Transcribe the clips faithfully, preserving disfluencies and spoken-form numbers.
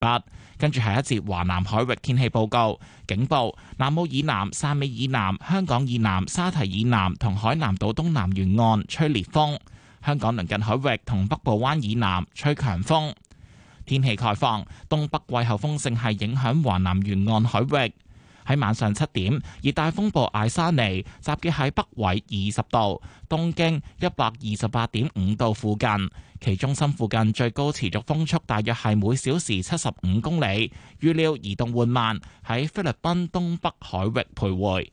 畢。跟住係一節華南海域天氣報告，警報：南澳以南、汕尾以南、香港以南、沙提以南同海南島東南沿岸吹烈風，香港鄰近海域同北部灣以南吹強風。天氣概況：東北季候風正係影響華南沿岸海域。喺晚上七點，熱帶風暴艾莎尼集結喺北緯二十度、東經一百二十八點五度附近，其中心附近最高持續風速大約係每小時七十五公里，預料移動緩慢，喺菲律賓東北海域徘徊。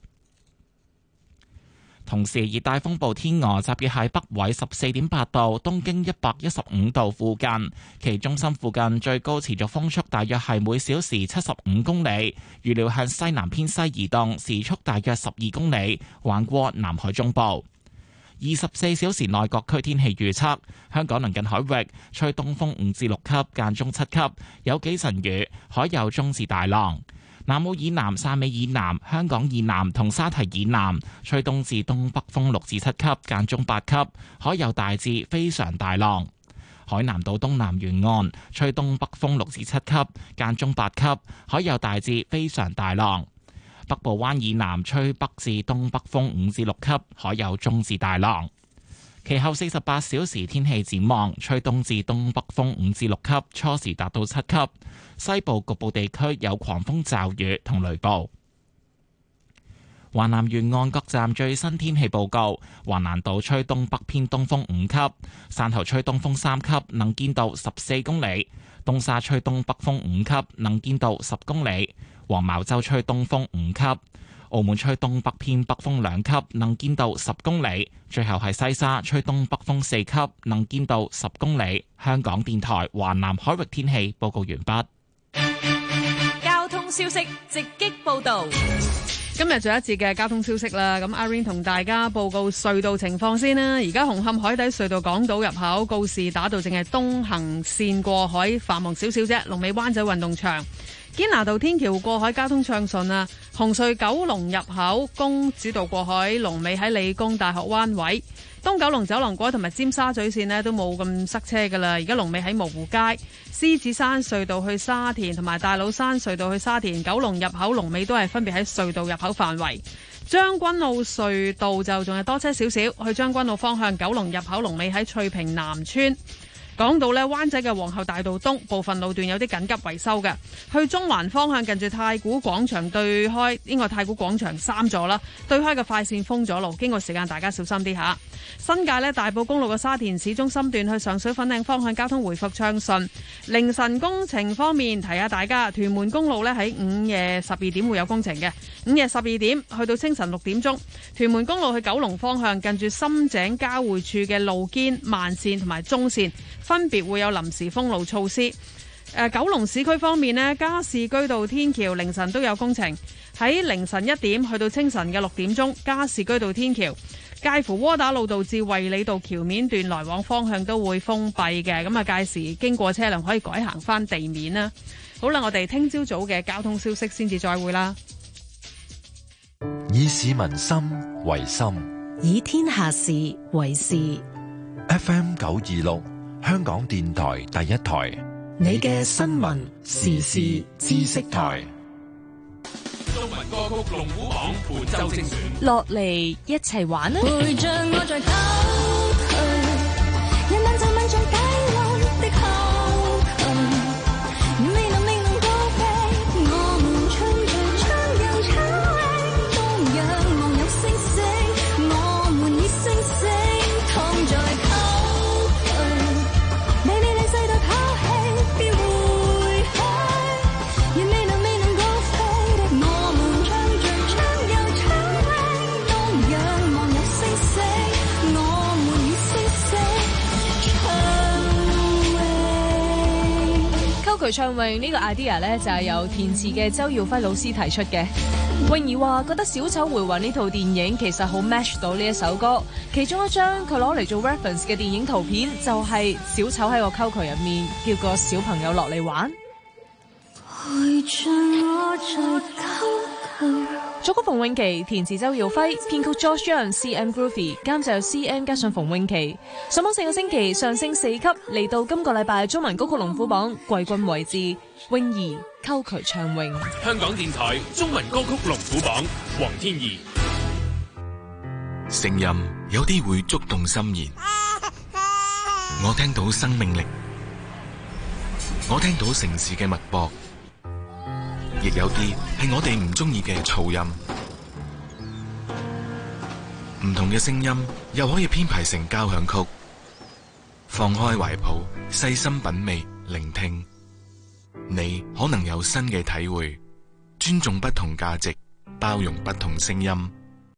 同時，熱帶風暴天鵝集結喺北緯十四點八度、東經一百一十五度附近，其中心附近最高持續風速大約係每小時七十五公里，預料向西南偏西移動，時速大約十二公里，橫過南海中部。二十四小時內各區天氣預測：香港鄰近海域吹東風五至六級，間中七級，有幾陣雨，海有中至大浪。南澳以南、汕尾以南、香港以南同沙提以南吹東至東北風六至七級，間中八級，海有大至非常大浪。海南島東南沿岸吹東北風六至七級，間中八級，海有大至非常大浪。北部灣以南吹北至東北風五至六級，海有中至大浪。其後四十八小時天氣展望，吹東至東北風五至六級，初時達到七級。西部局部地區有狂風驟雨同雷暴。華南沿岸各站最新天氣報告：華南島吹東北偏東風五級，汕頭吹東風三級，能見度十四公里；東沙吹東北風五級，能見度十公里；黃茅洲吹東風五級。澳門吹東北偏北風兩級，能見度十公里。最後係西沙吹東北風四級，能見度十公里。香港電台華南海域天氣報告完畢。 交通消息直擊報道。 今日最後一節嘅交通消息啦，咁阿 Rain 同大家報告隧道情況先啦。而家紅磡海底隧道港島入口告士打道淨係東行線過海繁忙少少啫，龍尾灣仔運動場。堅拿道天橋過海交通暢順啊，紅隧九龍入口公主道過海龍尾喺理工大學灣位，東九龍走廊過同埋尖沙咀線呢都冇咁塞車噶啦，而家龍尾喺蕪湖街。獅子山隧道去沙田同埋大老山隧道去沙田九龍入口龍尾都係分別喺隧道入口範圍。將軍澳隧道就仲係多車少少，去將軍澳方向九龍入口龍尾喺翠屏南村。講到呢灣仔嘅皇后大道東部分路段有啲緊急維修嘅，去中環方向近住太古廣場對開，應該太古廣場三座啦，對開嘅快線封咗路，經過時間大家小心啲吓。新界呢大埔公路嘅沙田市中心段去上水粉嶺方向交通回復暢順。凌晨工程方面提下大家，屯門公路呢喺午夜十二點會有工程嘅，午夜十二點去到清晨六點鐘，屯門公路去九龍方向近住深井交匯處嘅路肩慢線同埋中線分別會有臨時封路措施。誒，九龍市區方面呢，加士居道天橋凌晨都有工程，喺凌晨一點去到清晨嘅六點鐘，加士居道天橋介乎窩打老道至衛理道橋面段來往方向都會封閉嘅，咁啊屆時經過車輛可以改行翻地面啦。好啦，我哋聽朝早嘅交通消息先至再會啦。 以市民心為心， 以天下事為事。 F M 九二六香港電台第一台， 你嘅新聞時事知識台。 中文歌曲龍虎榜伴奏精選， 落嚟一齊玩啦！ 陪着我在偷去，人們就問像低溫的後勤，未能未能高飛，我們唱着唱又唱起，都仰望有星星，我們以星星躺在偷去，美麗麗世代拋棄別回去，仍未能未能高飛的我們唱着唱又唱起，都仰望有星星，我們以星星唱詠。溝渠唱詠呢個 idea 呢，就係由填詞嘅周耀輝老師提出嘅。泳兒話覺得小丑回魂呢套電影其實好 match 到呢一首歌，其中一張佢攞嚟做 reference 嘅電影圖片就係小丑喺個溝渠入面叫個小朋友落嚟玩。 陪着我在溝渠。 作曲馮詠琪，填詞周耀輝，編曲 George Young C M Groovy， 監製 C M 加上馮詠琪。上榜四個星期上升四級，嚟到今個禮拜中文歌曲龍虎榜季軍位置。 泳兒溝渠暢泳。 香港電台中文歌曲龍虎榜，黃天怡。 聲音有啲會觸動心弦，我聽到生命力，我聽到城市嘅脈搏，亦有啲係我哋唔中意嘅噪音。唔同嘅聲音又可以編排成交響曲。放開懷抱，細心品味，聆聽，你可能有新嘅體會。尊重不同價值，包容不同聲音。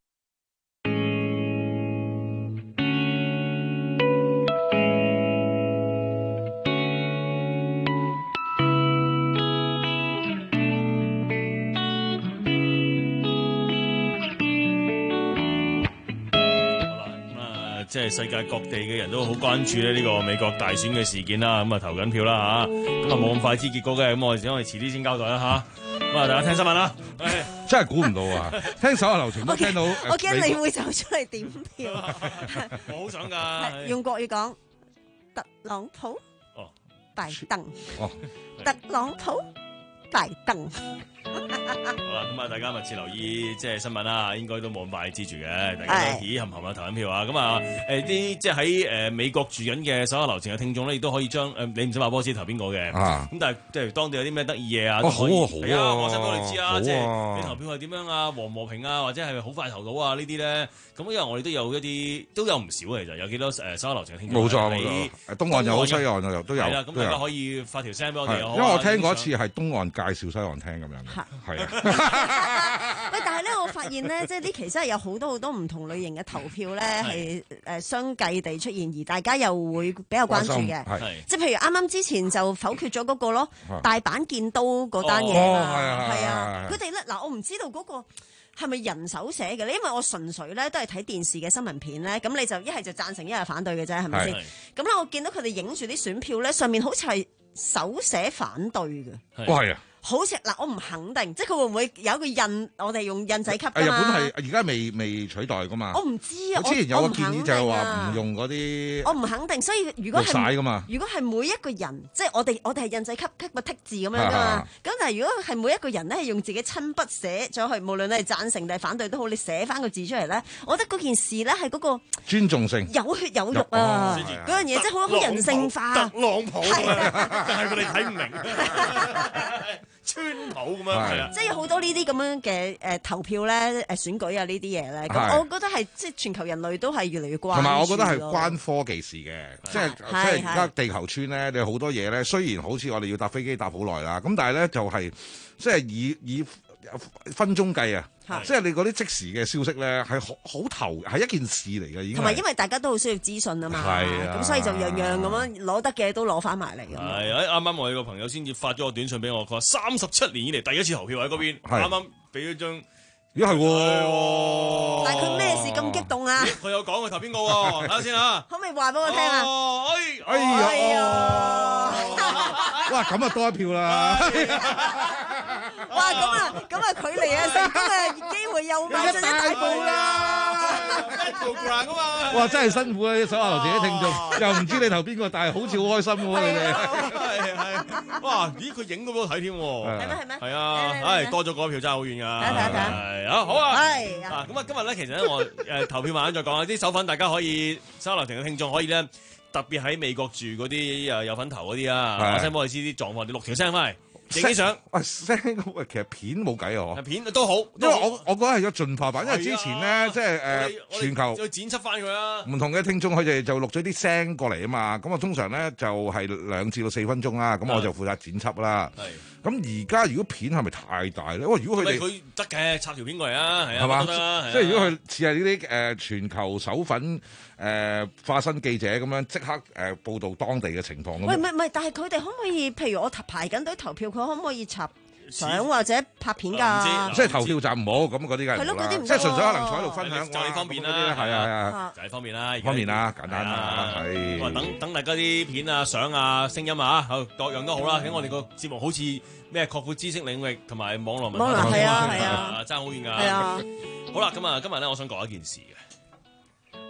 即係世界各地嘅人都好關注咧呢個美國大選嘅事件啦，咁啊投緊票啦嚇，咁啊冇咁快知結果嘅，咁我哋我哋遲啲先交代啦嚇。咁啊，大家聽新聞啦。 真係估唔到啊！聽手下留情都聽到。 我驚你會走出嚟點票。 我好想㗎。 用國語講，特朗普。 哦。 拜登。 哦。 特朗普。拜登。 好啦，咁啊，大家密切留意即係新聞啦，應該都冇咁快知住嘅。大家都咦含唔含啊投緊票啊？咁啊，誒啲即係喺誒美國住緊嘅手下留情嘅聽眾咧，亦都可以將誒你唔使話波斯投邊個嘅。咁但係即係當地有啲咩得意嘢啊？ 好啊好啊， 我想俾我哋知啊，即係你投票係點樣啊？和唔和平啊？或者係好快投到啊？呢啲咧，咁因為我哋都有一啲都有唔少其實有幾多誒手下留情嘅聽眾。 冇錯冇錯，東岸有，西岸又都有。 係啦，咁大家可以發條聲俾我哋。 因為我聽過一次係東岸介紹西岸聽咁樣。係啊，喂！但係咧，我發現咧，即係呢期真係有好多好多唔同類型嘅投票咧，係誒相繼地出現，而大家又會比較關注嘅。即係譬如啱啱之前就否決咗嗰個咯，大阪建都嗰單嘢嘛，係啊，佢哋咧嗱，我唔知道嗰個係咪人手寫嘅咧，因為我純粹咧都係睇電視嘅新聞片咧，咁你就一係就贊成，一係反對嘅啫，係咪先？咁咧，我見到佢哋影住啲選票咧，上面好似係手寫反對嘅。 係啊。 好似嗱，我唔肯定，即係佢會唔會有一個印，我哋用印仔級㗎嘛？ 日本係而家未未取代㗎嘛？ 我唔知啊。 我之前有個建議就係話唔用嗰啲。 我唔肯定，所以如果係曬㗎嘛， 如果係每一個人，即係我哋我哋係印仔級級個剔字咁樣㗎嘛。咁但係如果係每一個人咧係用自己親筆寫咗去，無論你係贊成定係反對都好，你寫翻個字出嚟咧，我覺得嗰件事咧係嗰個尊重性有血有肉啊！嗰樣嘢即係好好人性化。 特朗普，但係佢哋睇唔明。川普咁樣係啊， 即係有好多呢啲咁樣嘅誒投票咧誒選舉啊呢啲嘢咧，咁我覺得係即係全球人類都係越嚟越關注。 同埋我覺得係關科技事嘅，即係即係而家地球村咧，你好多嘢咧，雖然好似我哋要搭飛機搭好耐啦，咁但係咧就係即係以以分鐘計啊，即係你嗰啲即時嘅消息咧係好好頭係一件事嚟嘅，已經同埋因為大家都好需要資訊啊嘛，咁所以就樣樣咁樣攞得嘅都攞翻埋嚟。 係，誒啱啱我哋個朋友先至發咗個短信俾我，佢話三十七年以嚟第一次投票喺嗰邊，啱啱俾咗張， 咦係喎， 但係佢咩事咁激動啊？ 佢有講佢投邊個喎？睇下先啊， 可唔可以話俾我聽啊？ 哎呀， 哇咁啊多一票啦！ 哇，咁啊，咁啊，距離啊成功嘅機會又邁進一大步啦！ 一步grand噶嘛！ 哇，真係辛苦啊！啲手下留情啲聽眾，又唔知你投邊個，但係好似好開心喎你哋。 係係，哇！咦，佢影咗俾我睇添喎。 係咩？係咩？ 係啊，唉，多咗嗰一票真係好遠㗎。 睇睇睇。 係啊，好啊。 係啊，咁啊，今日咧其實咧我誒投票慢慢再講啊，啲手份大家可以手下留情嘅聽眾可以咧，特別喺美國住嗰啲誒有份投嗰啲啊，我想幫你知啲狀況，你錄條聲翻嚟。影啲相， 喂聲喂，其實片冇計啊， 片都好， 因為我我覺得係個進化版，因為之前咧即係誒全球要剪輯翻佢啦。 唔同嘅聽眾佢哋就錄咗啲聲過嚟啊嘛，咁啊通常咧就係兩至到四分鐘啦，咁我就負責剪輯啦。係。咁而家如果片係咪太大咧？喂，如果佢哋佢得嘅插條片過嚟啊，係啊， 係嘛？ 得即係如果佢似係呢啲誒全球首份誒化身記者咁樣，即刻誒報導當地嘅情況咁。 喂，唔係唔係，但係佢哋可唔可以？譬如我排緊隊投票，佢可唔可以插相或者拍片㗎？ 即係投票站唔好咁嗰啲梗係係咯，嗰啲唔即係純粹可能坐喺度分享， 就你方便啦， 係啊係啊， 就你方便啦， 方便啦，簡單啦，係。 哇！等等大家啲片啊、相啊、聲音啊，好各樣都好啦。喺我哋個節目好似咩擴闊知識領域同埋網絡文化， 網絡係啊係啊， 爭好遠㗎。 係啊。 好啦，咁啊，今日咧，我想講一件事嘅。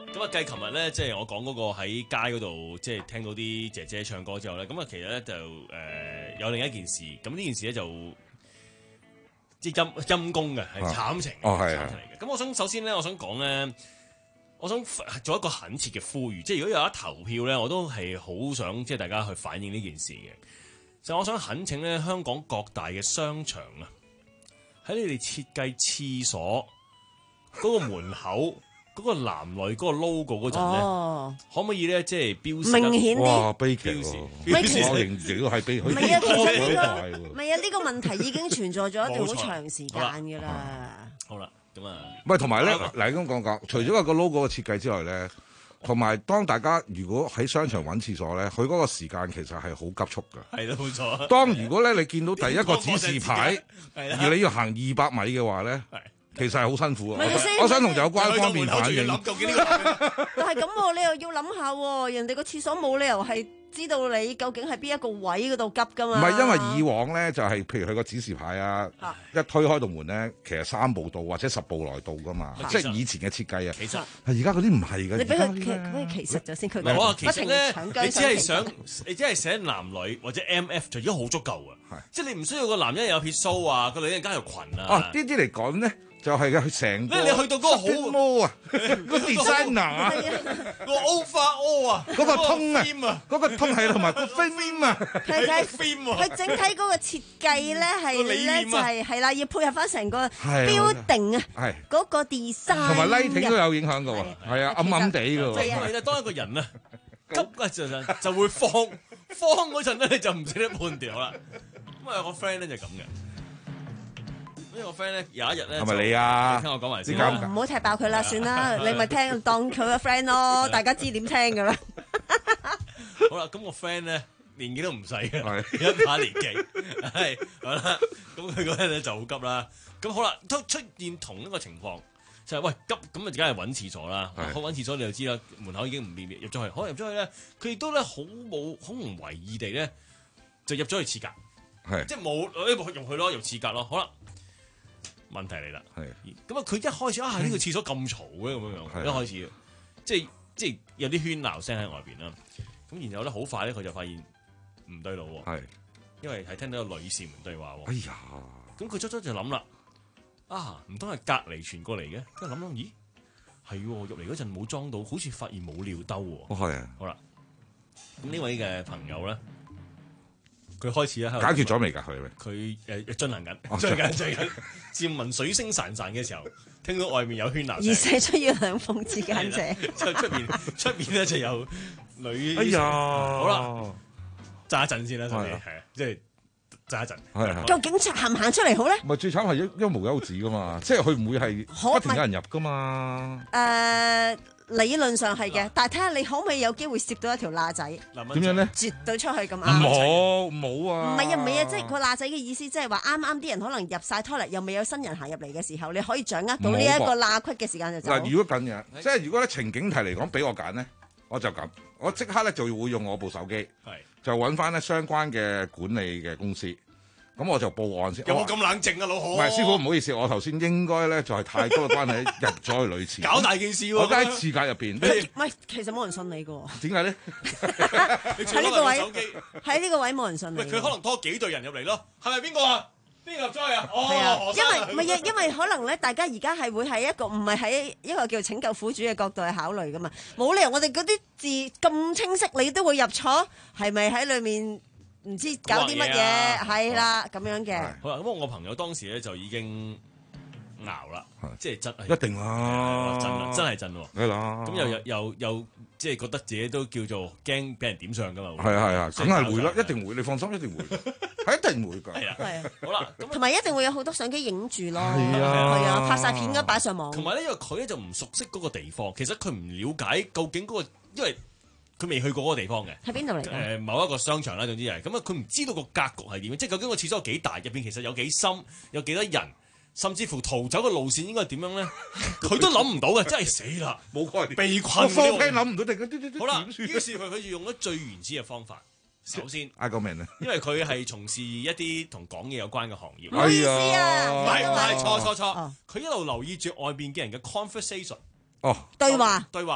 咁啊，繼琴日咧，即係我講嗰個喺街嗰度，即係聽到啲姐姐唱歌之後咧，咁啊，其實咧就誒、呃、有另一件事，咁呢件事咧就即係陰陰公嘅，係慘情， 哦係慘情嚟嘅。咁我想首先咧，我想講咧，我想做一個懇切嘅呼籲，即係如果有得投票咧，我都係好想即係大家去反映呢件事嘅。就我想懇請咧，香港各大嘅商場啊，喺你哋設計廁所嗰個門口。嗰個男女嗰個 logo 嗰陣咧，哦、可唔可以咧即係標示明顯啲？ 哇，悲劇喎！ 標示我認認都係悲劇。 唔係啊，其實呢、呢個唔係啊，呢、呢個問題已經存在咗一段好長時間㗎啦。 好啦，咁啊， 唔係同埋咧，嗱咁講講，除咗個 logo 嘅設計之外咧，同埋當大家如果喺商場揾廁所咧，佢嗰個時間其實係好急促㗎。 係啦，冇錯。 當如果咧你見到第一個指示牌，而你要行二百米嘅話咧。其實係好辛苦啊！我想同有關方面反映。 但係咁喎，你又要諗下喎，人哋個廁所冇理由係知道你究竟係邊一個位嗰度急㗎嘛？ 唔係因為以往咧就係、是、譬如佢個指示牌啊，啊一推開道門咧，其實三步到或者十步來到㗎嘛，即係以前嘅設計啊。 其實而家嗰啲唔係㗎。 你俾佢其佢其實咗先，佢我話其實咧，你只係想想你只係寫男女或者 M F 就已經好足夠啊！即係你唔需要個男人有撇須啊，個女人加條裙啊。 哦，呢啲嚟講咧。就係嘅，佢成個你去到嗰個好模啊，個 designer 個 overall 啊， 嗰個通啊，嗰個通係同埋個 frame 啊， 佢佢整體嗰個設計咧係咧就係係啦，要配合翻成個 building 啊，係嗰個 design 同埋 lighting 都有影響㗎喎，係啊，暗暗地㗎喎。 即係當一個人啊急啊就就就會慌慌嗰陣咧，你就唔識得判斷啦。咁啊有個 friend 咧就咁嘅。呢個 friend 咧有一日咧， 係咪你啊？ 你聽我講埋先， 唔好踢爆佢啦，算啦，你咪聽當佢個 friend 咯，大家知點聽噶啦。 好啦，咁個 friend 咧年紀都唔細嘅，一把年紀，係好啦。咁佢嗰日咧就好急啦。咁好啦，都出現同一個情況，就係喂急咁啊，而家係揾廁所啦。好揾廁所你就知啦，門口已經唔便入咗去，可能入咗去咧，佢亦都咧好冇好唔為意地咧，就入咗去廁格，係即係冇誒用佢咯，用廁格咯。好啦。問題嚟啦，係咁啊！佢一開始啊，呢、呢個廁所咁嘈嘅咁樣樣，一開始即係即係有啲喧鬧聲喺外邊啦。咁然後咧好快咧，佢就發現唔對路喎，係因為係聽到有女士們對話喎。哎呀！咁佢初初就諗啦，啊唔通係隔離傳過嚟嘅？跟住諗諗，咦係入嚟嗰陣冇裝到，好似發現冇尿兜喎。哦係啊，好啦，咁呢位嘅朋友咧。佢開始咧， 解決咗未㗎？佢佢誒進行緊，進行緊，進行緊。漸聞水聲潺潺嘅時候，聽到外面有喧鬧聲， 而寫出要兩鳳之間者。 就出邊出邊咧就有女。 哎呀！ 好啦，揸一陣先啦，係咪？係啊，即係揸一陣。 係究竟行唔行出嚟好咧？ 唔係最慘係一一無休止㗎嘛，即係佢唔會係不停有人入㗎嘛。 誒。理論上係嘅，但係睇下你可唔可以有機會攝到一條罅仔？ 點樣咧？ 絕對出去咁啱。 冇冇啊！ 唔係啊唔係啊，即係個罅仔嘅意思，即係話啱啱啲人可能入晒 toilet，又未有新人行入嚟嘅時候，你可以掌握到呢一個罅隙嘅時間就走。 嗱，如果咁樣，即係如果咧情景題嚟講，俾我揀咧，我就咁，我即刻咧就會用我部手機，就揾翻咧相關嘅管理嘅公司。咁我就報案先。 有冇咁冷靜啊，老何？ 唔係師傅，唔好意思，我頭先應該咧就係太多嘅關係入咗去女廁， 搞大件事喎。 我喺廁格入邊。 唔係，其實冇人信你㗎喎。 點解咧？ 喺呢個位，喺呢個位冇人信你。 喂，佢可能拖幾隊人入嚟咯，係咪邊個啊？邊個入咗去啊？ 係啊， 哦， 因為唔係啊，因為可能咧，大家而家係會喺一個唔係喺一個叫拯救苦主嘅角度去考慮㗎嘛。冇理由我哋嗰啲字咁清晰，你都會入錯，係咪喺裡面？唔知搞啲乜嘢，係啦咁樣嘅。 好啦，咁我朋友當時咧就已經熬啦，即係真係一定啦， 真啦，真係真喎。 係啦。 咁又又又又即係覺得自己都叫做驚俾人點上噶嘛。 係啊係啊，梗係會啦，一定會，你放心，一定會，係一定會㗎。 係啊， 係啊。 好啦， 同埋一定會有好多相機影住咯。 係啊， 係啊，拍晒片咁擺上網。 同埋咧，因為佢咧就唔熟悉嗰個地方，其實佢唔了解究竟嗰個，因為佢未去過嗰個地方嘅， 喺邊度嚟？誒、 呃，某一個商場啦，總之係咁啊，佢唔知道個格局係點，即係究竟個廁所有幾大，入邊其實有幾深，有幾多人，甚至乎逃走嘅路線應該係點樣咧？佢都諗唔到嘅，真係死啦！ 冇概念， 被困。 個 four plan 諗唔到，定好啦，於是佢佢就用咗最原始嘅方法。首先， 嗌個名啊！ 因為佢係從事一啲同講嘢有關嘅行業。 唔好意思啊， 唔係唔係，錯錯錯，佢一路留意住外邊嘅人嘅 conversation。 哦， 對話對話。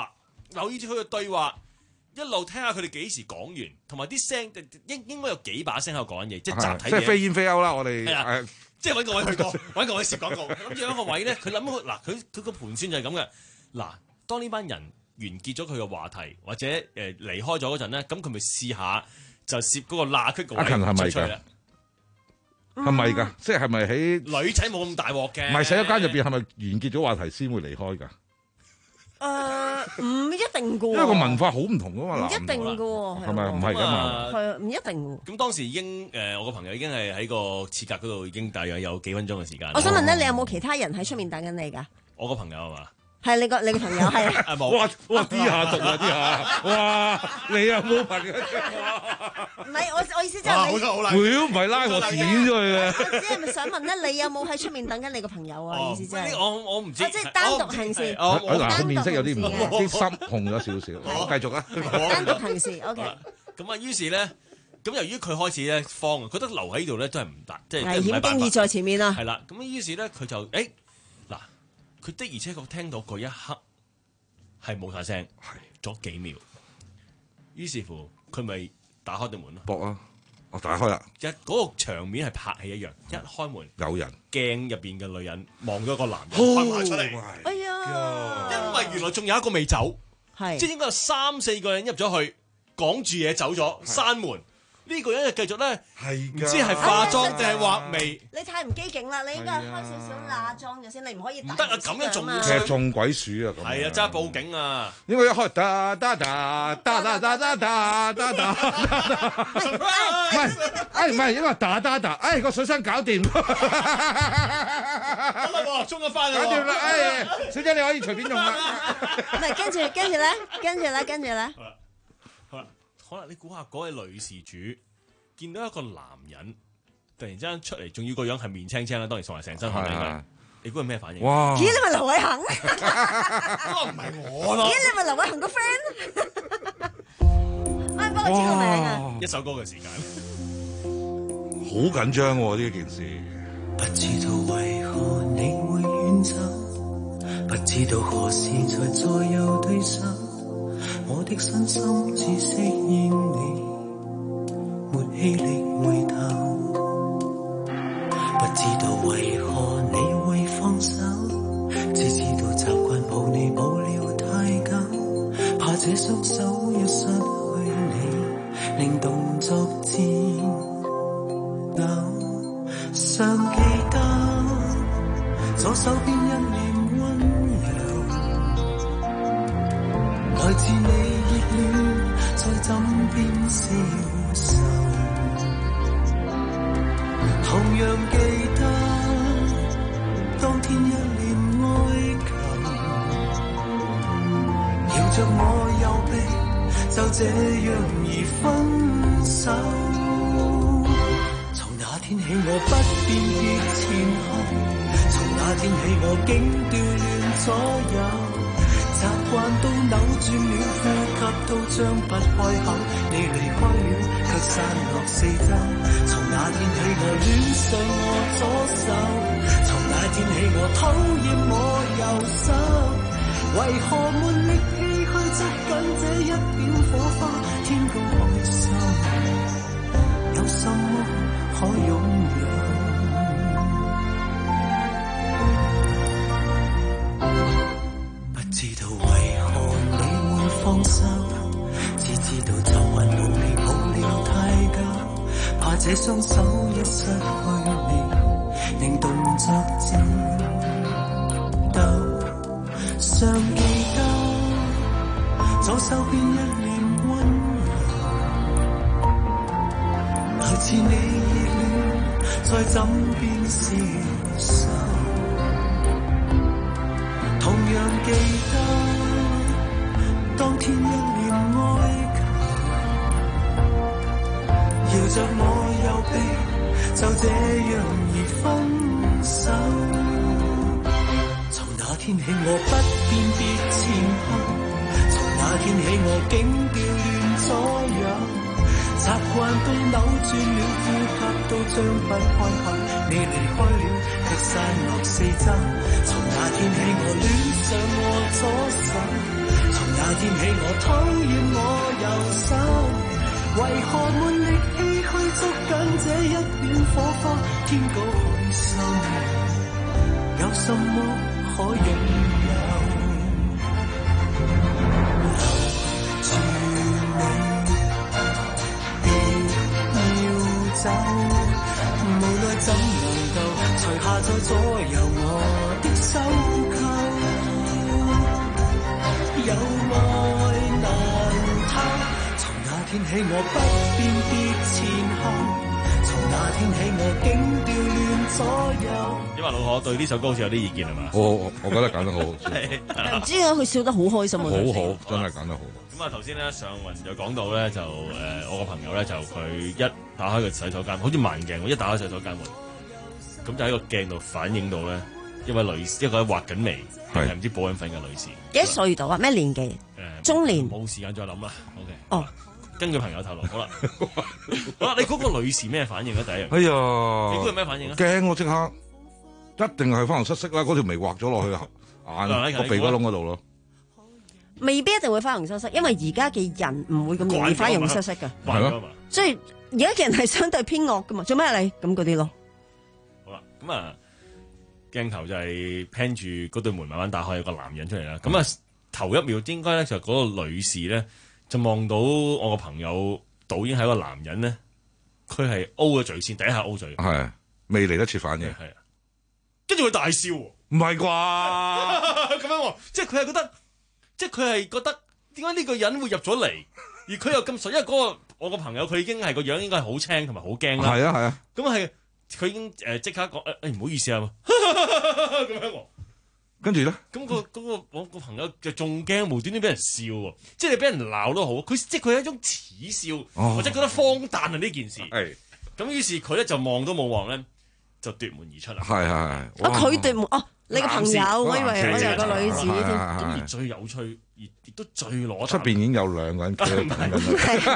留意住佢嘅對話，一路聽下佢哋幾時講完，同埋啲聲應應該有幾把聲喺度講緊嘢，即係集體即係飛煙飛歐啦，我哋係啊，即係揾個位去講，揾個位攝廣告，諗住有一個位咧，佢諗好嗱，佢佢個盤算就係咁嘅。嗱，當呢班人完結咗佢嘅話題，或者誒、呃、離開咗嗰陣咧，咁佢咪試下就攝嗰個罅隙個位出出嚟啦。 係咪㗎？即係係咪喺女仔冇咁大鑊嘅？ 唔係洗手間入邊係咪完結咗話題先會離開㗎？ 誒，唔一定㗎喎。 因為個文化好唔同㗎嘛， 唔一定㗎喎， 係咪唔係㗎嘛？ 係唔一定。 咁當時已經誒，我個朋友已經係喺個廁格嗰度已經大約有幾分鐘嘅時間。 我想問咧，你有冇其他人喺出面等緊你㗎？ 我個朋友係嘛？ 係你個你個朋友係啊！ 冇哇哇啲下毒啊啲下，哇你有冇朋友？ 唔係我我意思即係你， 屌唔係拉我剪咗佢嘅。 我只係咪想問咧，你有冇喺出面等緊你個朋友啊？意思即係我我唔知， 即係單獨行事。 嗱，佢面色有啲唔同，啲心紅咗少少。繼續啊！ 單獨行事 ，OK。 咁啊，於是咧，咁由於佢開始咧慌啊，覺得留喺呢度咧都係唔得，即係危險經已在前面啊！ 係啦，咁於是咧佢就誒。佢的而且確聽到嗰一刻係冇晒聲，係咗幾秒。於是乎，佢咪打開對門咯。 搏啊！我打開啦。 一嗰個場面係拍戲一樣，一開門有人鏡入邊嘅女人望咗個男人開埋出嚟。 哎呀！ 因為原來仲有一個未走， 係即係應該有三四個人入咗去講住嘢走咗，閂門。呢個人就繼續咧，唔知係化妝定係畫眉。 你太唔機警啦！你應該係開少少乸妝咗先，你唔可以唔得啊！咁樣仲其實中鬼鼠啊！咁係啊，真係報警啊！ 應該一開噠噠噠噠噠噠噠噠噠噠，唔係，哎唔係，因為打打打，哎個水箱搞掂，得啦喎，衝咗翻啦， 搞掂啦！哎，小姐你可以隨便用啦。 唔係，跟住跟住咧，跟住咧，跟住咧。 可能你估下嗰位女事主見到一個男人突然之間出嚟，仲要個樣係面青青啦，當然仲係成身汗嘅。你估係咩反應？ 哇！ 咦，你咪劉偉恒？ 唔係我咯。 咦，你咪劉偉恒個 friend？哎，幫我知個名啊！ 一首歌嘅時間， 好緊張喎呢件事。 不知道為何你會遠走，不知道何時才左右對手。我的身心只適應你，沒氣力回頭。不知道為何你會放手，只知道習慣抱你抱了太久，怕這雙手一失去你，令動作顫抖。尚記得左手邊一臉溫柔，來自你熱戀在枕邊消受，同樣記得當天一臉哀求，搖着我右臂，就這樣而分手。從那天起我不辨別前後，從那天起我竟調亂左右。習慣都扭轉了，呼吸都張不開口。你離開了，卻散落四周。從那天起我戀上我左手，從那天起我討厭我右手。為何沒力氣去捉緊這一點火花？天高海深，有什麼可擁有？知道為何你會放手，只知道就還努力抱了太久，怕這雙手一失去你，令動作顫抖。尚記得左手邊一臉溫柔，來自你熱戀在枕邊消受。同樣記得當天一臉哀求，搖着我右臂，就這樣而分手。從那天起我不辨別前後，從那天起我竟調亂左右。習慣都扭轉了，呼吸都張不開口。你離開了，卻散落四周。從那天起我戀上我左手，從那天起我討厭我右手，為何沒力氣去捉緊這一點火花？天高海深，有什麼可擁有？留住你，別要走，無奈怎能夠除下再左右我的手扣？有愛難偷，從那天起我不辨別前後。那天起我竟調亂左右。 因為老可對呢首歌好似有啲意見係嘛？ 我我我覺得揀得好好笑。 唔知啊，佢笑得好開心啊！ 好好，真係揀得好。 咁啊頭先咧上雲就講到咧就誒、呃、我個朋友咧就佢一打開個洗手間，好似慢鏡，一打開洗手間門，咁就喺個鏡度反映到咧一位女士，一個畫緊眉，係唔知補緊粉嘅女士。 幾多歲到啊？咩年紀？誒、呃，中年。 冇時間再諗啦。OK。 哦。 根據朋友透露，好啦，好啦，你嗰個女士咩反應咧？第一樣， 哎呀， 你估係咩反應啊？ 驚我即刻，一定係花容失色啦！嗰條眉畫咗落去眼個鼻哥窿嗰度咯。 未必一定會花容失色，因為而家嘅人唔會咁容易花容失色㗎。 係咯， 所以而家嘅人係相對偏惡噶嘛。做咩你咁嗰啲咯？ 好啦，咁啊鏡頭就係 pan 住嗰對門慢慢打開，有個男人出嚟啦。咁啊頭一秒應該咧就嗰個女士咧。就望到我個朋友導演係一個男人咧，佢係 O 咗嘴先，第一下 O 嘴， 係未嚟得切反應， 係啊，跟住佢大笑， 唔係啩？ 咁樣，即係佢係覺得，即係佢係覺得點解呢個人會入咗嚟，而佢又咁熟，因為嗰、嗰個我個朋友佢已經係個樣應該係好青同埋好驚啦， 係啊係啊， 咁係佢已經誒即刻講誒誒唔好意思啊，咁樣。 跟住咧， 咁、那個嗰、那個我個朋友就仲驚，無端端俾人笑喎，即係你俾人鬧都好，佢即係佢係一種恥笑，哦、或者覺得荒誕啊呢件事。係，咁於是佢咧就望都冇望咧，就奪門而出啦。係係係， 啊佢奪門哦，你個朋友，我以為我以為個女子添。 咁而最有趣，而亦都最攞出邊已經有兩個人企喺度等緊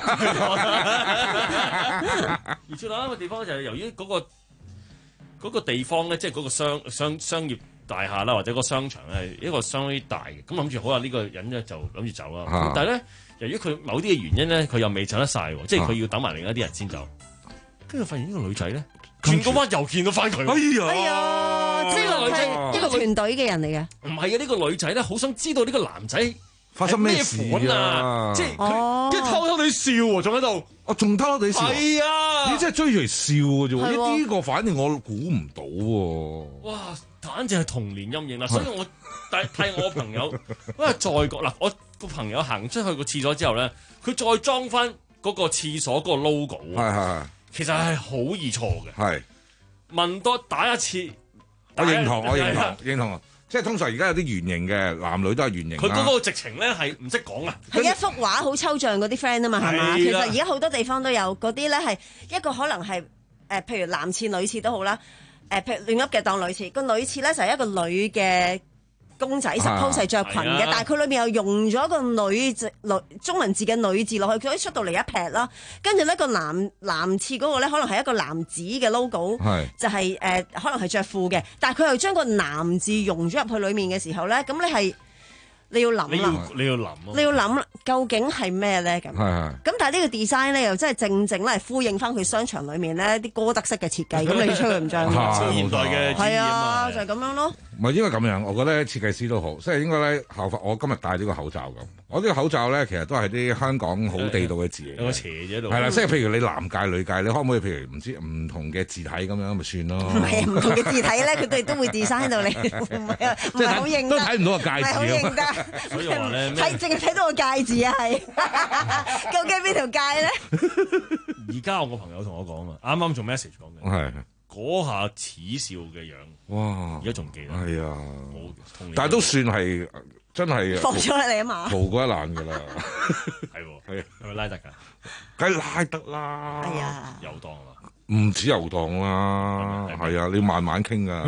而最攞一個地方就係由於嗰、那個嗰、那個地方咧，即係嗰個商商商業大廈啦，或者個商場係一個相當於大嘅，咁諗住好啦，呢、這個人咧就諗住走啦。啊、但係咧，由於佢某啲嘅原因咧，佢又未走得晒，即係佢要等埋另一啲人先走。跟住發現呢個女仔咧，轉個彎又見到翻佢。 哎呀， 哎呀，即係個女仔一個團隊嘅人嚟嘅。 唔係啊，呢、這個女仔咧，好想知道呢個男仔發生咩事啊？ 即係佢跟住偷偷地笑喎，仲喺度。 我仲偷偷地笑。 係啊， 你真係追住嚟笑嘅啫喎！呢呢個反應我估唔到喎。 哇！簡直係童年陰影啦，所以我帶替我朋友，因為再個嗱，我個朋友行出去個廁所之後咧，佢再裝翻嗰個廁所嗰個 logo， 係係， 其實係好易錯嘅。 係問多打一次， 我認同，我認同，認同。即係通常而家有啲圓形嘅，男女都係圓形。 佢嗰個直情咧係唔識講啊， 係一幅畫好抽象嗰啲 friend 啊嘛，係嘛？其實而家好多地方都有嗰啲咧，係一個可能係誒、呃，譬如男廁女廁都好啦。誒、呃，譬如亂噏嘅當女廁，個女廁咧就係一個女嘅公仔 suppose 係着裙嘅，但係佢裏面又用咗個女字女中文字嘅女字落去，佢可以出到嚟一撇啦。跟住呢個男男廁嗰個咧，可能係一個男子嘅 logo，就係、是、誒、呃、可能係着褲嘅，但係佢又將個男字融咗入去裏面嘅時候咧，咁你係你要諗啦， 你要你要諗， 你要諗究竟係咩咧咁？咁但係呢個 design 咧又真係正正咧係呼應翻佢商場裏面咧啲哥德式嘅設計，咁你吹佢唔脹？ 超現代嘅係啊，就係、是、咁樣咯。 唔係應該咁樣，我覺得設計師都好，即係應該咧效法。我今日戴呢個口罩咁，我呢個口罩咧其實都係啲香港好地道嘅字嚟嘅， 有個斜喺度。 係啦，即係譬如你男界女界，你可唔可以譬如唔知唔同嘅字體咁樣咪算咯？ 唔係唔同嘅字體咧，佢哋都會 design 到你，唔係啊，唔係好認得， 都睇唔到個戒指。 唔係好認得， 所以話咧， 係淨係睇到個戒指啊，係究竟邊條戒咧？ 而家我個朋友同我講啊，啱啱做 message 講嘅。 係。 嗰下恥笑嘅樣， 哇！ 而家仲記得， 係啊， 但係都算係真係放咗嚟啊嘛， 逃過一難㗎啦， 係喎，係係咪拉得㗎？ 梗係拉得啦， 係啊， 遊蕩啊嘛， 唔止遊蕩啦，係啊，你要慢慢傾㗎。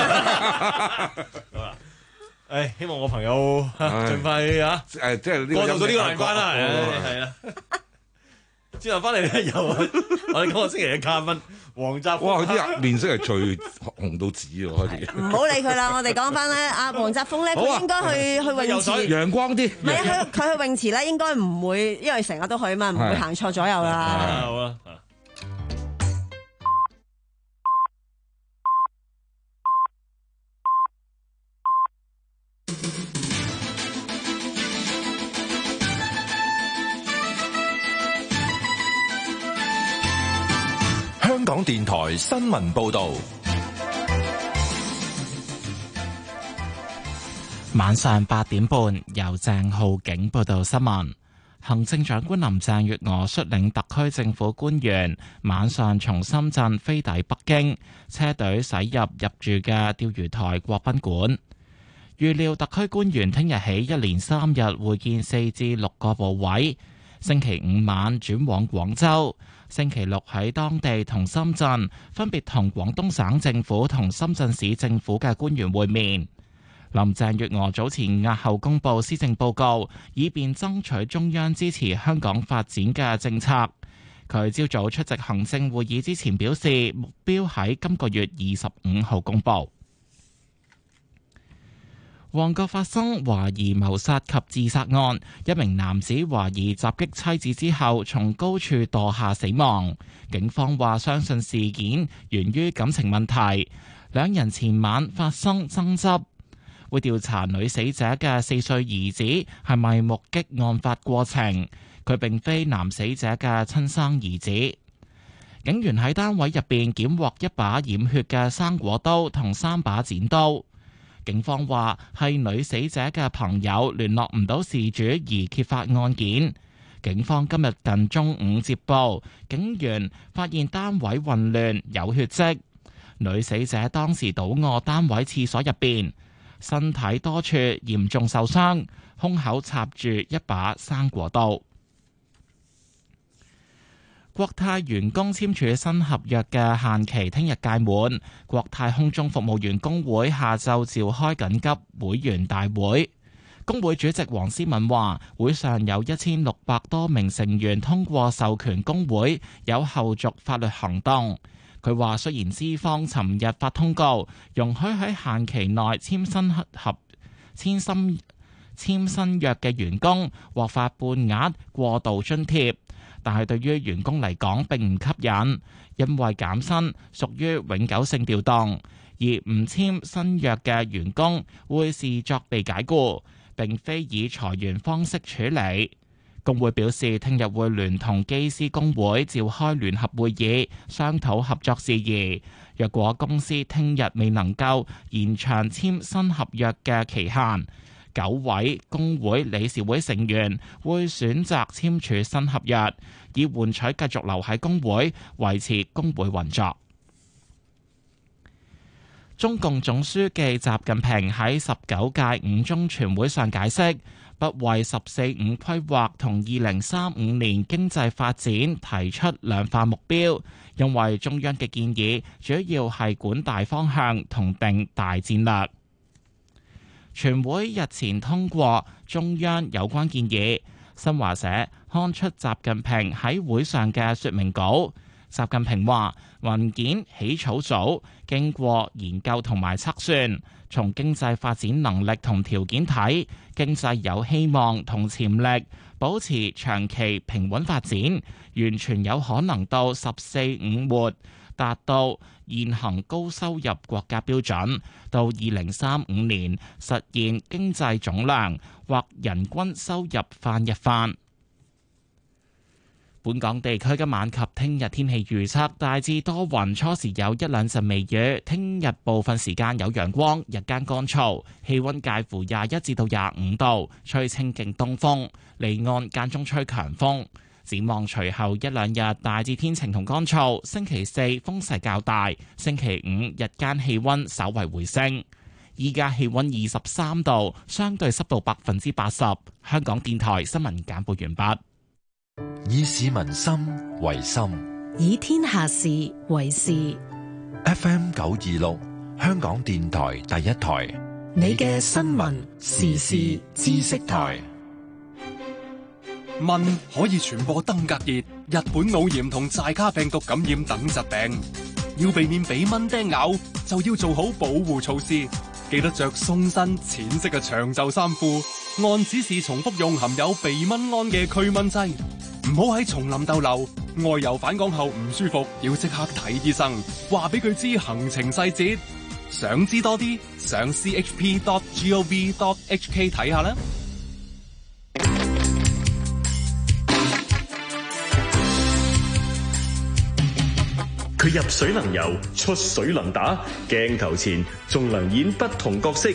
好啦，誒，希望我朋友盡快啊， 誒，即係呢個過渡到呢個難關啦，係啊。 轉頭翻嚟咧，又我哋今個星期嘅嘉賓黃澤鋒。 哇！佢啲面色係最紅到紫喎，開始。 唔好理佢啦，我哋講翻咧，阿黃澤鋒咧，佢應該去去泳池， 陽光啲。 唔係啊，佢佢去泳池咧，應該唔會，因為成日都去啊嘛，唔會行錯左右啦。 好啊。 香港電台新聞報道， 晚上八點半由鄭浩景報道新聞。行政長官林鄭月娥率領特區政府官員晚上從深圳飛抵北京，車隊駛入入住嘅釣魚台國賓館。預料特區官員聽日起一連三日會見四至六個部委，星期五晚轉往廣州。星期六喺當地同深圳分別同廣東省政府同深圳市政府嘅官員會面。林鄭月娥早前押後公布施政報告，以便爭取中央支持香港發展嘅政策。佢朝早出席行政會議之前表示，目標喺今個月二十五號公布。旺角發生懷疑謀殺及自殺案，一名男子懷疑襲擊妻子之後從高處墮下死亡。警方話相信事件源於感情問題，兩人前晚發生爭執，會調查女死者嘅四歲兒子係咪目擊案發過程。佢並非男死者嘅親生兒子。警員喺單位入邊檢獲一把染血嘅生果刀同三把剪刀。警方話係女死者嘅朋友聯絡唔到事主而揭發案件。警方今日近中午接報，警員發現單位混亂有血跡，女死者當時倒臥單位廁所入邊，身體多處嚴重受傷，胸口插住一把生果刀。國泰員工簽署新合約嘅限期聽日屆滿，國泰空中服務員工會下晝召開緊急會員大會。工會主席黃思敏話，會上有一千六百多名成員通過授權工會有後續法律行動。佢話雖然資方尋日發通告，容許喺限期內簽新合簽新簽新約嘅員工獲發半額過渡津貼，但係對於員工嚟講並唔吸引，因為減薪屬於永久性調動，而唔簽新約嘅員工會視作被解僱，並非以裁員方式處理。工會表示，聽日會聯同機師工會召開聯合會議，商討合作事宜。若果公司聽日未能夠延長簽新合約嘅期限，九位工會理事會成員會選擇簽署新合約，以換取繼續留喺工會，維持工會運作。中共總書記習近平喺十九屆五中全會上解釋，不為十四五規劃同二零三五年經濟發展提出量化目標，因為中央嘅建議主要係管大方向同定大戰略。全會日前通過中央有關建議，新華社刊出習近平喺會上嘅說明稿。習近平話，文件起草組經過研究同埋測算，從經濟發展能力同條件睇，經濟有希望同潛力保持長期平穩發展，完全有可能到十四五末達到現行高收入國家標準，到二零三五年實現經濟總量或人均收入翻一番。本港地區今晚及聽日天氣預測大致多雲，初時有一兩陣微雨，聽日部分時間有陽光，日間乾燥，氣溫介乎廿一至到廿五度，吹清勁東風，離岸間中吹強風。展望隨後一兩日大致天晴同乾燥，星期四風勢較大，星期五日間氣溫稍為回升。依家氣溫二十三度，相對濕度百分之八十。香港電台新聞簡報完畢。 以市民心為心， 以天下事為事。 F M 九二六，香港電台第一台， 你嘅新聞時事知識台。 蚊可以傳播登革熱、日本腦炎同寨卡病毒感染等疾病。要避免俾蚊叮咬，就要做好保護措施。記得着鬆身淺色嘅長袖衫褲，按指示重複用含有避蚊胺嘅驅蚊劑。唔好喺叢林逗留，外遊返港後唔舒服，要即刻睇醫生，話俾佢知行程細節。想知多啲，上 c h p dot gov dot h k 睇下啦。 佢入水能游，出水能打，鏡頭前仲能演不同角色。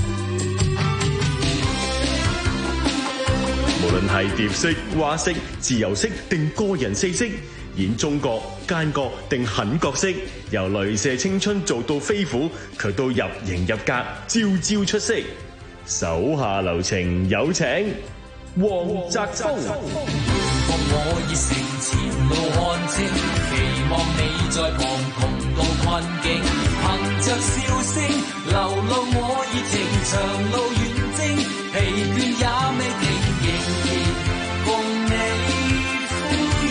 無論係蝶式、蛙式、自由式定個人四式，演中角、奸角定狠角色，由雷射青春做到飛虎，佢都入型入格，招招出色。手下留情，有請黃澤鋒。 我熱誠前路看清，期望你在旁同渡困境，憑着笑聲流露我熱情，長路遠征，疲倦也未停，仍然共你呼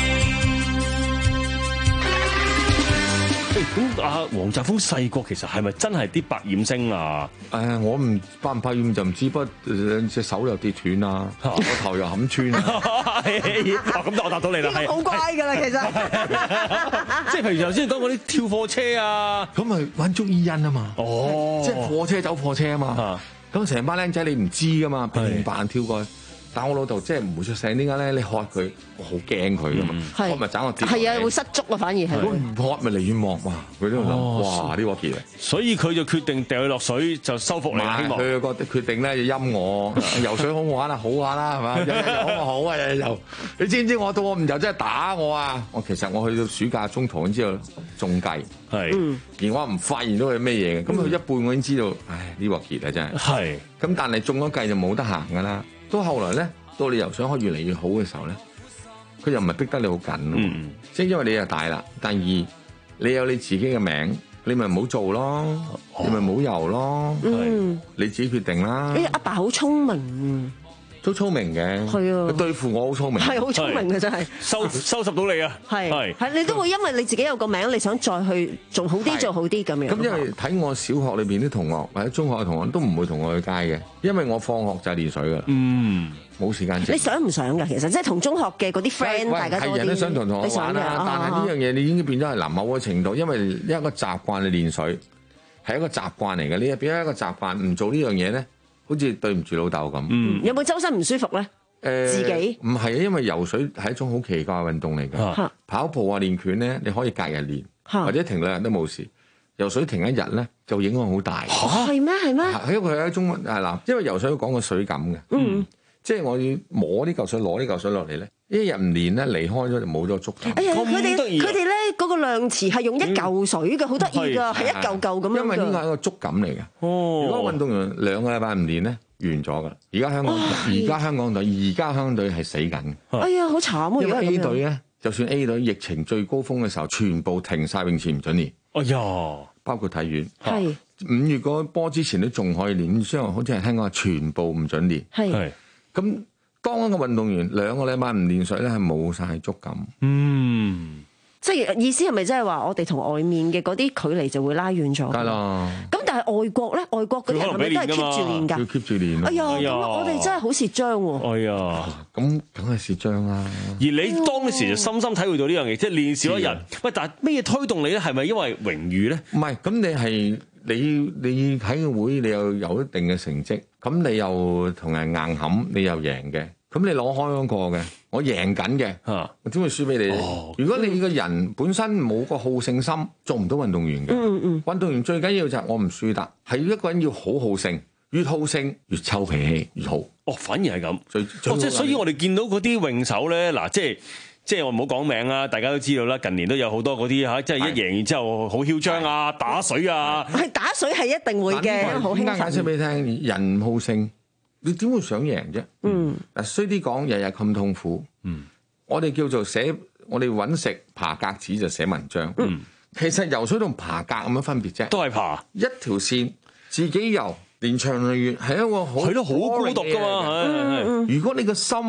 應。咁阿黃澤鋒細個其實係咪真係啲白染星啊？ 誒，我唔白唔白染就唔知，不過兩隻手又跌斷啊，個頭又冚穿啊。 咁我答到你啦，係好乖㗎啦，其實。 即係譬如頭先講嗰啲跳貨車啊， 咁咪玩捉伊人啊嘛。 哦， 即係貨車走貨車啊嘛。咁成班僆仔你唔知㗎嘛，平扮跳過去。但我老豆即係唔會出聲，點解咧？你喝佢，我好驚佢㗎嘛，喝咪斬我跌。 係啊，會失足啊，反而係。 如果唔喝咪離遠望，哇！佢都諗，哇！呢個傑嚟。 所以佢就決定掉佢落水就收復你。希望佢個決定咧就陰我，游水好玩啦，好玩啦，係嘛？日日游我好啊，日日游。你知唔知我到我唔游真係打我啊？我其實我去到暑假中途之後中計， 係， 而我唔發現到佢咩嘢嘅，咁佢一半我已經知道，唉呢個傑啊真係。係。咁但係中咗計就冇得行㗎啦。到後來咧，到你游水可以越嚟越好嘅時候咧，佢又唔係逼得你好緊咯，嗯、即係因為你又大啦。第二，你有你自己嘅名，你咪唔好做咯，哦、你咪唔好游咯，嗯、你自己決定啦。 你阿爸好聰明。 都聰明嘅，係啊，佢對付我好聰明， 係好聰明嘅真係， 收收拾到你啊， 係係你都會因為你自己有個名，你想再去做好啲，做好啲咁樣。 咁因為睇我小學裏邊啲同學或者中學嘅同學都唔會同我去街嘅，因為我放學就係練水噶，嗯，冇時間。你想唔想㗎？其實即係同中學嘅嗰啲 friend，大家多啲。係人都想同同學玩啦，但係呢樣嘢你已經變咗係嗱某個程度，因為一個習慣你練水係一個習慣嚟嘅，你又變咗一個習慣，唔做呢樣嘢咧，好似對唔住老豆咁。 嗯，有冇周身唔舒服咧？誒，自己唔係啊，因為游水係一種好奇怪嘅運動嚟㗎。啊、跑步啊、練拳咧，你可以隔日練，啊、或者停兩日都冇事。游水停一日咧，就影響好大。 嚇係咩？係咩？ 因為佢係一種係嗱，因為游水都講個水感嘅。嗯，即係我要摸呢嚿水，攞呢嚿水落嚟咧。一日唔練咧，離開咗就冇咗觸感。 哎呀，佢哋佢哋咧嗰個量詞係用一嚿水嘅，好得意㗎，係一嚿嚿咁樣。 因為呢個係一個觸感嚟嘅。哦，如果運動員兩個禮拜唔練咧，完咗㗎。而家香港，而家香港隊，而家香港隊係死緊。 哎呀，好慘啊！ 因為 A 隊咧，就算 A 隊疫情最高峰嘅時候，全部停晒泳池唔準練。哎呀，包括體院。係五月嗰波之前都仲可以練，之後好似係聽講全部唔準練。係咁。當一個運動員兩個禮拜唔練水咧，係冇晒觸感。嗯， 即係意思係咪即係話我哋同外面嘅嗰啲距離就會拉遠咗？ 係啦。 咁但係外國咧，外國嗰啲人係咪都係 keep 住練㗎？ 要 keep 住練。 哎呀，咁我哋真係好蝕章喎。 哎呀， 咁梗係蝕章啦。 而你當時就深深體會到呢樣嘢，即係練少一日。喂，但係咩嘢推動你咧？係咪因為榮譽咧？ 唔係，咁你係你你喺個會，你又有一定嘅成績。咁你又同人硬冚，你又贏嘅，咁你攞開嗰個嘅，我贏緊嘅，我點會輸俾你？哦、如果你個人本身冇個好勝心，做唔到運動員嘅。嗯嗯，運動員最緊要就係我唔輸得，係一個人要好好勝，越好勝越臭脾氣越好。 哦，反而係咁。最最哦，即係所以我哋見到嗰啲泳手咧，嗱，即係。即係我唔好講名啊！大家都知道啦，近年都有好多嗰啲嚇，即係一贏完之後好囂張啊，打水啊， 係打水係一定會嘅，好興奮。 解釋俾你聽，人好勝，你點會想贏啫？嗯，嗱，衰啲講，日日咁痛苦。嗯，我哋叫做寫，我哋揾食爬格子就寫文章。嗯，其實游水同爬格有乜分別啫？ 都係爬一條線，自己游，連長累月係一個好， 係咯，好孤獨噶嘛。係係係。 如果你個心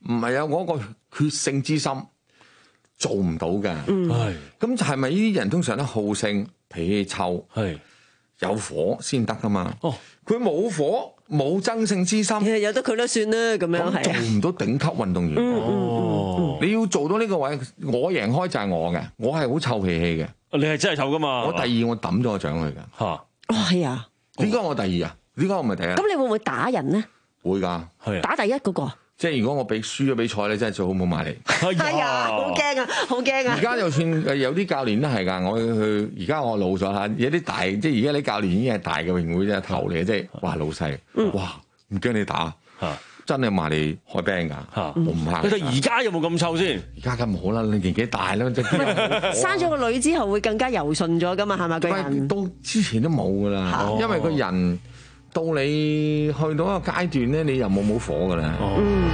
唔係有嗰個決勝之心，做唔到嘅。 嗯， 咁係咪呢啲人通常都好勝、脾氣臭， 係有火先得噶嘛？哦，佢冇火。冇爭勝之心， 由得佢都算啦，咁樣係做唔到頂級運動員。哦，你要做到呢個位，我贏開就係我嘅，我係好臭脾氣嘅。 你係真係臭噶嘛？ 我第二我抌咗個獎佢㗎。 嚇， 哦係啊， 點解我第二啊？點解我唔係第一？ 咁你會唔會打人呢？ 會㗎， 係打第一嗰個。 即係如果我俾輸咗比賽咧，真係最好冇埋嚟。 係啊，好驚啊，好驚啊！ 而家就算有啲教練都係㗎，我去而家我老咗嚇，有啲大即係而家啲教練已經係大嘅泳會啫頭嚟嘅，即係哇老細，哇唔驚你打嚇，真係埋嚟開兵㗎嚇，我唔怕。 但係而家有冇咁臭先？ 而家梗唔好啦，你年紀大啦，即係生咗個女之後會更加柔順咗㗎嘛，係咪個人？ 到之前都冇㗎啦，因為個人到你去到一個階段咧，你又冇冇火㗎啦。嗯。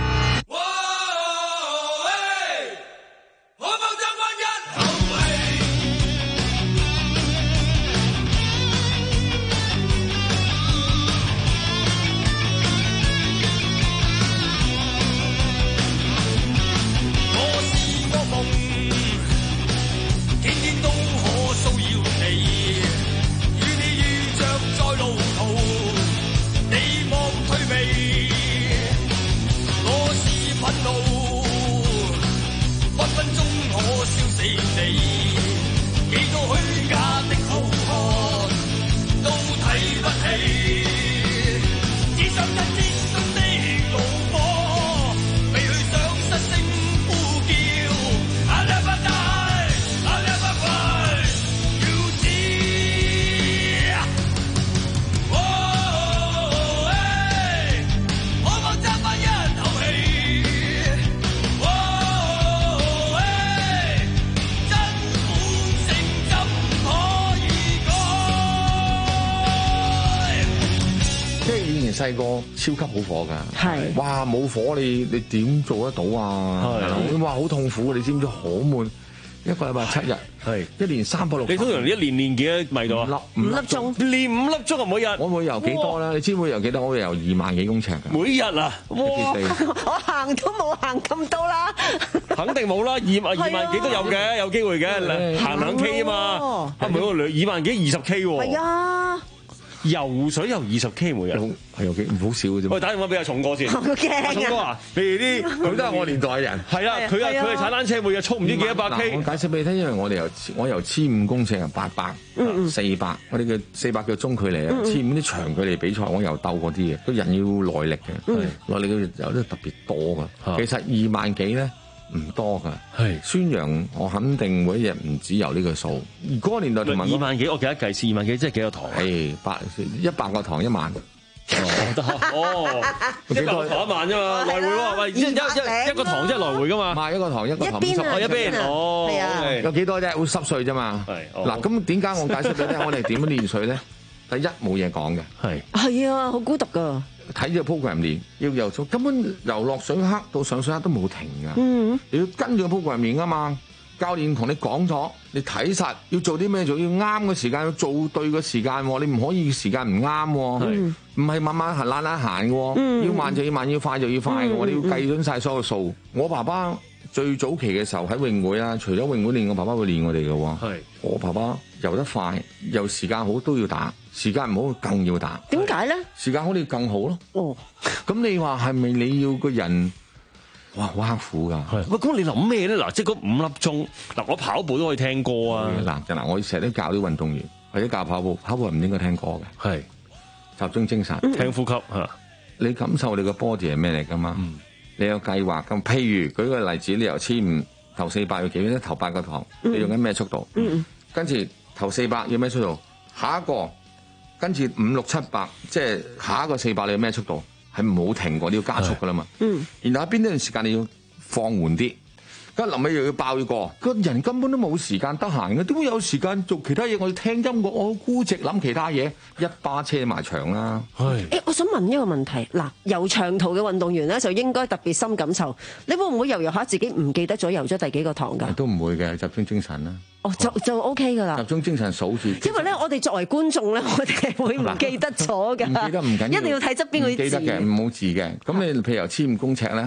細個超級好火㗎，係哇冇火你你點做得到啊？係哇好痛苦，你知唔知好悶？一個禮拜七日，係一年三百六。 你通常一年練幾多米度啊？ 五粒鐘， 練五粒鐘啊！每日我會游幾多咧？你知唔知游幾多？我會游二萬幾公尺㗎。 每日啊！哇！ 我行都冇行咁多啦。 肯定冇啦，二萬二萬幾都有嘅，有機會嘅，行兩 K 啊嘛。啊唔係喎，二萬幾二十 K 喎。 係啊。 游水游二十 K 每日， 係有幾唔好少嘅啫。 喂，打電話俾阿松哥先。 好驚啊！ 松哥啊，你哋啲佢都係我年代嘅人。 係啊，佢啊佢係踩單車，每日操唔知幾多百 K。 我解釋俾你聽，因為我哋由我由千五公尺啊，八百、四百，我哋嘅四百叫中距離啊，千五啲長距離比賽，我又鬥嗰啲嘅，個人要耐力嘅，耐力嘅有啲特別多㗎。其實二萬幾咧。唔多噶，係宣揚我肯定每一日唔止有呢個數。而嗰個年代同埋二萬幾，我記得計先，二萬幾即係幾個堂？ 係百一百個堂一萬。 哦，得哦，一百個堂一萬啫嘛，來回喎，喂，一一一一個堂即係來回噶嘛， 買一個堂一個堂一邊啊， 一邊哦， 係啊， 有幾多啫？會濕碎啫嘛。係嗱，咁點解我解釋俾你聽？我哋點樣練水咧？第一冇嘢講嘅，係係啊，好孤獨噶。 睇住個 program 練，要游水，根本由落水刻到上水刻都冇停噶。 嗯， 你要跟住個 program 練啊嘛。教練同你講咗，你睇實要做啲咩做，要啱嘅時間，要做對嘅時間。你唔可以時間唔啱，唔係慢慢行懶懶行嘅。嗯、要慢就要慢，要快就要快嘅。我哋、嗯、要計準晒所有數。我爸爸最早期嘅時候喺泳會啦，除咗泳會練，我爸爸會練我哋嘅。係我爸爸游得快，又時間好都要打。時間唔好更要打， 點解咧？ 時間好你更好咯。 哦， 咁你話係咪你要個人？哇，好刻苦㗎。 係喂，咁你諗咩咧？嗱，即係嗰五粒鐘，嗱，我跑步都可以聽歌啊。 嗱，嗱，我成日都教啲運動員或者教跑步，跑步係唔應該聽歌嘅。係集中精神， 聽呼吸嚇。 你感受你個 body 係咩嚟㗎嘛？嗯、你有計劃咁，譬如舉個例子，你由千五頭四百要幾多？頭八個堂，你用緊咩速度？嗯、跟住頭四百要咩速度？下一個。跟住五六七百，即係下一個四百，你有咩速度？係唔好停過，你要加速噶啦嘛。嗯。然後喺邊一段時間你要放緩啲，跟住臨尾又要爆過，個人根本都冇時間得閒嘅，點會有時間做其他嘢？我要聽音樂，我孤寂諗其他嘢，一巴車埋牆啦。係。 誒，我想問一個問題，嗱，游長途嘅運動員咧，就應該特別深感受。你會唔會游游下自己唔記得咗游咗第幾個堂㗎？ 都唔會嘅，集中精神啦。 哦，就就 OK 噶啦。 集中精神數住。 因為咧，我哋作為觀眾咧，我哋係會唔記得咗㗎。 唔記得唔緊要， 一定要睇側邊嗰啲字。 記得嘅，冇字嘅。咁你譬如由千五公尺咧，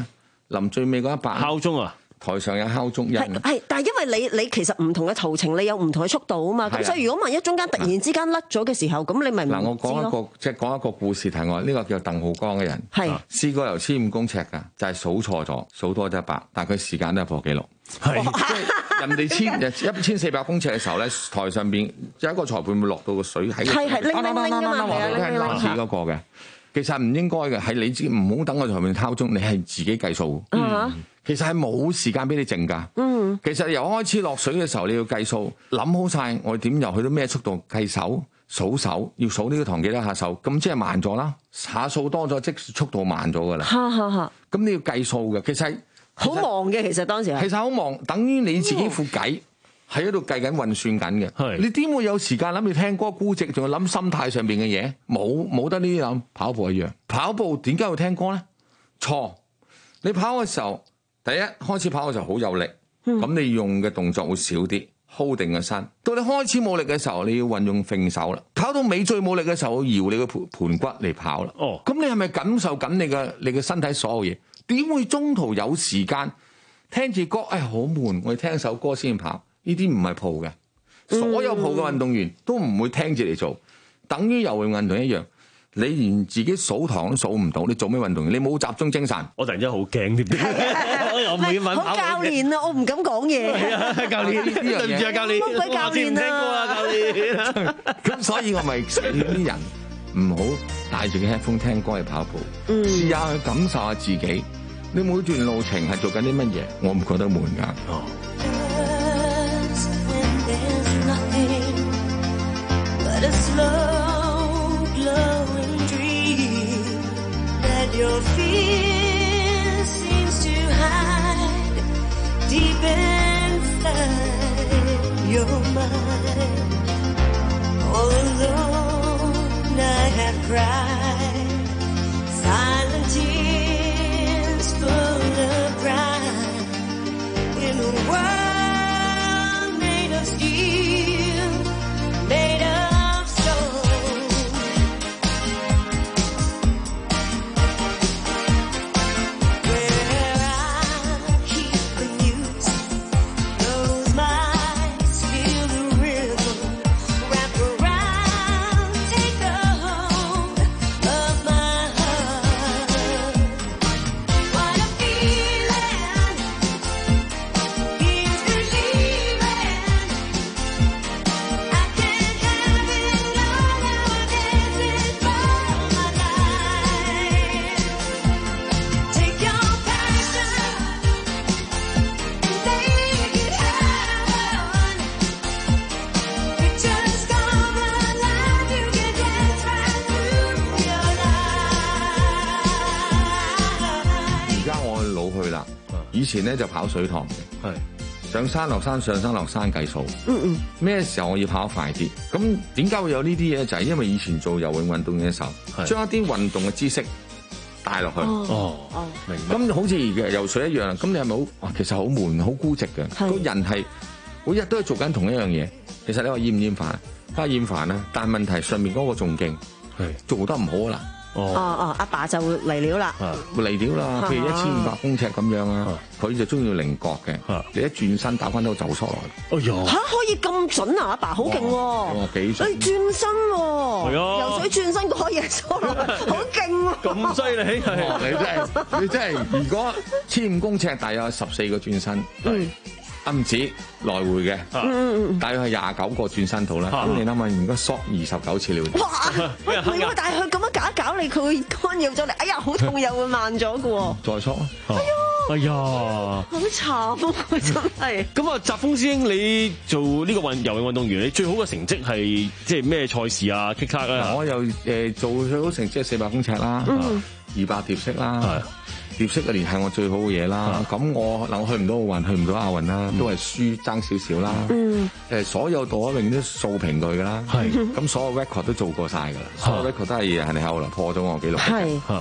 臨最尾嗰一百敲鐘啊！ 台上有敲鐘印， 係係，但係因為你你其實唔同嘅途程，你有唔同嘅速度啊嘛，咁所以如果萬一中間突然之間甩咗嘅時候，咁你咪唔知咯。 嗱，我講一個即係講一個故事題外，呢個叫鄧浩剛嘅人， 係試過由千五公尺㗎，就係數錯咗，數多咗一百，但係佢時間都係破紀錄。係人哋千一千四百公尺嘅時候咧，台上邊有一個裁判會落到個水喺係係拎拎拎㗎嘛，係啊拎拎拎似嗰個嘅。其實唔應該嘅，係你自唔好等個裁判敲鐘，你係自己計數。 嗯， 其實係冇時間俾你靜㗎。 嗯， 其實由開始落水嘅時候，你要計數，諗好晒我點游去到咩速度，計手數手，要數呢個堂幾多下手，咁即係慢咗啦。下數多咗，即速度慢咗㗎啦。 哈哈哈！ 咁你要計數嘅，其實好忙嘅，其實當時係其實好忙，等於你自己副計。喺度計緊運算緊嘅，你點會有時間諗住聽歌估值，仲要諗心態上邊嘅嘢？冇冇得呢啲諗。跑步一樣，跑步點解要聽歌咧？錯，你跑嘅時候，第一開始跑嘅時候好有力，咁、嗯、你用嘅動作會少啲 ，hold 定個身。到你開始冇力嘅時候，你要運用揈手啦。跑到尾最冇力嘅時候，搖你個盤盤骨嚟跑啦。哦，咁你係咪感受緊你嘅你嘅身體所有嘢？點會中途有時間聽住歌？哎，好悶，我哋聽首歌先跑。呢啲唔係蒲嘅，所有蒲嘅運動員都唔會聽住嚟做，等於游泳運動一樣。你連自己數堂都數唔到，你做咩運動員？你冇集中精神。 我突然之間好驚添，我又每晚好教練啊，我唔敢講嘢。 係啊，教練，對唔住啊，教練， 魔鬼教練啊，教練。 咁所以我咪勸啲人唔好帶住個 headphone 聽歌去跑步，試下去感受下自己。你每段路程係做緊啲乜嘢？我唔覺得悶㗎。哦。 But a slow glowing dream that your fear seems to hide deep inside your mind. All alone I have cried silent tears full of pride in a world made of steel, made of 以前咧就跑水塘嘅，係上山落山上山落山計數， 嗯嗯， 咩時候我要跑得快啲？咁點解會有呢啲嘢？就係、是、因為以前做游泳運動嘅時候，將一啲運動嘅知識帶落去。 哦哦， 明白。咁好似游水一樣，咁你係咪好？其實好悶，好孤寂嘅。個人係每日都係做緊同一樣嘢。其實你話厭唔厭煩？梗係厭煩啦。但係問題上面嗰個仲勁，係做得唔好啦。 哦哦，阿爸就嚟料啦， 嚟料啦。譬如一千五百公尺咁樣啊，佢就中意菱角嘅。你一轉身打翻都走出來。哎呀！ 嚇可以咁準啊！阿爸好勁喎， 幾準？ 你轉身喎， 係啊， 游水轉身可以出來，好勁喎！ 咁犀利係， 你真係你真係，如果千五公尺大約十四個轉身。嗯。唔止來回嘅，嗯、大約係廿九個轉身度啦。咁、嗯、你諗下，應該縮二十九次了。 哇！喂，因為但係佢咁樣搞一搞你，佢會干擾咗你。哎呀，好痛又會慢咗嘅喎。 再縮。 哎呀！ 哎呀！ 好慘啊！真係。 咁啊，澤鋒師兄，你做呢個運游泳運動員，你最好嘅成績係即係咩賽事啊？擊卡啊？ 我又誒做最好成績係四百公尺啦，二百蝶式啦。蝶式嘅年係我最好嘅嘢啦，咁我嗱我去唔到奧運，去唔到亞運啦，都係輸爭少少啦。誒、嗯，所有度一泳都掃平佢噶啦，咁所有 record 都做過晒噶啦，所有 record 都係人哋後來破咗我紀錄。係，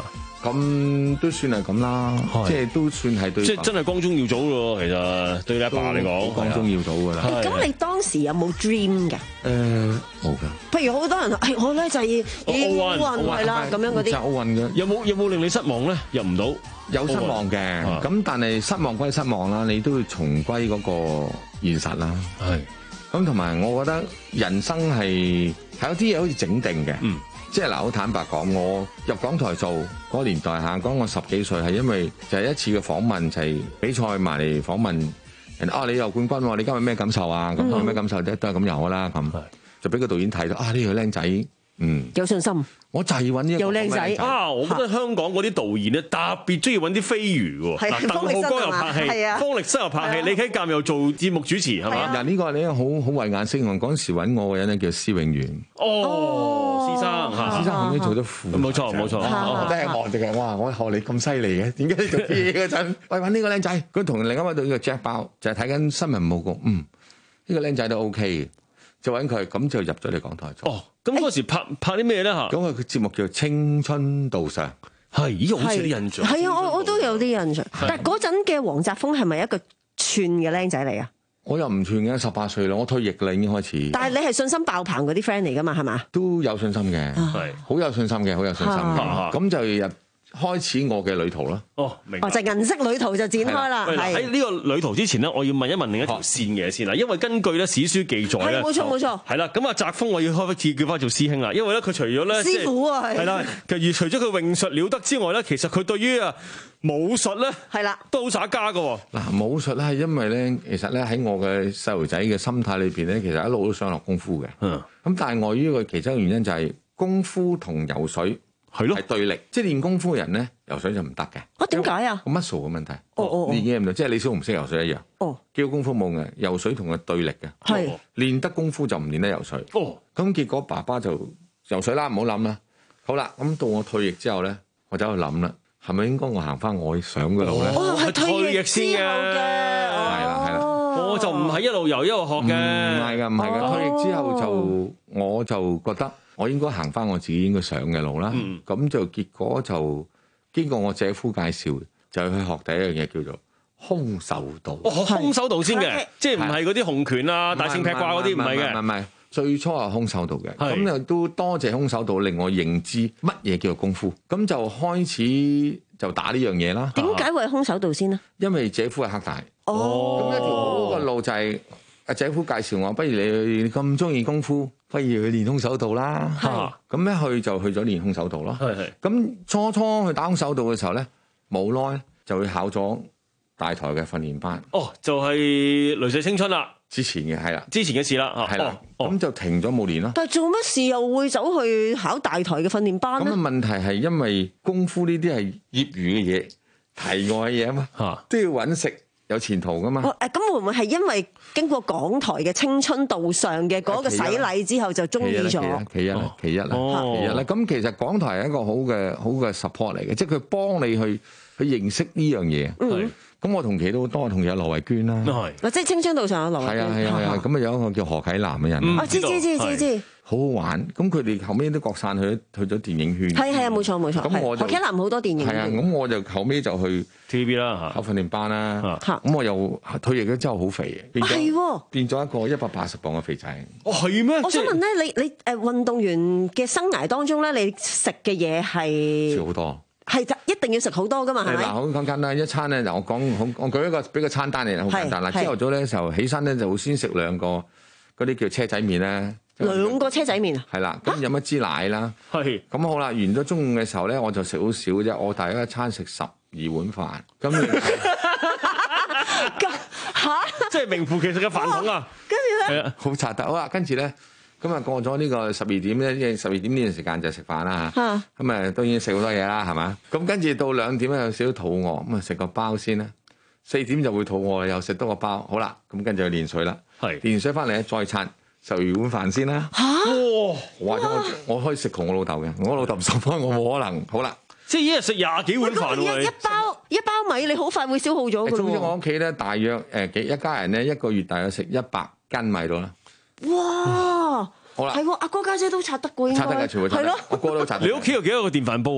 咁都算係咁啦，即係都算係對。 即係真係光宗耀祖咯，其實對你阿爸嚟講， 光宗耀祖噶啦。 咁你當時有冇 dream 嘅？ 誒冇㗎。 譬如好多人，誒我咧就係奧運係啦，咁樣嗰啲。 就奧運嘅。 有冇有冇令你失望咧？入唔到？ 有失望嘅，咁但係失望歸失望啦，你都要重歸嗰個現實啦。 係。 咁同埋我覺得人生係係有啲嘢好似整定嘅。嗯。即係嗱，好坦白講，我入港台做嗰個年代嚇，講我十幾歲係因為就係一次嘅訪問，就係比賽埋嚟訪問人啊，你有冠軍喎，你今日咩感受啊？咁有咩感受啫？都係咁有㗎啦，咁就俾個導演睇到啊，呢個僆仔嗯有信心。 我就係揾呢一個又靚仔啊！我覺得香港嗰啲導演咧特別中意揾啲飛魚喎。嗱，鄧浩光又拍戲，方力申又拍戲，李啟鑑又做節目主持，係嘛？ 嗱，呢個你好好慧眼識英雄。嗰陣時揾我嘅人咧叫施永元。 哦，施生嚇， 施生後尾做咗副。 冇錯冇錯， 我真係學嘅。哇！我學你咁犀利嘅，點解你做啲嘢嗰陣？喂，揾呢個僆仔，佢同另一位導演叫 Jack 包，就係睇緊新聞報告。嗯，呢個僆仔都 OK 嘅。就揾佢，咁就入咗嚟港台做。 哦，咁嗰時拍拍啲咩咧嚇？ 咁啊，個節目叫《青春道上》。 係，咦，好似啲印象。 係啊，我我都有啲印象。但係嗰陣嘅黃澤鋒係咪一個串嘅僆仔嚟啊？ 我又唔串嘅，十八歲啦，我退役啦，已經開始。 但係你係信心爆棚嗰啲 friend 嚟㗎嘛？係嘛？ 都有信心嘅，係好有信心嘅，好有信心嘅。咁就入開始我嘅旅途啦。 哦，明白。 哦，就銀色旅途就展開啦。 喺呢個旅途之前呢，我要問一問另一條線嘅先啦。因為根據咧史書記載咧， 冇錯冇錯。 係啦，咁啊澤鋒我要開一次叫翻做師兄啦。因為咧佢除咗咧師傅啊，係啦，其實除咗佢泳術了得之外咧，其實佢對於啊武術咧係啦都好耍家㗎。 嗱，武術咧係因為咧，其實咧喺我嘅細路仔嘅心態裏邊咧，其實一路都想落功夫嘅。嗯。咁但係礙於個其中原因就係功夫同游水。係咯，係對力，即係練功夫嘅人咧，游水就唔得嘅。 哦，點解啊？ 個 muscle 嘅問題。 哦哦練嘢唔同，即係李小龍唔識游水一樣。 哦， 叫功夫冇嘅，游水同佢對力嘅。 係練得功夫就唔練得游水。 哦， 咁結果爸爸就游水啦，唔好諗啦。好啦，咁到我退役之後咧，我走去諗啦，係咪應該我行翻我想嘅路咧？ 哦，係退役先嘅。 係啦係啦， 我就唔係一路游一路學嘅。 唔係㗎，唔係㗎。退役之後就我就覺得。我應該行翻我自己應該上嘅路啦，咁、嗯、就結果就經過我姐夫介紹，就去學第一樣嘢叫做空手道。 哦，學空手道先嘅，即係唔係嗰啲洪拳啊、大聖劈掛嗰啲，唔係嘅。 唔係唔係，最初係空手道嘅，咁又都多謝空手道令我認知乜嘢叫做功夫，咁就開始就打呢樣嘢啦。 點解會係空手道先呢？ 因為姐夫係黑帶。 哦， 咁一條好嘅路就係、是。阿姐夫介紹我，不如你你咁中意功夫，不如去練空手道啦。咁一去就去咗練空手道咯。咁初初去打空手道嘅時候咧，冇耐就去考咗大台嘅訓練班。 哦，就係雷射青春啦， 之前嘅係啦， 之前嘅事啦， 係啦。咁就停咗冇練咯。 但係做乜事又會走去考大台嘅訓練班咧？ 咁嘅問題係因為功夫呢啲係業餘嘅嘢，題外嘅嘢啊嘛，都要揾食。有前途噶嘛？ 誒、哦，咁會唔會係因為經過港台嘅青春道上嘅嗰個洗禮之後就中意咗？ 其一啦，其一啦，其一啦。咁其實港台係一個好嘅好嘅 support 嚟嘅，即係佢幫你去去認識呢樣嘢。嗯。咁我同期都好多，同期有羅慧娟啦。 係。即係青春道上有羅慧娟。係啊係啊係啊。咁啊有一個叫何啟南嘅人。 嗯。知知知知知。 好好玩，咁佢哋後尾都各散去去咗電影圈。 係係啊，冇錯冇錯。咁我就何啟南好多電影。 係啊，咁我就後尾就去 T V B 啦， 考訓練班啦。咁我又退役咗之後好肥嘅，變咗變咗一個一百八十磅嘅肥仔。 哦，係咩？ 我想問咧，你你誒運動員嘅生涯當中咧，你食嘅嘢係少好多。 係一定要食好多噶嘛，係咪？ 嗱，好簡單啦，一餐咧，嗱，我講好，我舉一個俾個餐單嚟，好簡單啦。朝頭早咧時候起身咧，就會先食兩個嗰啲叫車仔麵咧。 兩個車仔麵啊？ 係啦，咁飲一支奶啦。係。咁好啦，完咗中午嘅時候咧，我就食好少啫。我大約一餐食十二碗飯。咁嚇！即係名副其實嘅飯桶啊！ 跟住咧， 好柒得好啦。跟住咧，咁啊過咗呢個十二點咧，因為十二點呢段時間就食飯啦嚇。咁啊當然食好多嘢啦，係嘛？咁跟住到兩點咧有少少肚餓，咁啊食個包先啦。四點就會肚餓，又食多個包。好啦，咁跟住去練水啦。係。練水翻嚟咧再餐。十二碗飯先啦！嚇！哇！我我可以食窮我老豆嘅，我老豆唔受翻，我冇可能。好啦， 即係一日食廿幾碗飯喎！ 一包一包米，你好快會消耗咗㗎喎。 總之我屋企咧，大約誒幾一家人咧，一個月大約食一百斤米到啦。 哇！ 好啦， 係喎，阿哥家姐都刷得過應該。 刷得嘅全部刷得。係咯，我哥都刷得。 你屋企有幾多個電飯煲啊？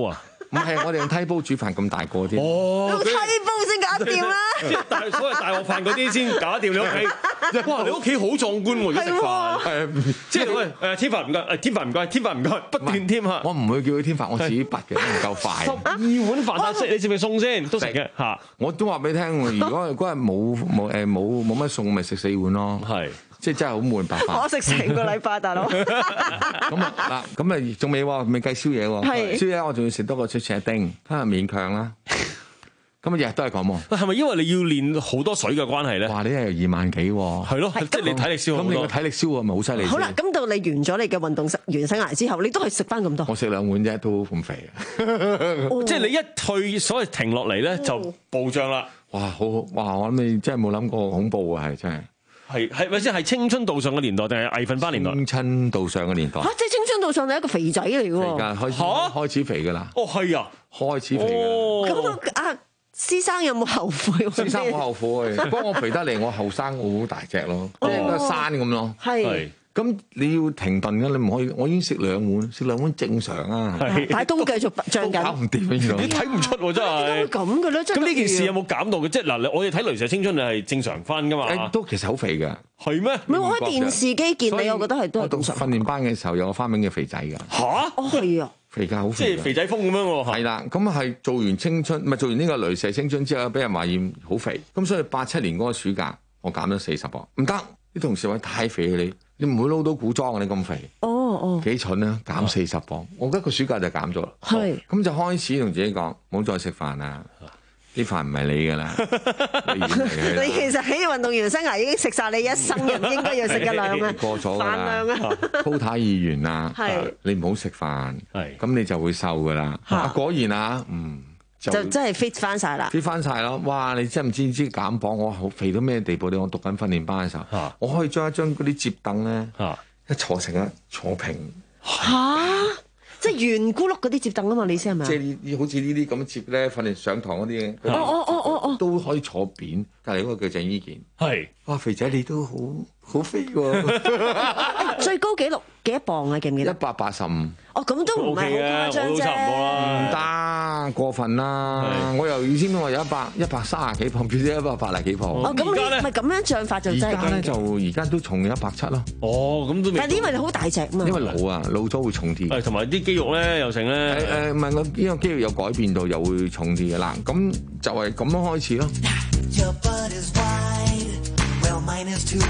唔係，我哋用梯煲煮飯咁大個啲。 哦， 用梯煲先搞掂啦。 即係大所謂大鑊飯嗰啲先搞掂你屋企。哇！你屋企好壯觀喎，如果食飯係即係喂誒添飯唔該，誒添飯唔該，添飯唔該，不斷添嚇。 我唔會叫佢添飯，我自己拔嘅，唔夠快。 十二碗飯菜式，你食唔食餸先？都食嘅嚇。 我都話俾你聽，如果嗰日冇冇誒冇冇乜餸，咪食四碗咯。 係。 即係真係好悶白飯。 我食成個禮拜，大佬。 咁啊嗱，咁啊仲未喎，未計宵夜喎。宵夜我仲要食多個出前一丁，睇下勉強啦。咁啊日日都係咁喎。 喂，係咪因為你要練好多水嘅關係咧？ 哇！你係二萬幾喎。 係咯，即係你體力消耗。 咁你個體力消耗咪好犀利？ 好啦，咁到你完咗你嘅運動完生涯之後，你都係食翻咁多。 我食兩碗啫，都咁肥。 即係你一退所謂停落嚟咧，就暴漲啦。 哇！好好哇！我諗你真係冇諗過恐怖啊，係真係。係係咪先係青春道上嘅年代定係藝訓班年代？ 青春道上嘅年代。 嚇！即係青春道上你係一個肥仔嚟嘅喎。 肥㗎，開始開始肥㗎啦。 哦，係啊， 開始肥㗎。 咁啊，師生有冇後悔？ 師生好後悔，不過我肥得嚟，我後生我好大隻咯，即係個山咁咯。 係。 咁你要停頓㗎，你唔可以。我已經食兩碗，食兩碗正常啊。 但係都繼續漲緊。 搞唔掂啊！ 你睇唔出喎，真係。 點解會咁嘅咧？ 咁呢件事有冇減到嘅？即係嗱，我哋睇《雷射青春》你係正常翻㗎嘛？ 都其實好肥㗎。 係咩？ 唔係我喺電視機見你，我覺得係都係正常。訓練班嘅時候有個花名叫肥仔㗎。 嚇！ 哦，係啊。 肥㗎，好肥。 即係肥仔風咁樣喎。 係啦，咁係做完青春，唔係做完呢個雷射青春之後，俾人話厭好肥。咁所以八七年嗰個暑假，我減咗四十磅。唔得，啲同事話太肥啊你。你唔會撈到古裝啊！你咁肥， 哦哦， 幾蠢啊！減四十磅，我覺得個暑假就減咗啦。 係， 咁就開始同自己講，唔好再食飯啦，啲飯唔係你㗎啦。 你其實喺運動員生涯已經食晒你一生人應該要食嘅量啊， 過咗㗎啦， 飯量啊， 高太議員啊， 係， 你唔好食飯， 係， 咁你就會瘦㗎啦。啊，果然啊，嗯。 就真係 fit 翻晒啦 ，fit 翻晒咯！哇！你真係唔知唔知減磅，我好肥到咩地步？你我讀緊訓練班嘅時候，啊、我可以將一張嗰啲摺凳咧，啊、一坐成一坐平。 嚇、啊！即係圓咕碌嗰啲摺凳啊嘛，你意思係咪？ 即係呢，好似呢啲咁摺咧，訓練上堂嗰啲， 哦哦哦哦哦， 都可以坐扁。隔離嗰個叫鄭伊健， 係哇！肥仔你都好好肥喎！ 最高紀錄幾多磅啊？記唔記得？ 一百八十五。 哦，咁都唔係好誇張啫， 唔得過分啦！我由以前我有一百一百三十幾磅，變咗一百八十幾磅。 哦，咁你咪咁樣漲法就真係。 而家咧就而家都重一百七咯。 哦，咁都未。 但係因為你好大隻啊嘛。 因為老啊，老咗會重啲。 係同埋啲肌肉咧又成咧。 誒誒，唔係我呢個肌肉有改變到，又會重啲嘅啦。咁就係咁樣開始咯。 Your butt is wide, well mine is too.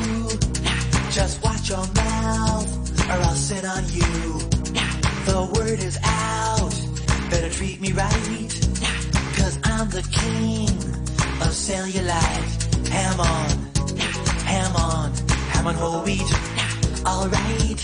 Just watch your mouth, or I'll sit on you. The word is out, better treat me right. Cause I'm the king of cellulite. Ham on, ham on, ham on whole wheat. Alright.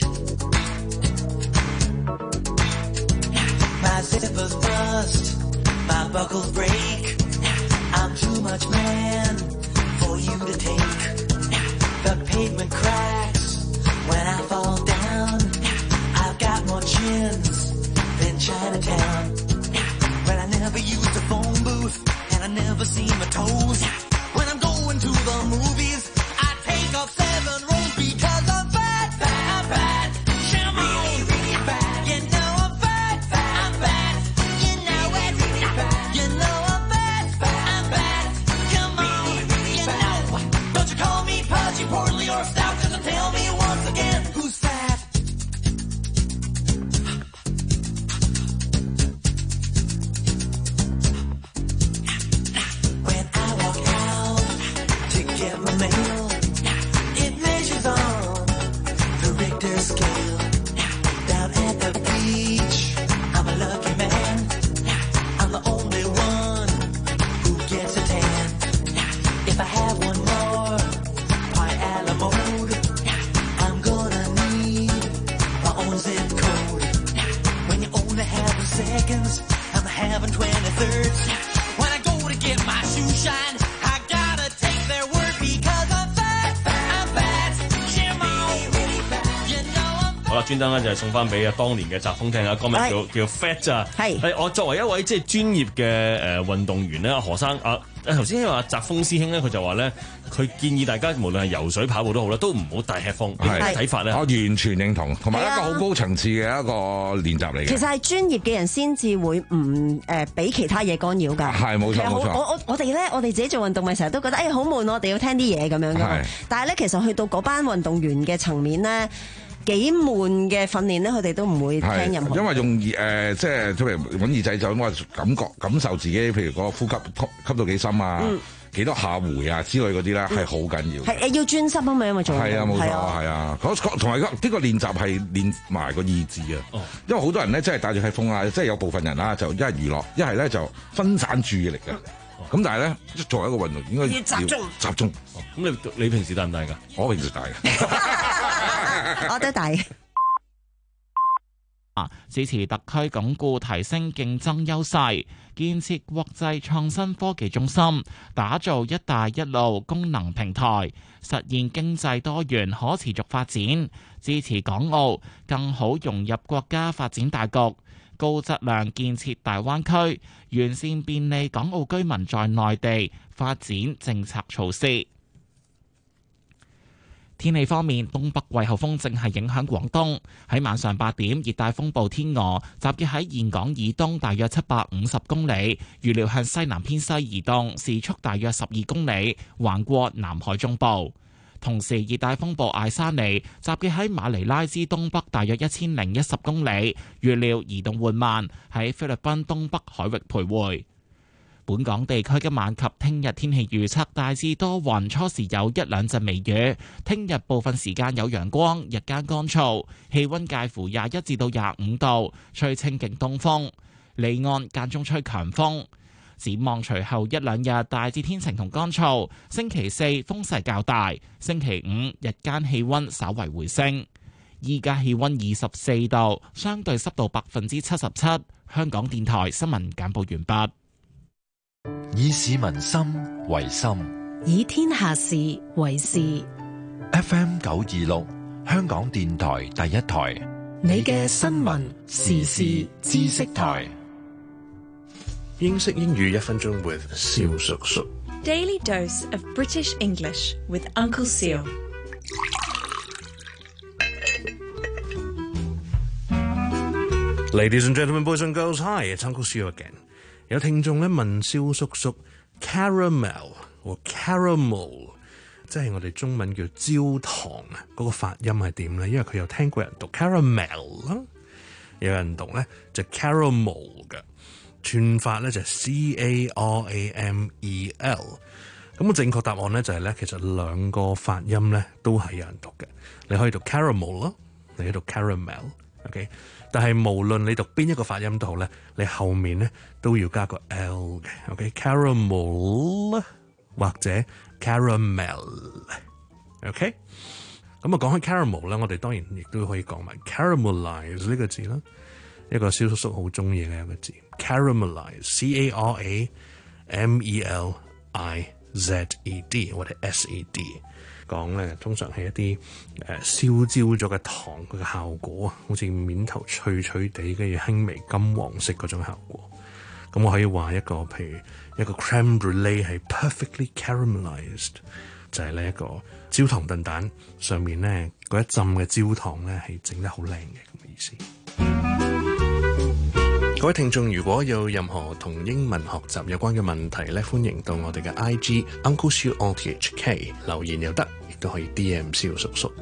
My zippers bust, my buckles break. I'm too much man for you to take. The pavement cracks when I fall down. I've got more chins than Chinatown. But I never use the phone booth and I never see my toes. When I'm going to the movies, I take off seven rows because I'm fat, fat, I'm fat. Come on, really, really fat. You know I'm fat, fat, I'm fat. You know it, really fat. You know I'm fat, fat, I'm fat. Come on, really, really you fat. Know. Don't you call me pudgy, portly, or stout, just tell me once again who's fat. When I walk out to get my mail, it measures on the Richter scale. Down at the beach, I'm a lucky man. I'm the only one who gets a tan. If I have one more pie a la mode, I'm gonna need my own zip code. When you only have the seconds, I'm having twenty-thirds. When I go to get my shoe shine, I gotta take their word because I'm fat, fat, I'm fat. Come on, you know I'm fat. 好啦，轉專登咧就係送翻俾啊當年嘅澤鋒聽啊，歌名叫叫 Fat 啊。係係我作為一位即係專業嘅誒運動員咧，何生啊。誒頭先話澤鋒師兄咧，佢就話咧，佢建議大家無論係游水、跑步都好啦，都唔好大吃風。你嘅睇法咧？ 我完全認同，同埋一個好高層次嘅一個練習嚟嘅。 其實係專業嘅人先至會唔誒俾其他嘢干擾㗎。 係冇錯冇錯。 我我我哋咧，我哋自己做運動咪成日都覺得誒好悶，我哋要聽啲嘢咁樣㗎嘛。但係咧，其實去到嗰班運動員嘅層面咧。幾悶嘅訓練咧，佢哋都唔會聽任何。 因為用誒、呃、即係譬如揾耳仔就咁話感覺感受自己，譬如個呼吸吸吸到幾深啊，幾、嗯、多下回啊之類嗰啲咧，係好緊要。 係誒要專心啊嘛，因為做係啊冇錯係啊，同埋呢個練習係練埋個意志啊。哦、因為好多人咧，即係帶住氣風啊，即係有部分人啦，就一係娛樂，一係咧就分散注意力嘅。咁、哦、但係咧，作為一個運動員應該要集中集中。咁、 哦、你你平時帶唔帶㗎？ 我平時帶嘅。 我都大啊！支持特區鞏固提升競爭優勢，建設國際創新科技中心，打造一帶一路功能平台，實現經濟多元可持續發展。支持港澳更好融入國家發展大局，高質量建設大灣區，完善便利港澳居民在內地發展政策措施。天氣方面，東北季候風正係影響廣東。喺晚上八點，熱帶風暴天鵝集結喺峴港以東大約七百五十公里，預料向西南偏西移動，時速大約十二公里，橫過南海中部。同時，熱帶風暴艾莎尼集結喺馬尼拉之東北大約一千零一十公里，預料移動緩慢，喺菲律賓東北海域徘徊。本港地區今晚及聽日天氣預測大致多雲，初時有一兩陣微雨。聽日部分時間有陽光，日間乾燥，氣溫介乎廿一至到廿五度，吹清勁東風，離岸間中吹強風。展望隨後一兩日大致天晴同乾燥，星期四風勢較大，星期五日間氣溫稍為回升。依家氣溫二十四度，相對濕度百分之七十七。香港電台新聞簡報完畢。 以市民心為心， 以天下事為事。 F M 九二六，香港電台第一台， 你嘅新聞時事知識台。 英式英語一分鐘 with 蕭叔叔。 Daily dose of British English with Uncle Seal。 Ladies and gentlemen, boys and girls, hi, it's Uncle Seal again。有聽眾咧問蕭叔叔 caramel 或 caramel， 即係我哋中文叫焦糖啊，嗰個發音係點咧？因為佢有聽過人讀 caramel 啦，有人讀咧就 caramel 嘅串法咧就 C A R A M E L。咁個正確答案咧就係咧，其實兩個發音咧都係有人讀嘅。你可以讀 caramel 咯，你可以讀 caramel，OK。但係無論你讀邊一個發音都好咧，你後面咧都要加個 L 嘅 ，OK？Caramel 或者 caramel，OK？ 咁啊講開 caramel 咧，我哋當然亦都可以講埋 caramelize 呢個字啦，一個蕭叔叔好中意嘅一個字 ，caramelize，C A R A M E L I Z E D 或者 S E D。講咧，通常係一啲誒燒焦咗嘅糖，佢嘅效果啊，好似面頭脆脆地，跟住輕微金黃色嗰種效果。咁我可以話一個，譬如一個 crème brûlée 係 perfectly caramelized，就係呢一個焦糖燉蛋上面咧嗰一浸嘅焦糖咧係整得好靚嘅咁嘅意思。各位聽眾，如果有任何同英文學習有關嘅問題咧，歡迎到我哋嘅 I G Uncle Siu R T H K 留言又得，亦都可以 D M 蕭叔叔。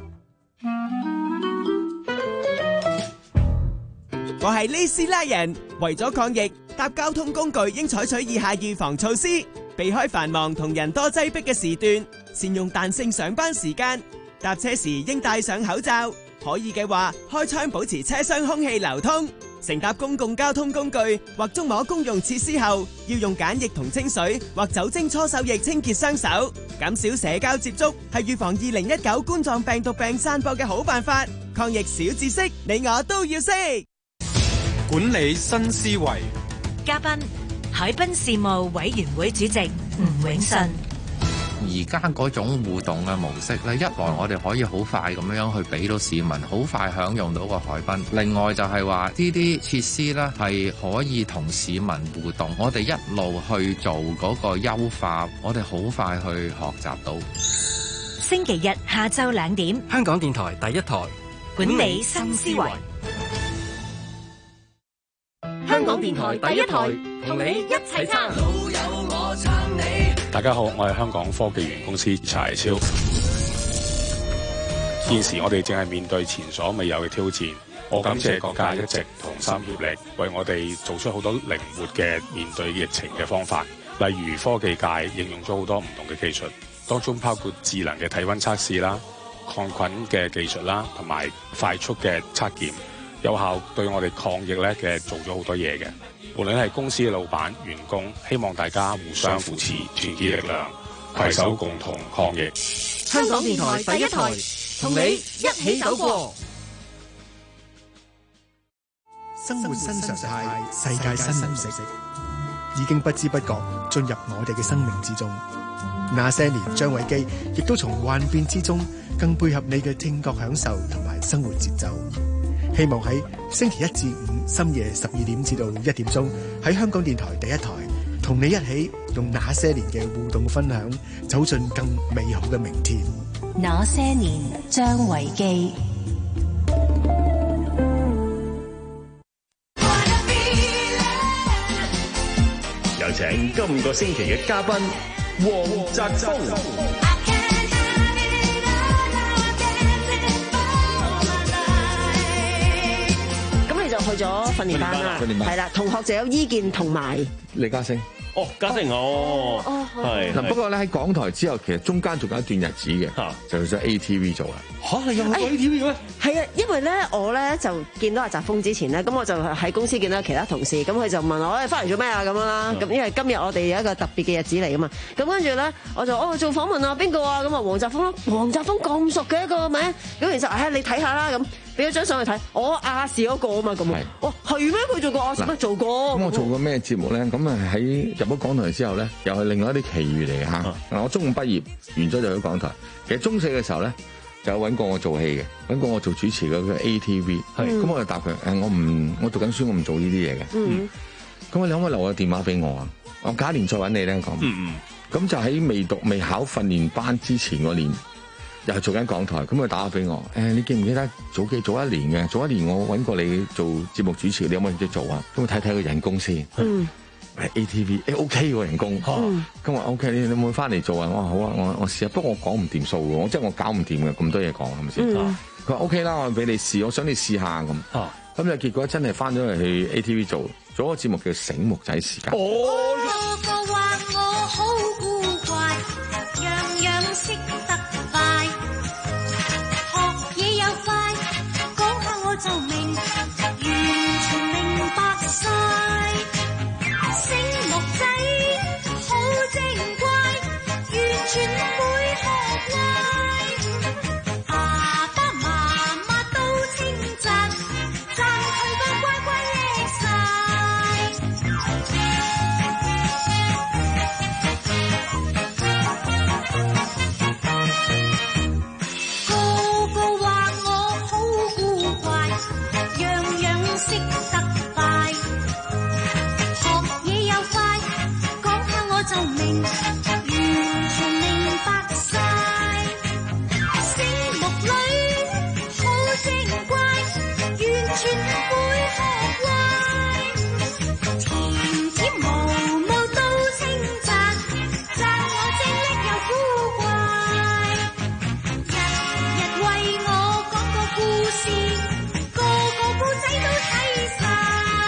我係呢斯拉人，為咗抗疫，搭交通工具應採取以下預防措施：避開繁忙同人多擠迫嘅時段，善用彈性上班時間，搭車時應戴上口罩，可以嘅話開窗保持車廂空氣流通。乘搭公共交通工具或觸摸公用設施後，要用梘液同清水或酒精搓手液清潔雙手，減少社交接觸，係預防二零一九冠狀病毒病散播嘅好辦法。抗疫小知識，你我都要識。 管理新思維， 嘉賓海濱事務委員會主席吳永信。 而家嗰種互動嘅模式咧，一來我哋可以好快咁樣去俾到市民好快享用到個海濱，另外就係話呢啲設施咧係可以同市民互動，我哋一路去做嗰個優化，我哋好快去學習到。 星期日下晝兩點， 香港電台第一台管理新思維。 香港電台第一台同你一齊撐。老友我撐你。 大家好，我係香港科技園公司柴超。現時我哋正係面對前所未有嘅挑戰，我感謝各界一直同心協力，為我哋做出好多靈活嘅面對疫情嘅方法。例如科技界應用咗好多唔同嘅技術，當中包括智能嘅體溫測試啦、抗菌嘅技術啦，同埋快速嘅測檢，有效對我哋抗疫咧嘅做咗好多嘢嘅。無論係公司嘅老闆、員工，希望大家互相扶持，團結力量，攜手共同抗疫。 香港電台第一台，同你一起走過。 生活新常態，世界新模式，已經不知不覺進入我哋嘅生命之中。那些年，張偉基亦都從幻變之中，更配合你嘅聽覺享受同埋生活節奏。希望喺星期一至五深夜十二點至到一點鐘，喺香港電台第一台，同你一起用那些年嘅互動分享，走進更美好嘅明天。 那些年，張維基。 有請今個星期嘅嘉賓黃澤鋒。 就去咗訓練班啦，係啦，同學就有伊健同埋李嘉誠。 哦，嘉誠哦，係嗱，不過咧喺港台之後，其實中間仲有一段日子嘅，就去咗 A T V 做啦。 嚇，你有去過 A T V 嘅咩？ 係啊，因為咧我咧就見到阿澤鋒之前咧，咁我就喺公司見到其他同事，咁佢就問我：誒翻嚟做咩啊？咁樣啦，咁因為今日我哋有一個特別嘅日子嚟噶嘛，咁跟住咧我就哦做訪問啊，邊個啊？咁啊黃澤鋒咯，黃澤鋒咁熟嘅一個名，咁其實誒你睇下啦，咁俾咗張相去睇，我亞視嗰個啊嘛，咁哇係咩？佢做過亞視咩？做過。咁我做過咩節目咧？咁啊喺入咗港台之後咧，又係另外一啲奇遇嚟嘅嚇。嗱，我中五畢業完咗就去港台，其實中四嘅時候咧。就有揾過我做戲嘅，揾過我做主持嘅，佢 A T V，咁我就答佢誒，我唔我讀緊書，我唔做呢啲嘢嘅。咁、嗯、你可唔可以留個電話俾我啊？我隔一年再揾你咧講。咁、嗯、就喺未讀未考訓練班之前嗰年，又係做緊港台，咁佢打俾我誒，你記唔記得早幾早一年嘅？早一年我揾過你做節目主持，你有冇興趣做啊？咁我睇睇個人工先。嗯 A T V 誒 OK 喎人工，咁我 OK 你你有冇翻嚟做啊？我話好啊，我我試下，不過我講唔掂數嘅，我即係我搞唔掂嘅，咁多嘢講係咪先？佢話 OK 啦，我俾你試，我想你試下咁。咁就結果真係翻咗去 A T V 做，做個節目叫醒目仔時間。 個個話我好古怪，樣樣識得快，學嘢又快，講下我就明，完全明白晒。醒目仔好精怪，完全唔會學壞。爸爸媽媽都稱讚，讚佢個乖乖叻晒。個個話我好古怪，樣樣識得快。就明，完全明白晒。醒目女好精怪，完全唔會學壞。甜甜毛毛都稱讚，讚我精叻又古怪。日日為我講個故事，個個故仔都睇晒。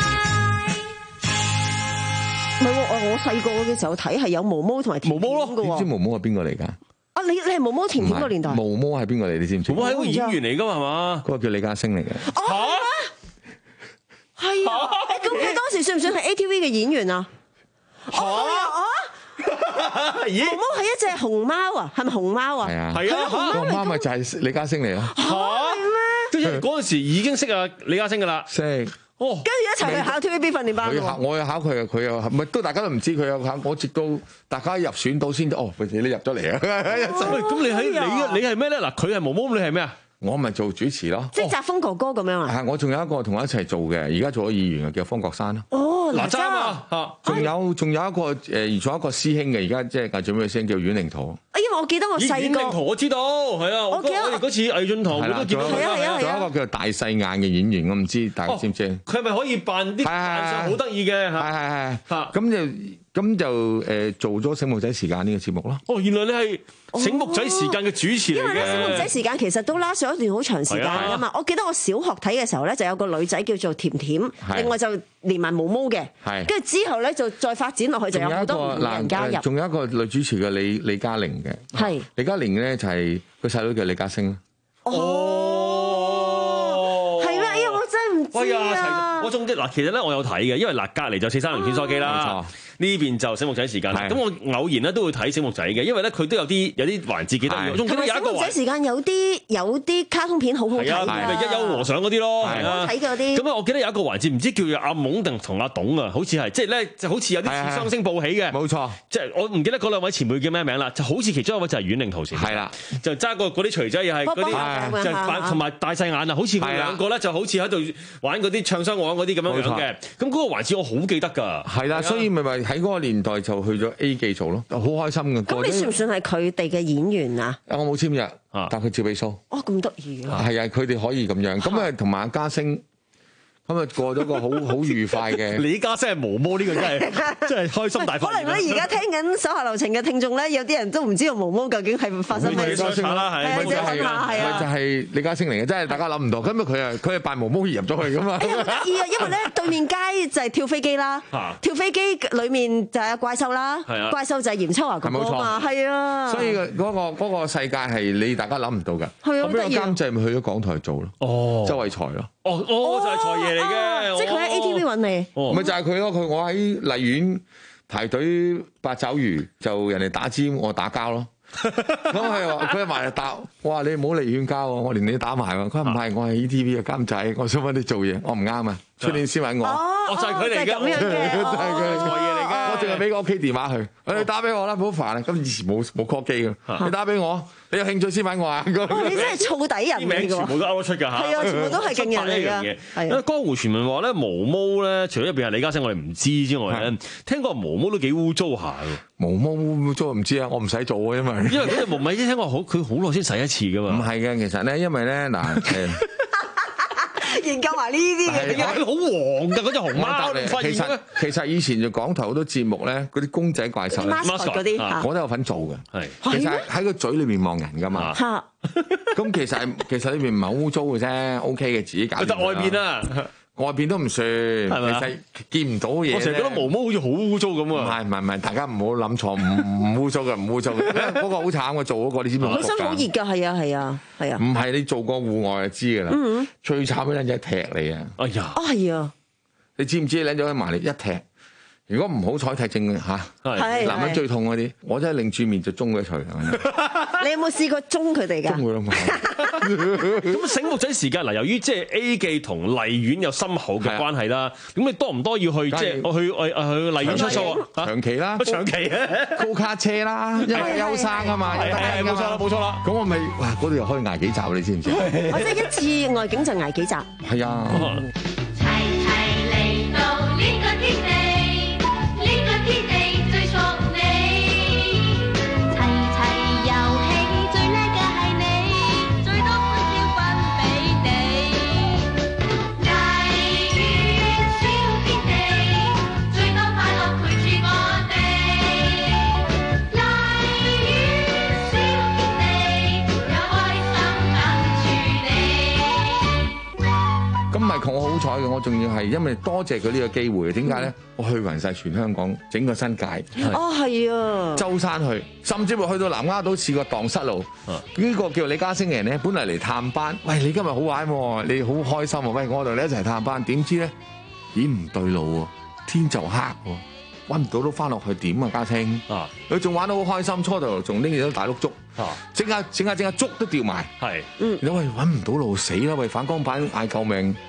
唔係喎，我我細個嘅時候睇係有毛毛同埋甜甜嘅喎。 你知毛毛係邊個嚟㗎？ 啊，你你係毛毛甜甜個年代。 毛毛係邊個嚟？你知唔知？ 毛毛係一個演員嚟㗎嘛？係嘛？ 嗰個叫李嘉誠嚟嘅。 嚇！係啊！咁佢當時算唔算係 A T V 嘅演員啊？嚇！咦？毛毛係一隻熊貓啊？係咪熊貓啊？ 係啊！ 係啊！ 熊貓咪就係李嘉誠嚟咯。 係咩？ 即係嗰陣時已經識啊李嘉誠㗎啦。 識。 哦， 跟住一齊去考 T V B 訓練班佢考，我有考佢啊，佢又唔係都大家都唔知佢有考，我直到大家入選到先哦，你入咗嚟啊！ 喂，咁你喺你你係咩咧？嗱，佢係毛毛，你係咩啊？ 我咪做主持咯， 即係澤峰哥哥咁樣啊？ 係，我仲有一個同我一齊做嘅，而家做咗議員嘅叫方國珊咯。 哦， 哪吒啊，嚇！ 仲有仲有一個誒，仲有一個師兄嘅，而家即係做咩師兄叫阮靈圖。 因為我記得我細個， 阮靈圖我知道，係啊，我記得我哋嗰次藝進堂我都見到佢。 係啊係啊， 仲有一個叫做大細眼嘅演員，我唔知大家知唔知？ 佢係咪可以扮啲扮相好得意嘅？係係係係。咁就咁就誒做咗醒目仔時間呢個節目咯。 哦，原來你係醒目仔時間嘅主持嚟嘅。 因為咧醒目仔時間其實都拉上一段好長時間㗎嘛。我記得我小學睇嘅時候咧，就有個女仔叫做甜甜，另外就連埋毛毛嘅。係。跟住之後咧就再發展落去，就有好多唔同人加入。 仲有一個女主持嘅李李嘉玲嘅。係。李嘉玲咧就係個細佬叫李嘉升。 哦。係咩？哎呀，我真係唔知啊！ 我仲嗱，其實咧我有睇嘅，因為嗱隔離就四三零穿梭機啦。呢邊就醒目仔時間，咁我偶然咧都會睇醒目仔嘅，因為咧佢都有啲有啲環節記得嘅。仲記得有一個醒目仔時間有啲有啲卡通片好好睇嘅， 咪一休和尚嗰啲咯，係啊，睇嗰啲。 咁啊，我記得有一個環節，唔知叫做阿懵定同阿董啊，好似係即係咧，就好似有啲似雙星報喜嘅，冇錯。即係我唔記得嗰兩位前輩叫咩名啦，就好似其中一位就係阮靈圖前輩，係啦，就揸個嗰啲錘仔又係嗰啲，就同埋大細眼啊，好似佢兩個咧就好似喺度玩嗰啲唱雙簧嗰啲咁樣樣嘅。咁嗰個環節我好記得㗎， 係啦，所以咪咪喺嗰個年代。就去咗 A 記做咯，好開心嘅。 咁你算唔算係佢哋嘅演員啊？ 我冇簽約，但佢照俾數。 哦，咁得意啊！ 係啊，佢哋可以咁樣。咁啊，同埋阿嘉星。咁啊過咗個好好愉快嘅。 李嘉升係毛毛呢個真係真係開心大發現。 可能咧而家聽緊手下留情嘅聽眾咧，有啲人都唔知道毛毛究竟係發生咩事。係啊，即係問下係啊。 就係李嘉升嚟嘅，真係大家諗唔到。咁啊佢啊佢係扮毛毛而入咗去噶嘛。 哎呀好得意啊！因為咧對面街就係跳飛機啦，跳飛機裡面就係怪獸啦，怪獸就係嚴秋華哥哥嘛，係啊。 所以嗰個嗰個世界係你大家諗唔到㗎。 係啊， 咁樣監製咪去咗港台做咯。哦，周偉才咯。 哦哦，就係財爺嚟嘅， 即係佢喺 A T V 揾你， 咪就係佢咯。佢我喺荔園排隊八爪魚，就人哋打尖，我打交咯。咁佢話佢埋嚟答，我話你唔好離遠交喎，我連你都打埋喎。佢話唔係，我係 E T V 嘅監製，我想揾你做嘢，我唔啱啊，出年先揾我。 哦， 就係佢嚟嘅， 咁樣嘅， 就係佢財爺嚟嘅。我淨係俾個屋企電話佢，你打俾我啦，唔好煩啊。咁以前冇冇 call 機㗎，你打俾我。你有興趣先揾我啊！ 你真係燥底人嚟㗎喎， 全部都勾得出㗎嚇。係啊，全部都係勁人嚟㗎。 係啊，江湖傳聞話咧，毛毛咧，除咗入邊係李嘉升，我哋唔知之外咧，聽講毛毛都幾污糟下㗎。 毛毛污糟唔知啊，我唔使做啊，因為因為嗰隻毛咪聽講好，佢好耐先洗一次㗎嘛。 唔係嘅，其實咧，因為咧嗱誒。 研究埋呢啲嘅， 佢好黃㗎嗰隻熊貓， 其實其實以前就港台好多節目咧，嗰啲公仔怪獸嗰啲， 我都有份做嘅。 係， 其實喺個嘴裏面望人㗎嘛。咁其實其實裏面唔係好污糟嘅啫 ，OK 嘅，自己搞。 得外邊啊， 外邊都唔算，其實見唔到嘢。 我成日覺得毛毛好似好污糟咁啊！ 唔係唔係唔係，大家唔好諗錯，唔唔污糟嘅，唔污糟嘅。嗰個好慘嘅，做嗰個你知唔知？ 本身好熱㗎，係啊係啊係啊。 唔係你做過戶外就知㗎啦。最慘嗰陣就係踢你啊！ 哎呀， 哦係啊！ 你知唔知你拎咗埋嚟一踢？如果唔好彩踢正嚇，男人最痛嗰啲，我真係擰住面就中咗佢。 你有冇試過中佢哋㗎？ 中佢啦嘛！ 咁醒目仔時間嗱，由於即係 A 記同荔園有深厚嘅關係啦，咁你多唔多要去即係我去去去荔園出 show 啊？ 長期啦， 長期啊， 高卡車啦，因為優生啊嘛， 係係冇錯啦冇錯啦。 咁我咪哇嗰度又可以捱幾集你知唔知？ 我即係一次外景就捱幾集。 係啊。我好彩嘅，我仲要係因為多謝佢呢個機會。點解咧？我去勻晒全香港整個新界。 哦，係啊， 周山去，甚至乎去到南丫島試過蕩失路。呢個叫李嘉升嘅人咧，本嚟嚟探班。喂，你今日好玩，你好開心啊！喂，我同你一齊探班。點知咧，咦唔對路喎，天就黑喎，揾唔到都翻落去點啊？嘉升，佢仲玩得好開心，初頭仲拎住咗大碌竹，整下整下整下竹都掉埋。係，嗯，你喂揾唔到路死啦！喂，反光板嗌救命。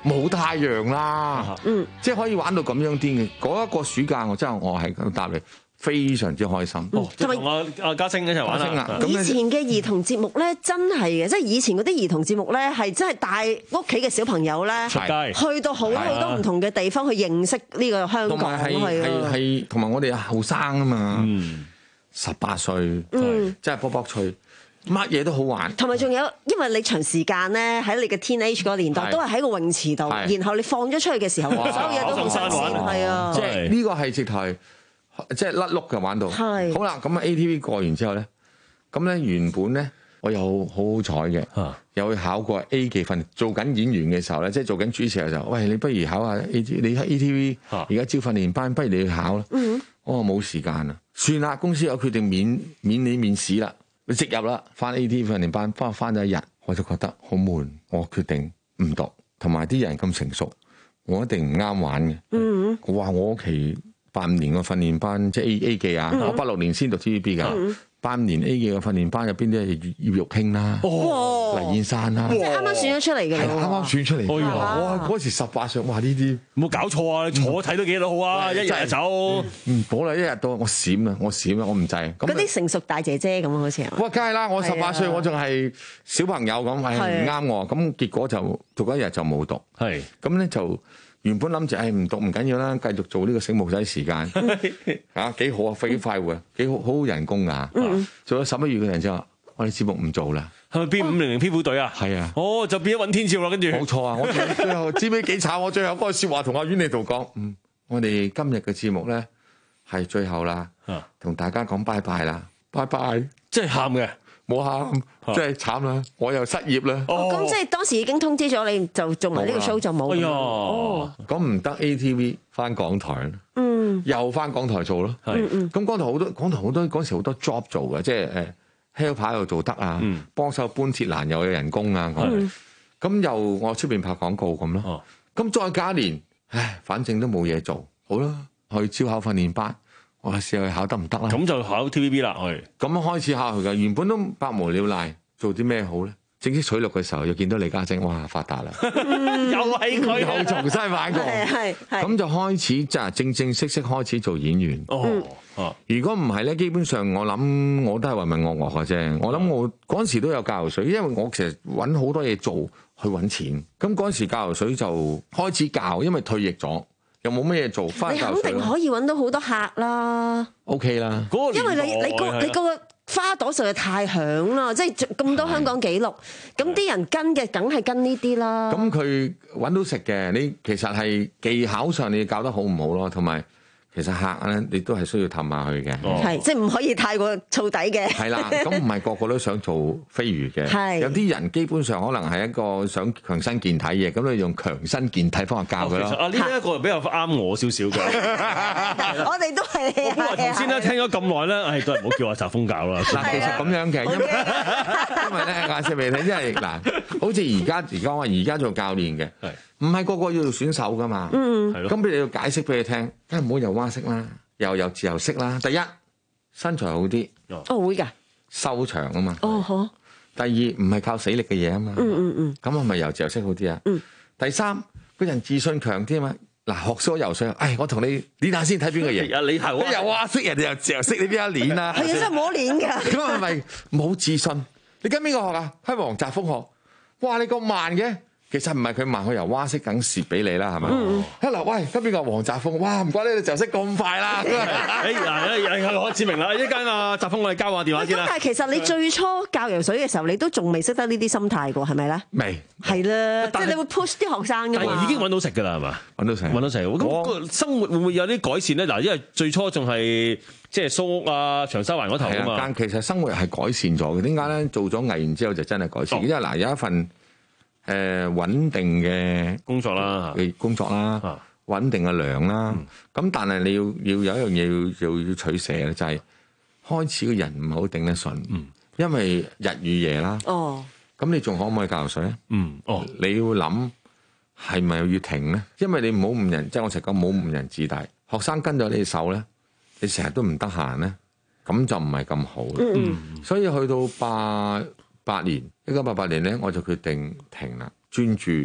冇太陽啦， 嗯， 即係可以玩到咁樣癲嘅。嗰一個暑假我真係我係咁答你，非常之開心。 哦，同埋阿阿嘉星一齊玩啦。 以前嘅兒童節目咧，真係嘅，即係以前嗰啲兒童節目咧，係真係帶屋企嘅小朋友咧， 出街去到好多好多唔同嘅地方去認識呢個香港，係係係同埋我哋後生啊嘛，十八歲， 嗯， 真係卜卜脆。乜嘢都好玩， 同埋仲有，因為你長時間咧喺你嘅 teenage 嗰個年代，都係喺個泳池度，然後你放咗出去嘅時候，所有嘢都好新鮮，係啊， 即係呢個係直頭，即係甩碌嘅玩到。係好啦，咁啊 A T V 過完之後咧，咁咧原本咧我又好好彩嘅，又去考過 A 技訓，做緊演員嘅時候咧，即係做緊主持嘅時候，喂，你不如考下 A T V，你喺 A T V 而家招訓練班，不如你去考啦。嗯，我話冇時間啊，算啦，公司有決定免免你面試啦。你直入啦，翻 A T V 訓練班，翻翻咗一日，我就覺得好悶，我決定唔讀。同埋啲人咁成熟，我一定唔啱玩嘅。嗯，我話我屋企八五年嘅訓練班，即係 A A 技啊，我八六年先讀 T V B 㗎。嗯八五年 A 技嘅訓練班入邊啲係葉玉卿啦，黎燕珊啦， 即係啱啱選咗出嚟嘅， 係啱啱選出嚟。哎呀，哇！嗰時十八歲，哇！呢啲冇搞錯啊！你坐睇都幾多好啊！一日就走， 唔好啦！一日到我閃啊，我閃啊，我唔制。嗰啲成熟大姐姐咁啊，好似係。 哇！梗係啦，我十八歲，我仲係小朋友咁，係唔啱我。咁結果就讀一日就冇讀。係咁咧就。原本諗住誒唔讀唔緊要啦，繼續做呢個醒目仔時間嚇幾好啊，飛機快活啊，幾好好人工啊！做咗十一月嘅人之後，我哋節目唔做啦， 係咪變五零零蝙蝠隊啊？ 係啊！ 哦，就變咗尹天照啦，跟住冇錯啊！我最後知唔知幾慘？我最後嗰句説話同阿阮利圖講：嗯，我哋今日嘅節目咧係最後啦，同大家講拜拜啦，拜拜！ 即係喊嘅。 冇喊，真係慘啦！我又失業啦。 哦，咁即係當時已經通知咗你，就做埋呢個 show 就冇。 哎呀， 哦， 咁唔得 A T V 翻港台啦。嗯，又翻港台做咯。係，咁港台好多，港台好多嗰時好多 job 做嘅，即係誒 helper 又做得啊，幫手搬鐵欄又有人工啊。咁，咁又我出邊拍廣告咁咯。咁再隔一年，唉，反正都冇嘢做，好啦，去招考訓練班。我試下去考得唔得啦？ 咁就考 T V B 啦，係咁樣開始考佢噶。原本都百無聊賴，做啲咩好咧？正式取錄嘅時候，又見到李家晶，哇，發達啦！ 又係佢， 又重新玩過， 係係。 咁就開始就正正式式開始做演員。 哦， 如果唔係咧，基本上我諗我都係渾渾噩噩嘅啫。我諗我嗰陣時都有教游水，因為我其實揾好多嘢做去揾錢。咁嗰陣時教游水就開始教，因為退役咗。又冇乜嘢做，翻你肯定可以揾到好多客啦。 O K 啦， 因為你你個你個花朵實在太響啦，即係咁多香港紀錄，咁啲人跟嘅梗係跟呢啲啦。 咁佢揾到食嘅，你其實係技巧上你教得好唔好咯，同埋。其實客咧，你都係需要氹下佢嘅， 係即係唔可以太過燥底嘅。 係啦，咁唔係個個都想做飛魚嘅，係有啲人基本上可能係一個想強身健體嘅，咁你用強身健體方法教佢咯。 其實啊，呢一個比較啱我少少嘅。 我哋都係。 咁啊，頭先咧聽咗咁耐咧，誒都係唔好叫阿澤峰教啦。 嗱，其實咁樣嘅，因為因為咧，解釋俾你聽，因為嗱，好似而家而家我而家做教練嘅，係。唔係個個要做選手噶嘛，嗯，係咯。咁俾你要解釋俾你聽，梗係唔好游蛙式啦，又有自由式啦。第一身材好啲， 哦會㗎， 修長啊嘛。 哦好。 第二唔係靠死力嘅嘢啊嘛。 嗯嗯嗯。 咁係咪游自由式好啲啊？ 嗯。 第三個人自信強啲啊嘛。嗱，學識咗游水，唉，我同你練下先，睇邊個贏。 啊，你係你游蛙式，人哋又自由式，你邊一練啊？ 係啊，真係冇得練㗎。 咁係咪冇自信？你跟邊個學啊？喺黃澤峰學。哇，你咁慢嘅！其實唔係佢慢，佢由蛙式梗蝕俾你啦，係咪？一嗱，喂，咁邊個黃澤峰？哇，唔怪得你就識咁快啦！ 誒嗱，我指明啦，一間啊澤峰，我哋交下電話先啦。 但係其實你最初教游水嘅時候，你都仲未識得呢啲心態㗎，係咪咧？ 未。 係啦，即係你會 push 啲學生㗎嘛。 已經揾到食㗎啦，係嘛？ 揾到食， 揾到食。咁個生活會唔會有啲改善咧？嗱，因為最初仲係即係蘇屋啊、長沙灣嗰頭啊嘛。 但其實生活係改善咗嘅。點解咧？做咗藝員之後就真係改善。因為嗱，有一份。誒、呃、穩定嘅工作啦， 嘅工作啦，啊、穩定嘅糧啦。咁、嗯、但係你要要有一樣嘢要要要取捨咧，就係、是、開始個人唔係好頂得順，嗯、因為日與夜啦。哦，咁你仲可唔可以教游水咧？嗯，哦，你要諗係咪要停咧？因為你唔好誤人，即、就、係、是、我成日講唔好誤人子弟。學生跟咗你手咧，你成日都唔得閒咧，咁就唔係咁好。嗯，所以去到八八年，一九八八年咧，我就決定停啦，專注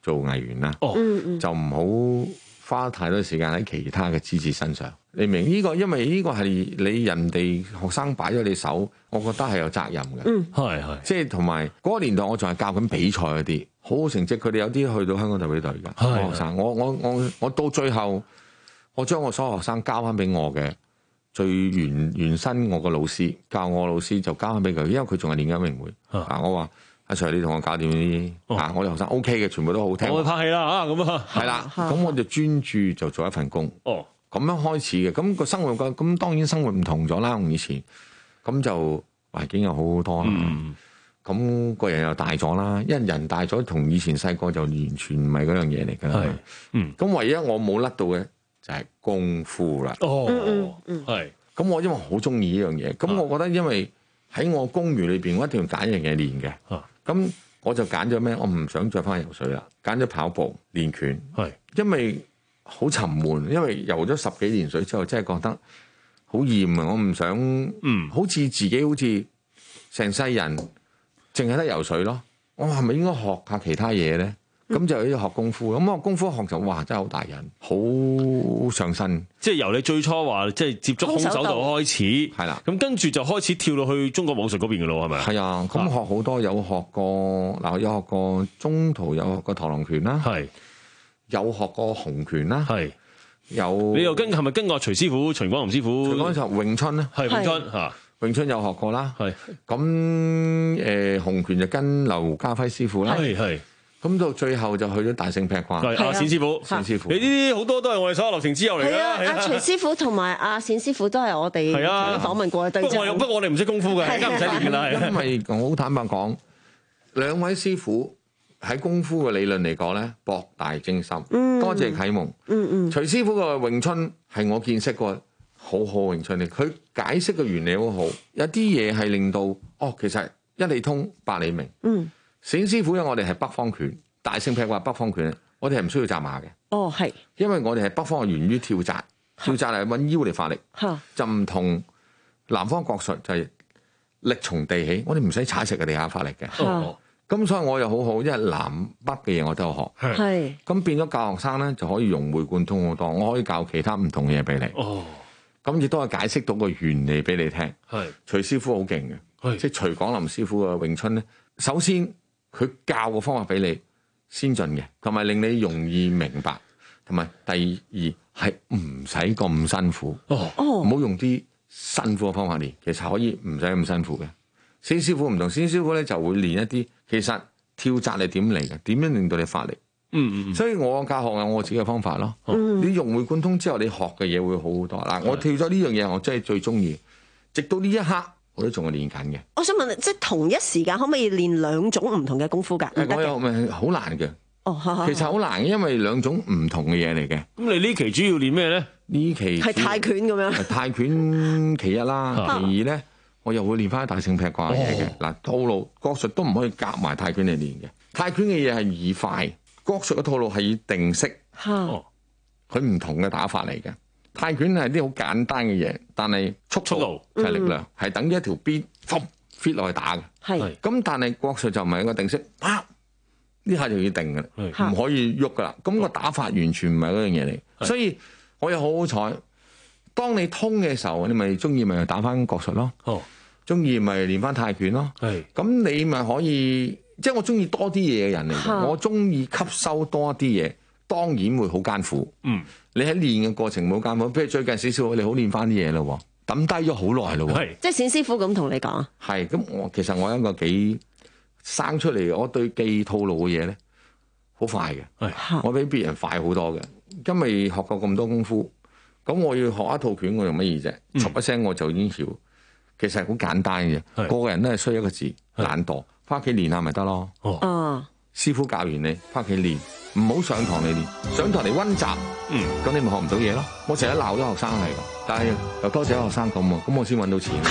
做藝員啦， 哦、 就唔好花太多時間喺其他嘅枝節身上。你明呢、這個？因為呢個係你人哋學生擺咗你手，我覺得係有責任嘅。 嗯，係係， 即係同埋嗰個年代，我仲係教緊比賽嗰啲好好成績，佢哋有啲去到香港代表隊㗎。學生，我我我我到最後，我將我所有學生交翻俾我嘅最原原身我個老師教我老師就交翻俾佢，因為佢仲係練緊泳會。啊，我話阿 Sir，你同我搞掂呢啲啊，我哋學生 O K 嘅，全部都好聽。 我拍戲啦嚇，咁啊， 係啦，咁我就專注就做一份工。 哦。 咁樣開始嘅，咁個生活個咁當然生活唔同咗啦，同以前，咁就環境又好好多啦。咁、嗯、個人又大咗啦，因為人大咗，同以前細個就完全唔係嗰樣嘢嚟㗎。係，嗯。咁唯一我冇甩到嘅就係功夫啦。 哦，嗯嗯，係。 咁我因為好中意呢樣嘢，咁我覺得因為喺我公餘裏邊，我一定要揀一樣嘢練嘅。咁我就揀咗咩？我唔想再翻去游水啦，揀咗跑步練拳。係，因為好沉悶，因為游咗十幾年水之後，真係覺得好厭啊！我唔想，嗯，好似自己好似成世人淨係得游水咯。我係咪應該學下其他嘢咧？咁、嗯、就要學功夫。咁我功夫學就哇，真係好大人，好上身。 即係由你最初話即係接觸空手道開始，係啦。咁跟住就開始跳到去中國武術嗰邊嘅咯，係咪？ 係啊，咁學好多，有學過嗱，有學過中途，有學過螳螂拳啦，係。有學過洪拳啦，係有。你又跟係咪跟過徐師傅、徐廣林師傅？徐廣林就詠春咧，係詠春嚇，詠春有學過啦。係咁誒，洪拳就跟劉家輝師傅啦。係係。咁到最後就去咗大聖劈掛， 係阿冼師傅。冼師傅，你呢啲好多都係我哋所有流程之友嚟㗎。係啊，阿徐師傅同埋阿冼師傅都係我哋係啊訪問過嘅對象。 不過我哋唔識功夫嘅，而家唔使練㗎啦。 因為我好坦白講，兩位師傅。喺功夫嘅理論嚟講咧，博大精深，嗯、多謝啟蒙。嗯嗯，徐師傅嘅詠春係我見識過好好詠春嘅，佢解釋嘅原理好好，有啲嘢係令到哦，其實一理通百理明。嗯，冼師傅因為我哋係北方拳，大聖劈掛北方拳，我哋係唔需要紮馬嘅。哦，係，因為我哋係北方係源於跳紮，跳紮係揾腰嚟發力，就唔同南方國術就係力從地起，我哋唔使踩實嘅地下發力嘅。哦。咁所以我又好好，因為南北嘅嘢我都有學，係咁變咗教學生咧就可以融會貫通好多，我可以教其他唔同嘅嘢俾你。哦，咁亦都係解釋到個原理俾你聽。係徐師傅好勁嘅，即係徐廣林師傅嘅詠春咧，首先佢教個方法俾你先進嘅，同埋令你容易明白，同埋第二係唔使咁辛苦。哦哦，唔好用啲辛苦嘅方法練，其實可以唔使咁辛苦嘅。冼師傅唔同，冼師傅咧就會練一啲，其實跳紮係點嚟嘅？點樣令到你發力？嗯嗯，所以我教學有我自己嘅方法咯。嗯、你融會貫通之後，你學嘅嘢會好好多。嗱、嗯，我跳咗呢樣嘢，我真係最中意。直到呢一刻，我都仲係練緊嘅。我想問，即係同一時間可唔可以練兩種唔同嘅功夫㗎？我有咪好難嘅。哦，其實好難嘅，因為兩種唔同嘅嘢嚟嘅。 咁你呢期主要練咩咧？ 呢期係泰拳咁樣。 泰拳其一啦，其二咧。我又會練翻大聖劈掛嘅嘢嘅，嗱、哦、套路國術都唔可以夾埋泰拳嚟練嘅。泰拳嘅嘢係以快，國術嘅套路係以定式，佢唔、哦、同嘅打法嚟嘅。泰拳係啲好簡單嘅嘢，但係速度就係力量，係、嗯、等於一條鞭 fit 落去打嘅。係咁，但係國術就唔係一個定式，啪呢下就要定嘅，唔可以喐噶啦。咁、個打法完全唔係嗰樣嘢嚟，所以我又好好彩。當你通嘅時候，你咪中意咪打翻國術咯。哦，中意咪練翻泰拳咯。係，咁你咪可以，即係我中意多啲嘢嘅人嚟嘅。我中意吸收多啲嘢，當然會好艱苦。嗯，你喺練嘅過程冇艱苦，譬如最近少少，你好練翻啲嘢咯，抌低咗好耐咯。係，即係冼師傅咁同你講。係，咁我其實我有一個幾生出嚟嘅，我對記套路嘅嘢咧，好快嘅。係，我比別人快好多嘅，因為學過咁多功夫。咁我要學一套拳，我用乜嘢啫？唰、嗯、一聲我就已經曉，其實係好簡單嘅。個個人都係需要一個字，懶惰。翻屋企練下咪得咯。哦，師傅教完你，翻屋企練，唔好上堂嚟練，上堂嚟溫習。嗯，咁你咪學唔到嘢咯。我成日鬧咗學生嚟㗎，但係又多謝學生咁喎，咁我先揾到錢。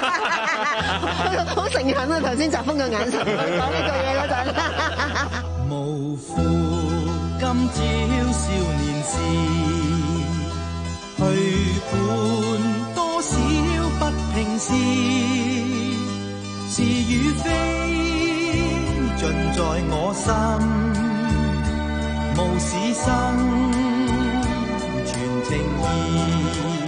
好誠懇啊！頭先澤鋒嘅眼神講呢句嘢嗰陣。無負今朝少年時。去伴多少不平事，是與非盡在我心， 無事生存正義。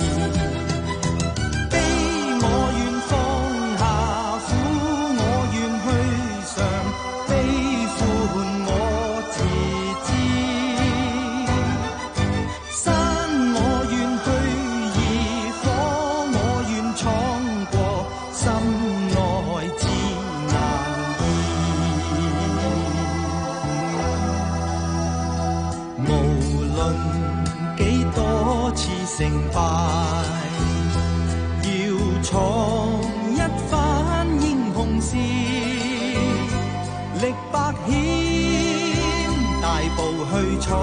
成敗要闖一番英雄事，歷百險大步去闖，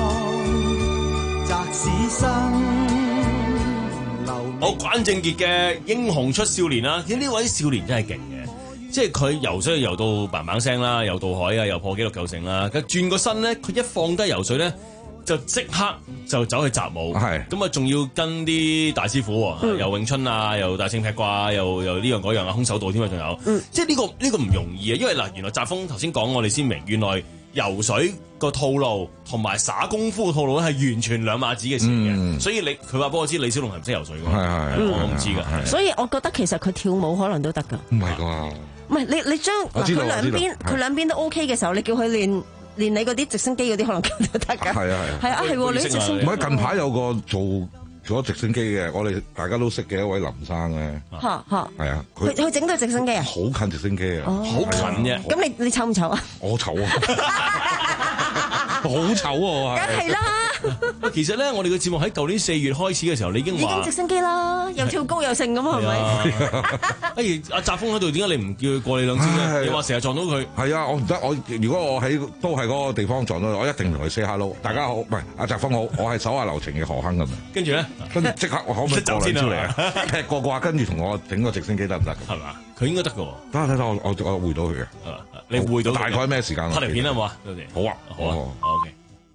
擲使生留。 好，關正傑嘅英雄出少年啦，其實呢位少年真係勁嘅，即係佢游水游到嘭嘭聲啦，游到海啊，又破紀錄救成啦，佢轉個身咧，佢一放低游水咧，就即刻就走去習武，咁啊仲要跟啲大師傅，嗯、又詠春啊，又大聖劈掛，又又呢樣嗰樣啊，空手道添啊，仲有，嗯、即係、呢、呢個呢、呢個唔容易啊，因為嗱，原來澤峰頭先講我哋先明，原來游水個套路同埋耍功夫嘅套路咧係完全兩碼子嘅事嘅，嗯、所以你佢話俾我知李小龍係唔識游水嘅，我唔知㗎， 所以我覺得其實佢跳舞可能都得㗎， 唔係㗎， 唔係你你將嗱佢兩邊佢兩邊都 OK 嘅時候，你叫佢練。練你嗰啲直升機嗰啲可能都得㗎，係啊係啊，係喎你直升機。 唔係近排有個做做咗直升機嘅，我哋大家都識嘅一位林生咧， 嚇嚇， 係啊， 佢佢整到直升機啊， 好近直升機啊， 好近啫。 咁你你醜唔醜啊？ 我醜啊，好醜喎， 梗係啦。 其實咧，我哋嘅節目喺舊年四月開始嘅時候，你已經話已經直升機啦，又跳高又盛咁係咪？ 哎，阿澤峰喺度，點解你唔叫佢過你兩招啫？你話成日撞到佢。 係啊，我唔得，我如果我喺都係嗰個地方撞到，我一定同佢 say hello。大家好，唔係阿澤峰好，我係手下留情嘅何亨咁。 跟住咧， 跟住即刻我可唔可以過兩招嚟啊？踢過啩，跟住同我整個直升機得唔得？ 係嘛？佢應該得㗎喎。 得得得，我我我回到佢嘅。 你回到大概咩時間？ 拍條片啦，好啊？ 好啊， 好啊，OK。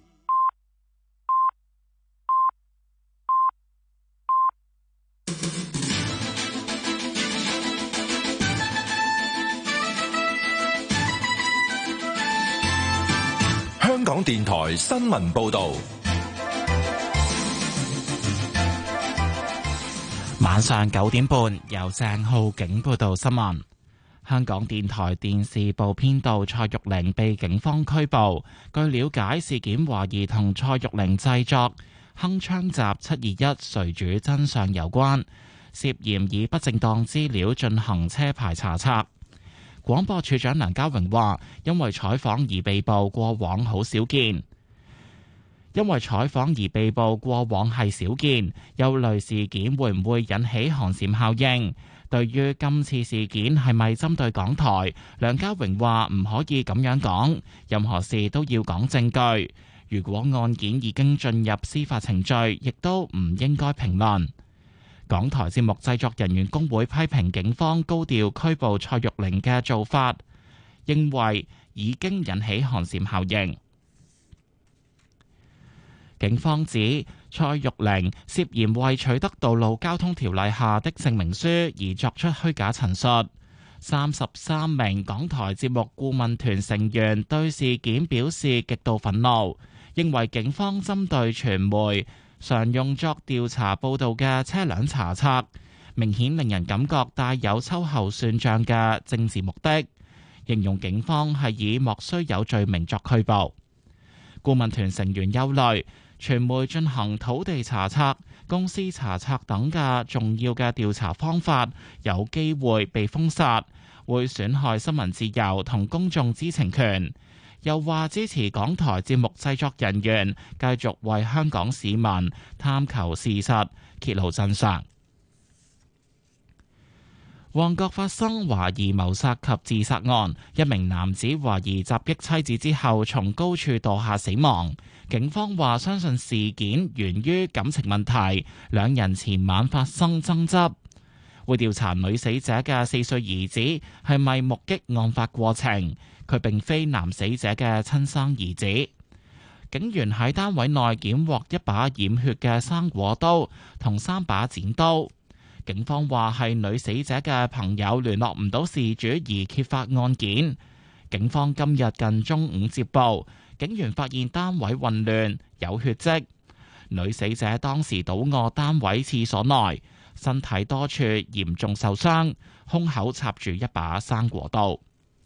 香港電台新聞報導， 晚上九點半由鄭浩景報道新聞。香港電台電視部編導蔡玉玲被警方拘捕。據了解，事件懷疑同蔡玉玲製作鏗鏘集七二一誰主真相有關，涉嫌以不正當資料進行車牌查冊。廣播處長梁家榮話，因為採訪而被捕過往好少見，因為採訪而被捕過往係少見，憂慮事件會唔會引起寒蟬效應。對於今次事件係咪針對港台，梁家榮話唔可以咁樣講，任何事都要講證據。如果案件已經進入司法程序，亦都唔應該評論。港台節目製作人員工會批評警方高調拘捕蔡玉玲嘅做法，認為已經引起寒蟬效應。警方指蔡玉玲涉嫌為取得道路交通條例下的證明書而作出虛假陳述。三十三名港台節目顧問團成員對事件表示極度憤怒，認為警方針對傳媒常用作調查報導嘅車輛查冊，明顯令人感覺帶有秋後算賬嘅政治目的，形容警方係以莫須有罪名作拘捕。顧問團成員憂慮，傳媒進行土地查冊、公司查冊等嘅重要嘅調查方法有機會被封殺，會損害新聞自由同公眾知情權。又話支持港台節目製作人員繼續為香港市民探求事實、揭露真相。旺角發生懷疑謀殺及自殺案，一名男子懷疑襲擊妻子之後從高處墮下死亡。警方話相信事件源於感情問題，兩人前晚發生爭執，會調查女死者嘅四歲兒子係咪目擊案發過程。佢並非男死者嘅親生兒子。警員喺單位內檢獲一把染血嘅生果刀同三把剪刀。警方話係女死者嘅朋友聯絡唔到事主而揭發案件。 警方今日近中午接報，警員發現單位混亂，有血跡。女死者當時倒臥單位廁所內，身體多處嚴重受傷，胸口插住一把生果刀。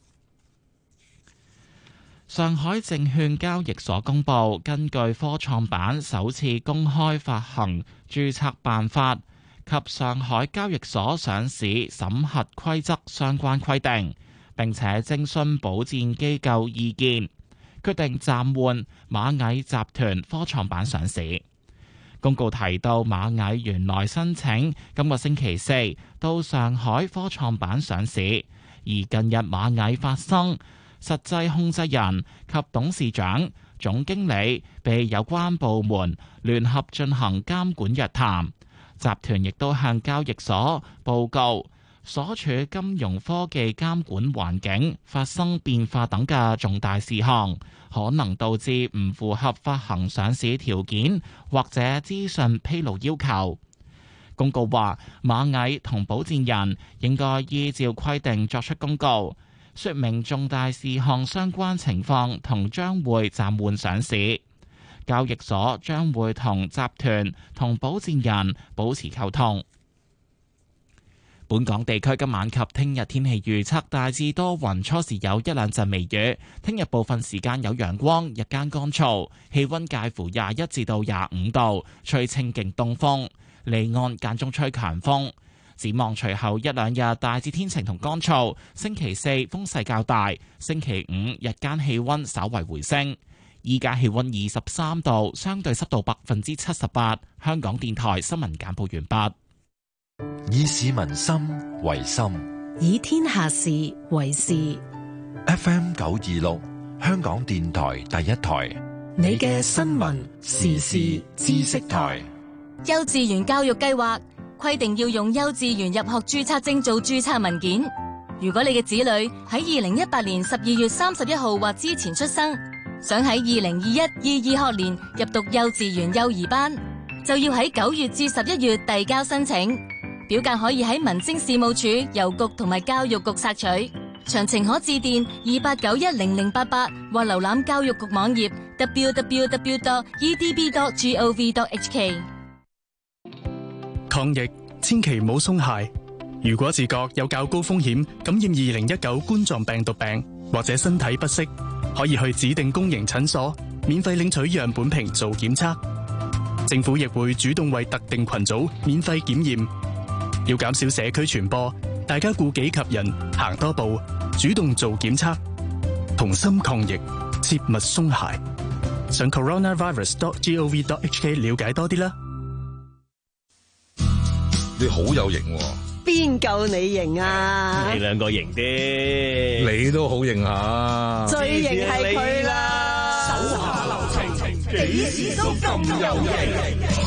上海證券交易所公佈，根據科創板首次公開發行註冊辦法及上海交易所上市審核規則相關規定，並且徵詢保薦機構意見，決定暫緩螞蟻集團科創板上市。公告提到，螞蟻原來申請今個星期四到上海科創板上市，而近日螞蟻發生實際控制人及董事長、總經理被有關部門聯合進行監管約談，集團亦都向交易所報告所處金融科技監管環境發生變化等嘅重大事項，可能導致唔符合發行上市條件或者資訊披露要求。公告話，螞蟻同保薦人應該依照規定作出公告，說明重大事項相關情況同將會暫緩上市。交易所將會同集團同保薦人保持溝通。本港地區今晚及聽日天氣預測大致多雲，初時有一兩陣微雨。聽日部分時間有陽光，日間乾燥，氣溫介乎廿一至到廿五度，吹清勁東風，離岸間中吹強風。展望隨後一兩日大致天晴同乾燥，星期四風勢較大，星期五日間氣溫稍為回升。依家氣溫二十三度，相對濕度百分之七十八。香港電台新聞簡報完畢。 以市民心為心， 以天下事為事。 F M 九二六，香港電台第一台， 你嘅新聞時事知識台。 幼稚園教育計劃規定要用幼稚園入學註冊證做註冊文件。如果你嘅子女喺二零一八年十二月三十一號或之前出生，想喺二零二一、二二學年入讀幼稚園幼兒班，就要喺九月至十一月遞交申請。表格可以喺民政事務處、郵局同埋教育局索取，詳情可致電二八九一零零八八或瀏覽教育局網頁 double-u double-u double-u dot e d b dot gov dot h k。 抗疫千祈唔好鬆懈，如果自覺有較高風險感染二零一九冠狀病毒病或者身體不適，可以去指定公營診所免費領取樣本瓶做檢測。政府亦會主動為特定群組免費檢驗。要減少社區傳播，大家顧己及人，行多步，主動做檢測，同心抗疫，切勿鬆懈。上 coronavirus dot gov dot h k 了解多啲啦。 你好有型喎！ 邊夠你型啊？ 你兩個型啲， 你都好型下。 最型係佢啦！ 手下留情，幾時都咁有型。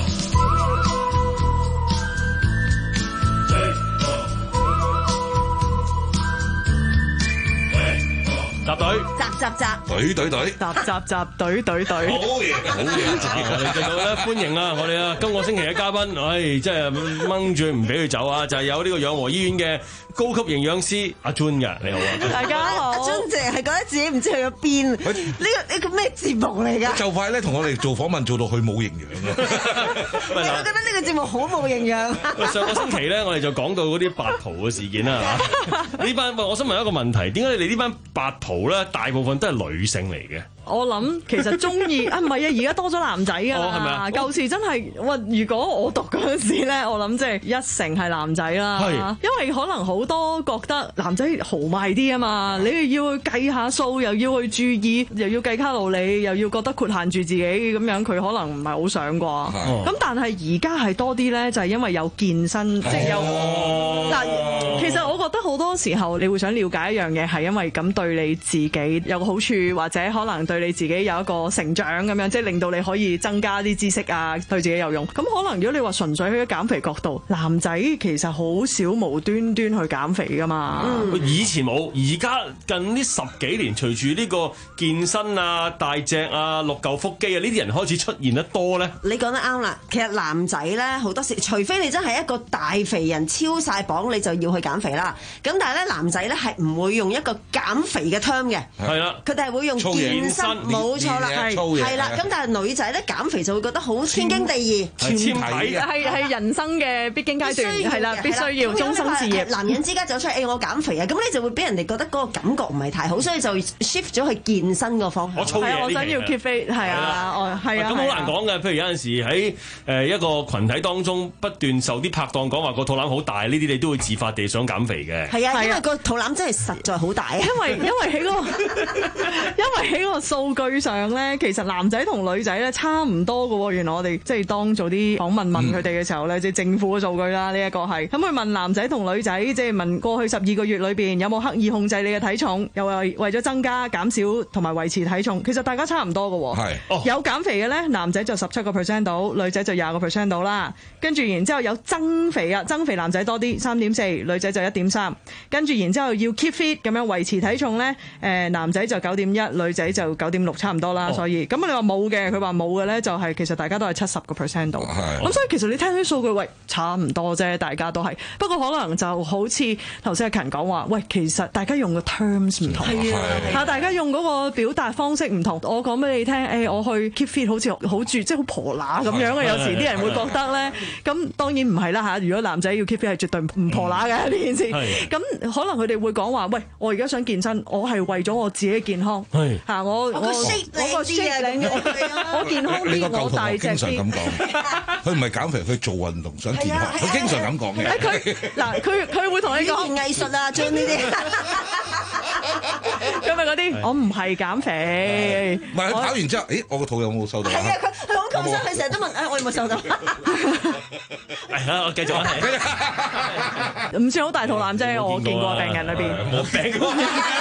集隊， 集集集， 隊隊隊， 集集集，隊隊隊， 好嘢，好嘢！ 我哋繼續咧歡迎啊！我哋啊，今個星期嘅嘉賓，唉，真係掹住唔俾佢走啊！就係有呢個養和醫院嘅高級營養師阿 Jun 嘅，你好啊！ 大家好， 阿 Jun 淨係覺得自己唔知去咗邊，呢個呢個咩節目嚟㗎？ 就快咧同我哋做訪問做到佢冇營養啊！ 我覺得呢個節目好冇營養。 喂，上個星期咧，我哋就講到嗰啲八蒲嘅事件啦，係嘛？呢班，喂，我想問一個問題，點解你哋呢班八蒲咧，大部分都係女性嚟嘅？ 我諗其實中意啊，唔係啊，而家多咗男仔㗎啦。係咪啊？舊時真係，哇！如果我讀嗰陣時咧，我諗即係一成係男仔啦。係，因為可能好多覺得男仔豪邁啲啊嘛，你哋要去計下數，又要去注意，又要計卡路里，又要覺得豁限住自己咁樣，佢可能唔係好想啩。咁但係而家係多啲咧，就係因為有健身，即係有嗱。其實我覺得好多時候你會想了解一樣嘢，係因為咁對你自己有個好處，或者可能對對你自己有一個成長咁樣，即係令到你可以增加啲知識啊，對自己有用。咁可能如果你話純粹喺減肥角度，男仔其實好少無端端去減肥噶嘛。 嗯、以前冇，而家近呢十幾年，隨住呢個健身啊、大隻啊、六嚿腹肌啊呢啲人開始出現得多咧。 你講得啱啦，其實男仔咧好多時，除非你真係一個大肥人超晒磅，你就要去減肥啦。咁但係咧，男仔咧係唔會用一個減肥嘅 term 嘅，係啦，佢哋係會用健身，冇錯啦，係係啦。咁但係女仔咧減肥就會覺得好天經地義， 纖體係係人生嘅必經階段，係啦，必須要終身事業。 男人之間走出嚟，誒我減肥啊，咁你就會俾人哋覺得嗰個感覺唔係太好，所以就 shift 咗去健身個方向。 我操嘢， 我想要 keep fit， 係啊，我係啊。 咁好難講嘅，譬如有陣時喺誒一個群體當中不斷受啲拍檔講話個肚腩好大，呢啲你都會自發地想減肥嘅。 係啊，因為個肚腩真係實在好大啊。 因為因為喺個因為喺個數據上咧，其實男仔同女仔咧差唔多嘅喎。原來我哋即係當做啲訪問問佢哋嘅時候咧，即係政府嘅數據啦，呢一個係咁去問男仔同女仔，即係問過去十二個月裏邊有冇刻意控制你嘅體重，又係為咗增加、減少同埋維持體重。其實大家差唔多嘅喎。係、哦、有減肥嘅咧，男仔就十七個 percent 到，女仔就廿個 percent 到啦。跟住然之後有增肥啊，增肥男仔多啲，三點四，女仔就一點三。跟住然之後要 keep fit 咁樣維持體重咧，誒男仔就九點一，女仔就九點六，差唔多啦。所以咁你話冇嘅，佢話冇嘅咧，就係其實大家都係七十個 percent 度。咁所以其實你聽啲數據，喂，差唔多啫，大家都係。不過可能就好似頭先阿勤講話，喂，其實大家用嘅 terms 唔同，嚇大家用嗰個表達方式唔同。我講俾你聽，誒我去 keep fit 好似好住，即係好婆乸咁樣嘅。有時啲人會覺得咧，咁當然唔係啦嚇。如果男仔要 keep fit 係絕對唔婆乸嘅呢件事。咁可能佢哋會講話，喂，我而家想健身，我係為咗我自己嘅健康，嚇我我我個 shape 靚，我健康啲，我大隻啲。 佢唔係減肥，佢做運動想健康，佢經常咁講嘅。 佢嗱佢佢會同你講藝術啊，將呢啲咁咪嗰啲，我唔係減肥。 唔係佢跑完之後，誒我個肚有冇瘦到？ 係啊，佢佢好緊張，佢成日都問誒我有冇瘦到？ 係啊，我繼續啊， 唔算好大肚腩啫，我見過病人裏邊冇病過。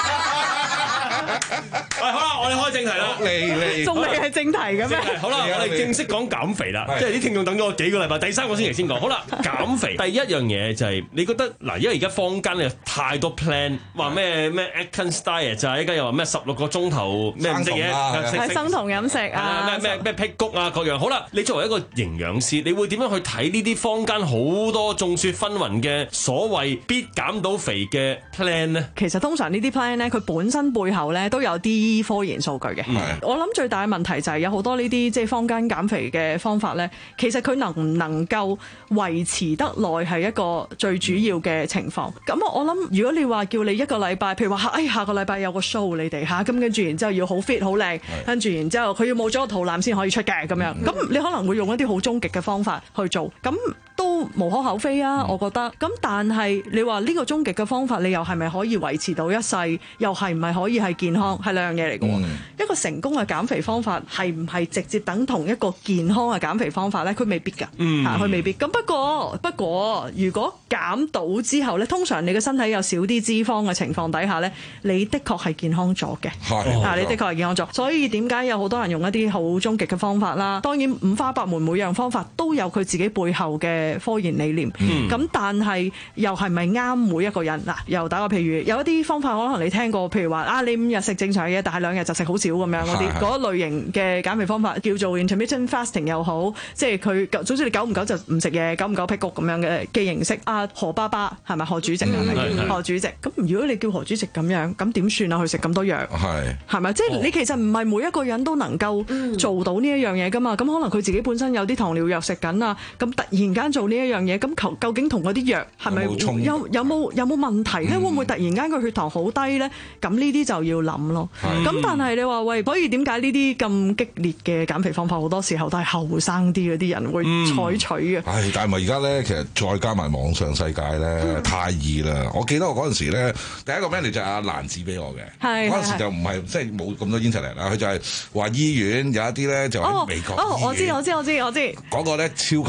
喂，好啦，我哋開正題啦， 嚟嚟， 仲未係正題嘅咩？ 好啦，我哋正式講減肥啦，即係啲聽眾等咗我幾個禮拜，第三個星期先講。好啦，減肥第一樣嘢就係你覺得嗱，因為而家坊間有太多 plan， 話咩咩 Atkins diet 就係依家又話咩十六個鐘頭咩唔食嘢， 係生酮飲食啊， 咩咩咩辟谷啊各樣。好啦，你作為一個營養師，你會點樣去睇呢啲坊間好多眾說紛紜嘅所謂必減到肥嘅 plan 咧？ 其實通常呢啲 plan 咧，佢本身背後咧都有啲科研數據嘅。我諗最大嘅問題就係有好多呢啲即係坊間減肥嘅方法咧，其實佢能唔能夠維持得耐係一個最主要嘅情況。咁我諗如果你話叫你一個禮拜，譬如話哎下個禮拜有個 show 你哋嚇，咁跟住然之後要好 fit 好靚，跟住然之後佢要冇咗個肚腩先可以出嘅咁樣，咁你可能會用一啲好終極嘅方法去做，咁都無可厚非啊，我覺得。咁但係你話呢個終極嘅方法，你又係咪可以維持到一世？又係唔係可以係健康？係兩樣嘢嚟嘅喎。嗯、一個成功嘅減肥方法係唔係直接等同一個健康嘅減肥方法咧？佢未必㗎，嚇佢、嗯、未必。咁不過不過，如果減到之後咧，通常你嘅身體有少啲脂肪嘅情況底下咧，你的確係健康咗嘅。係啊，你的確係健康咗。所以點解有好多人用一啲好終極嘅方法啦？當然五花八門，每樣方法都有佢自己背後嘅科研理念。咁、嗯、但係又係咪啱每一個人？嗱，又打個譬如，有一啲方法可能你聽過，譬如話啊，你五日食正常嘅嘢，但係兩日就食好少咁樣嗰啲，嗰類型嘅減肥方法叫做 intermittent fasting 又好，即係佢總之你久唔久就唔食嘢，久唔久辟谷咁樣嘅嘅形式。啊，何爸爸係咪何主席啊？係咪、嗯、何主席？咁如果你叫何主席咁樣，咁點算啊？去食咁多藥係係咪？即係、就是、你其實唔係每一個人都能夠做到呢一樣嘢噶嘛？咁、嗯、可能佢自己本身有啲糖尿藥食緊啊，咁突然間做呢一樣嘢，咁究究竟同嗰啲藥係咪有有冇有冇問題咧？嗯、會唔會突然間個血糖好低咧？咁呢啲就要諗咯。咁、嗯、但係你話喂，所以點解呢啲咁激烈嘅減肥方法好多時候都係後生啲嗰啲人會採取嘅？唉、 嗯，但係咪而家咧，其實再加埋網上世界咧，嗯、太易啦！我記得我嗰陣時咧，第一個 manager 就係阿蘭子俾我嘅，嗰陣時就唔係即係冇咁多 internet 啦，佢就係話醫院有一啲咧就喺美國、哦。哦，我知我知我知我知。嗰個咧超級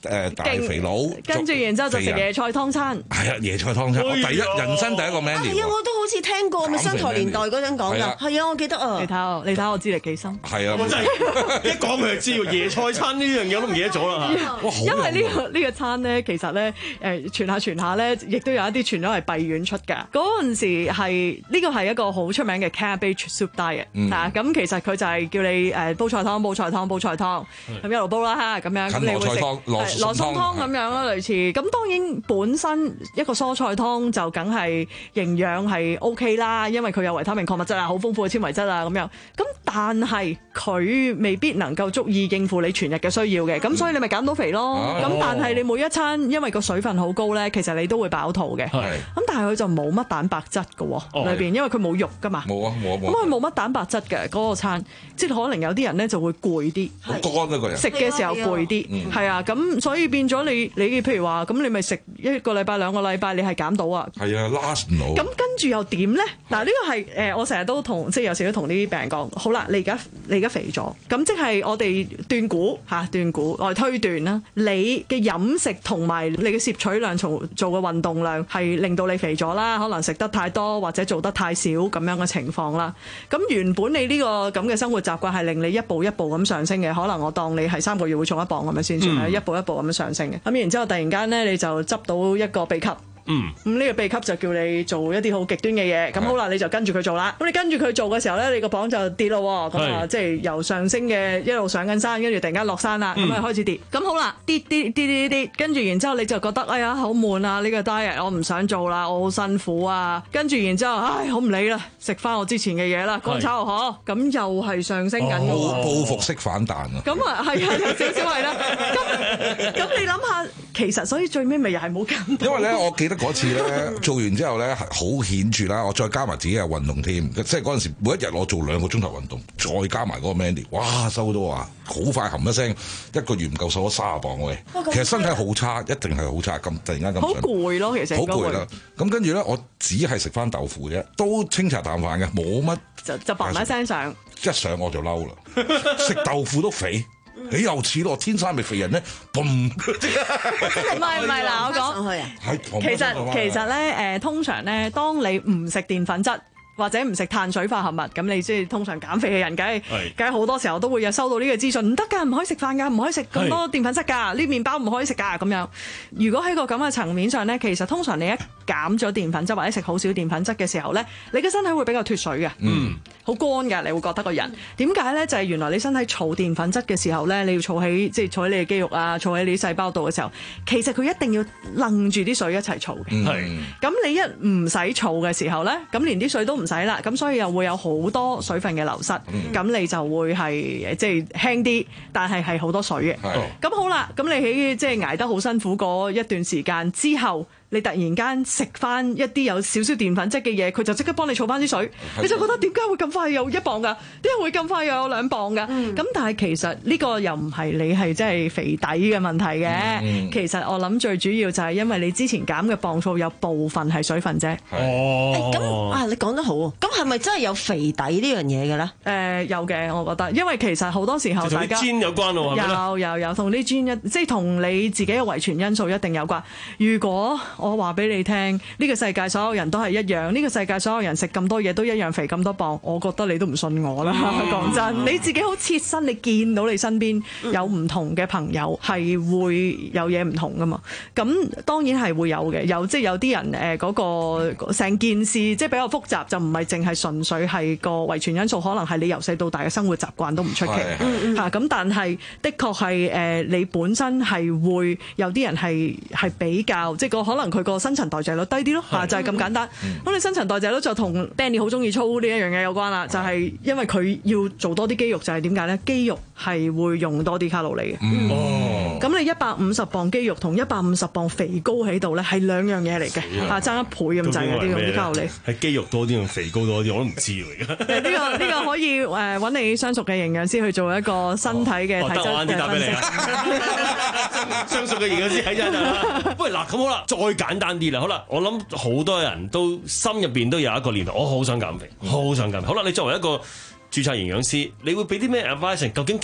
誒大肥佬， 跟住然之後就食椰菜湯餐。 係啊，椰菜湯餐，我第一人生第一個 menu。 係啊，我都好似聽過，咪商台年代嗰陣講㗎。係啊，我記得啊。 你睇我，你睇我資歷幾深。 係啊， 我真係一講佢就知喎，椰菜餐呢樣嘢我都唔記得咗啦嚇。 因為呢個呢個餐咧，其實咧誒傳下傳下咧，亦都有一啲傳咗係閉院出㗎。嗰陣時係呢個係一個好出名嘅 cabbage soup diet 啊。咁其實佢就係叫你誒煲菜湯、煲菜湯、煲菜湯，咁一路煲啦嚇，咁樣咁你會食羅宋湯咁樣啦，類似。咁當然本身一個蔬菜湯就梗係營養係 OK 啦，因為佢有維他命、礦物質啊，好豐富嘅纖維質啊，咁樣。咁但係佢未必能夠足以應付你全日嘅需要嘅，咁所以你咪減到肥咯。咁、哦、但係你每一餐因為個水分好高咧，其實你都會飽肚嘅。咁但係佢就冇乜蛋白質嘅喎，裏邊因為佢冇肉噶嘛。冇啊冇啊冇。咁佢冇乜蛋白質嘅嗰個餐，即係可能有啲人咧就會攰啲，好乾一個人食嘅時候攰啲，係啊。咁所以變咗你你譬如話咁，你咪食一個禮拜兩個禮拜，你係減到啊。係啊 last no。咁跟住又點咧？嗱呢個係誒我成日都同即係有時都同啲病人講，好啦，你而家你而家肥咗，咁即係我哋斷估嚇斷估，我哋推斷啦，你嘅飲食同埋你嘅攝取量從做嘅運動量係令到你肥咗啦，可能食得太多或者做得太少咁樣嘅情況啦。咁原本你呢個咁嘅生活習慣係令你一步一步咁上升嘅，可能我當你係三個月會重一磅咁樣先算係、嗯、一步一步咁樣上升嘅。咁然之後突然間咧你就執到一個秘笈。嗯，咁呢個秘笈就叫你做一啲好極端嘅嘢，咁好啦，你就跟住佢做啦。咁你跟住佢做嘅時候咧，你個磅就跌咯，咁啊，即係由上升嘅一路上緊山，跟住突然間落山啦，咁啊開始跌。咁好啦，跌跌跌跌跌，跟住然之後你就覺得哎呀好悶啊，呢個 diet 我唔想做啦，我好辛苦啊。跟住然之後，唉，好唔理啦，食翻我之前嘅嘢啦，乾炒牛河，咁又係上升緊嘅喎。 報復式反彈啊！咁啊，係啊，有少少係啦。咁咁你諗下，其實所以最尾咪又係冇減到。 因為咧，我記得。嗰次咧做完之後咧係好顯著啦，我再加埋自己嘅運動添，即係嗰陣時每一日我做兩個鐘頭運動，再加埋嗰個 menu，哇收到啊，好快冚一聲，一個月唔夠瘦咗三十磅喂，其實身體好差，一定係好差，咁突然間咁好攰咯，其實好攰啦。咁跟住咧，我只係食翻豆腐啫，都清茶淡飯嘅，冇乜就就嘭一聲上， 一上我就嬲啦，食豆腐都肥。你又似咯，天生咪肥人咧，嘣！唔係唔係嗱，我講，其實其實咧誒，通常咧，當你唔食澱粉質或者唔食碳水化合物，咁你即係通常減肥嘅人，梗係梗係好多時候都會有收到呢個資訊，唔得㗎，唔可以食飯㗎，唔可以食咁多澱粉質㗎，呢麵包唔可以食㗎咁樣。如果喺個咁嘅層面上咧，其實通常你一減咗澱粉質或者食好少澱粉質嘅時候咧，你嘅身體會比較脫水嘅，嗯，好乾㗎，你會覺得個人點解咧？就係、是、原來你身體儲澱粉質嘅時候咧，你要儲喺即係儲喺你嘅肌肉啊，儲喺你啲細胞度嘅時候，其實佢一定要楞住啲水一齊儲嘅。係、嗯，咁你一唔使儲嘅時候咧，咁連啲水都唔使啦，咁所以又會有好多水分嘅流失，咁、嗯、你就會係即係輕啲，但係係好多水嘅。咁好啦，咁你喺即係捱得好辛苦嗰一段時間之後，你突然間食翻一啲有少少澱粉質嘅嘢，佢就即刻幫你儲翻啲水，你就覺得點解會咁快有一磅㗎？點解會咁快又有兩磅㗎？咁、嗯、但係其實呢個又唔係你係即係肥底嘅問題嘅、嗯。其實我諗最主要就係因為你之前減嘅磅數有部分係水分啫。 哦，咁、欸、啊，你講得好啊！咁係咪真係有肥底呢樣嘢嘅咧？誒、 呃，有嘅，我覺得，因為其實好多時候大家同有關喎， 有有有同啲基因一，即係同你自己嘅遺傳因素一定有關。如果我話俾你聽，呢個世界所有人都係一樣，呢個世界所有人食咁多嘢都一樣肥咁多磅，我覺得你都唔信我啦。講真，你自己好切身，你見到你身邊有唔同嘅朋友係會有嘢唔同噶嘛？咁當然係會有嘅，有即係有啲人誒嗰個成件事即係比較複雜，就唔係淨係純粹係個遺傳因素，可能係你由細到大嘅生活習慣都唔出奇嚇。咁但係的確係誒你本身係會有啲人係係比較即係個可能佢個新陳代謝率低啲咯，嚇就係、是、咁簡單。咁、嗯、你新陳代謝率就同 Danny 好中意操呢一樣嘢有關啦，就係、是、因為佢要做多啲肌肉，就係點解咧？肌肉係會用多啲卡路里嘅。哦，咁你一百五十磅肌肉同一百五十磅肥膏喺度咧，係兩樣嘢嚟嘅，嚇爭一倍咁滯嘅啲啲卡路里。 係肌肉多啲定肥膏多啲？我都唔知喎而家。呢、這個呢、這個可以誒揾、呃、你相熟嘅營養師去做一個身體嘅體質嘅分析。相熟嘅營養師睇真啊！喂嗱，咁好啦，再簡單啲啦，好啦，我諗好多人都心入邊都有一個念頭，我好想減肥，好想減肥。好啦，你作為一個註冊營養師，你會俾啲咩 advice？究竟其實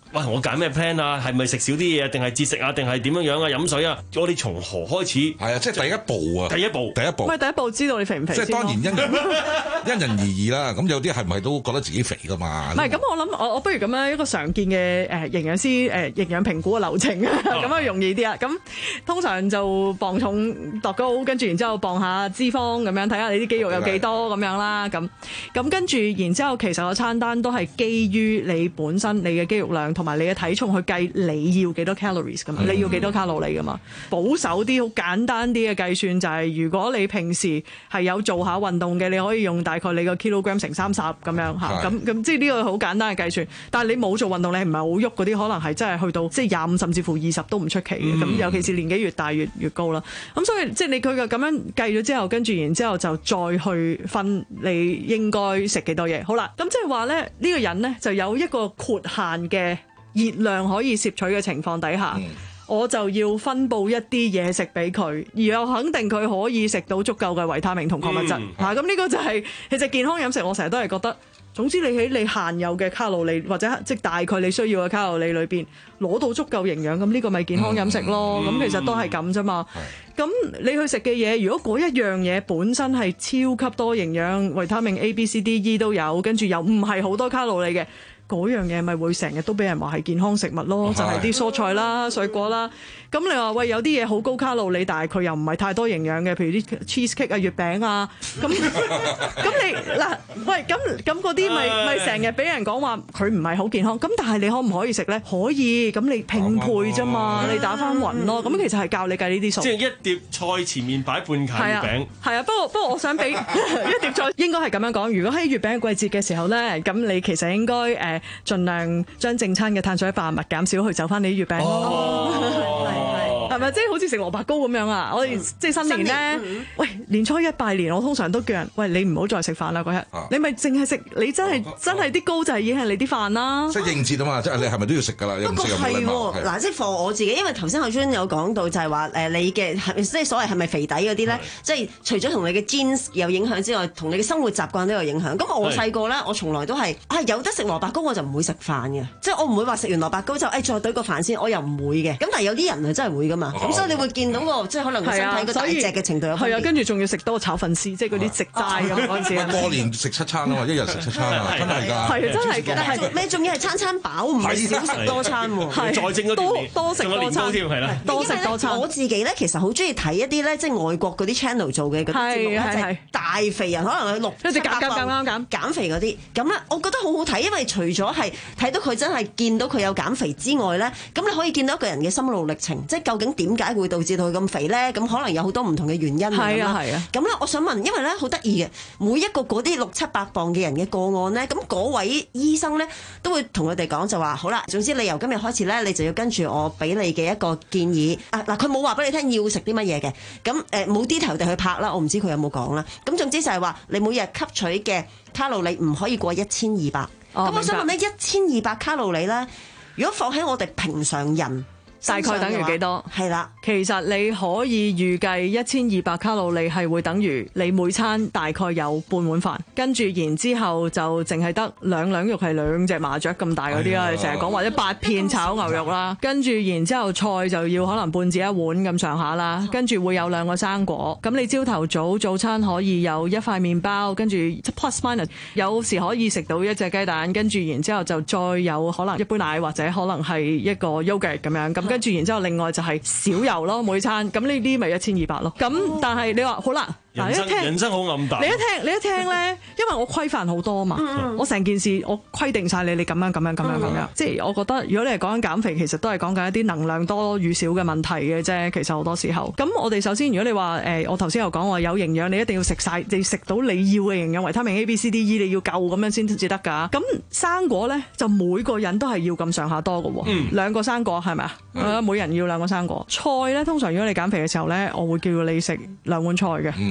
喂，我揀咩 plan 啊？係咪食少啲嘢，定係節食啊？定係點樣樣啊？飲水啊？我哋從何開始？ 係啊，即係第一步啊！ 第一步， 第一步。 唔係第一步，知道你肥唔肥先咯。 即係當然因人因人而異啦。咁有啲係唔係都覺得自己肥噶嘛？ 唔係咁，我諗我我不如咁樣一個常見嘅誒營養師誒營養評估嘅流程啊，咁樣容易啲啊。咁通常就磅重度高，跟住然之後磅下脂肪咁樣，睇下你啲肌肉有幾多咁樣啦。咁咁跟住然之後，其實個餐單都係基於你本身你嘅肌肉量同埋你嘅體重去計你要幾多 calories 噶嘛，你要幾多卡路里噶嘛。保守啲好簡單啲嘅計算就係，如果你平時係有做下運動嘅，你可以用大概你個 kilogram 乘三十咁樣嚇，咁咁即係呢個好簡單嘅計算。但係你冇做運動，你唔係好喐嗰啲，可能係真係去到即係廿五甚至乎二十都唔出奇嘅。咁、嗯、尤其是年紀越大越越高啦。咁所以即係你佢嘅咁樣計咗之後，跟住然之後就再去分你應該食幾多嘢。好啦，咁即係話咧，呢、呢個人咧就有一個括限嘅熱量可以攝取嘅情況底下。嗯，我就要分佈一啲嘢食俾佢，而又肯定佢可以食到足夠嘅維他命同礦物質。嚇、嗯，咁呢、啊、個就係、是、其實健康飲食，我成日都係覺得，總之你喺你限有嘅卡路里或者即係大概你需要嘅卡路里裏邊攞到足夠營養，咁呢個咪健康飲食咯。咁、嗯、其實都係咁啫嘛。咁、嗯、你去食嘅嘢，如果嗰一樣嘢本身係超級多營養，維他命 A、B、C、D、E 都有，跟住又唔係好多卡路里嘅。嗰樣嘢咪會成日都俾人話係健康食物咯，就係、是、啲蔬菜啦、水果啦。咁你話喂，有啲嘢好高卡路里，但係佢又唔係太多營養嘅，譬如啲 cheese cake 啊、月餅啊。咁咁你嗱，喂，咁咁嗰啲咪咪成日俾人講話佢唔係好健康。咁但係你可唔可以食咧？可以。咁你拼配啫嘛，你打翻勻咯。咁其實係教你計呢啲數。即係一碟菜前面擺半塊月餅。係啊，不過不過我想俾一碟菜應該係咁樣講。如果喺月餅季節嘅時候咧，咁你其實應該誒。呃盡量將正餐嘅碳水化合物減少，去走翻你啲月餅咯。係咪即係好似食蘿蔔糕咁樣啊？我哋即係新年咧，嗯、喂年初一拜年，我通常都叫人喂你唔好再食飯啦嗰日，啊、你咪淨係食你真係、啊、真係啲糕就係已經係你啲飯啦。即係應節啊嘛，即係你係咪都要食㗎啦？不過係喎，嗱即係放我自己，因為頭先阿 Jun 有講到就係話誒你嘅即係所謂係咪肥底嗰啲咧？即係除咗同你嘅 genes 有影響之外，同你嘅生活習慣都有影響。咁我細個咧，我從來都係啊有得食蘿蔔糕我就唔會食飯嘅，即係我唔會話食完蘿蔔糕就誒、哎、再懟個飯先，我又唔會嘅。咁但係有啲人係真係會㗎嘛。咁、哦、所以你會見到個即係可能個身體個大隻嘅程度有分別。係啊，跟住仲要食多個炒粉絲，即係嗰啲食齋咁嗰陣時。過年食七餐啊嘛，一日食七餐啊，真係㗎。係啊，真係嘅。但係咩仲要係餐餐飽，唔係少食多餐喎。係再整多多食多餐添，係啦。多食多餐。我自己咧其實好中意睇一啲咧，即係外國嗰啲 channel 做嘅嗰啲節目咧，就係大肥人可能佢六七百磅減減減減肥嗰啲。咁咧，我覺得好好睇，因為除咗係睇到佢真係見到佢有減肥之外咧，咁你可以見到一個人嘅心路歷程，即係究竟點解會導致到佢咁肥咧？咁可能有好多唔同嘅原因。係啊係啊。咁咧，我想問，因為咧好得意嘅，每一個嗰啲六七百磅嘅人嘅個案咧，咁嗰位醫生咧都會同佢哋講就話，好啦，總之你由今日開始咧，你就要跟住我俾你嘅一個建議。啊嗱，佢冇話俾你聽要食啲乜嘢嘅，咁誒冇啲頭地去拍啦，我唔知佢有冇講啦。咁總之就係話，你每日吸取嘅卡路里唔可以過一千二百。咁我想問咧，一千二百卡路里咧，如果放喺我哋平常人，大概等於幾多？係啦，其實你可以預計一千二百卡路里係會等於你每餐大概有半碗飯，跟住然之後就淨係得兩兩肉係兩隻麻雀咁大嗰啲啦，你成日講或者八片炒牛肉啦，跟住然之後菜就要可能半至一碗咁上下啦，跟住會有兩個生果，咁你朝頭早早餐可以有一塊麵包，跟住 plus minus 有時可以食到一隻雞蛋，跟住然之後就再有可能一杯奶或者可能係一個 yogurt 咁樣咁。跟住然之後，另外就係少油咯，每餐咁呢啲咪一千二百咯。咁但係你話好啦， 人生人生好暗淡。 你一聽你一聽咧，因為我規範好多嘛，嗯、我成件事我規定晒你，你咁樣咁樣咁樣咁樣。嗯、即係我覺得，如果你係講緊減肥，其實都係講緊一啲能量多與少嘅問題嘅啫。其實好多時候，咁我哋首先，如果你話誒、呃，我頭先又講話有營養，你一定要食晒，你食到你要嘅營養，維他命 A、B、C、D、E， 你要夠咁樣先至得㗎。咁生果咧，就每個人都係要咁上下多嘅喎，嗯、兩個生果係咪啊？每人要兩個生果。菜咧，通常如果你減肥嘅時候咧，我會叫你食兩碗菜嘅，嗯、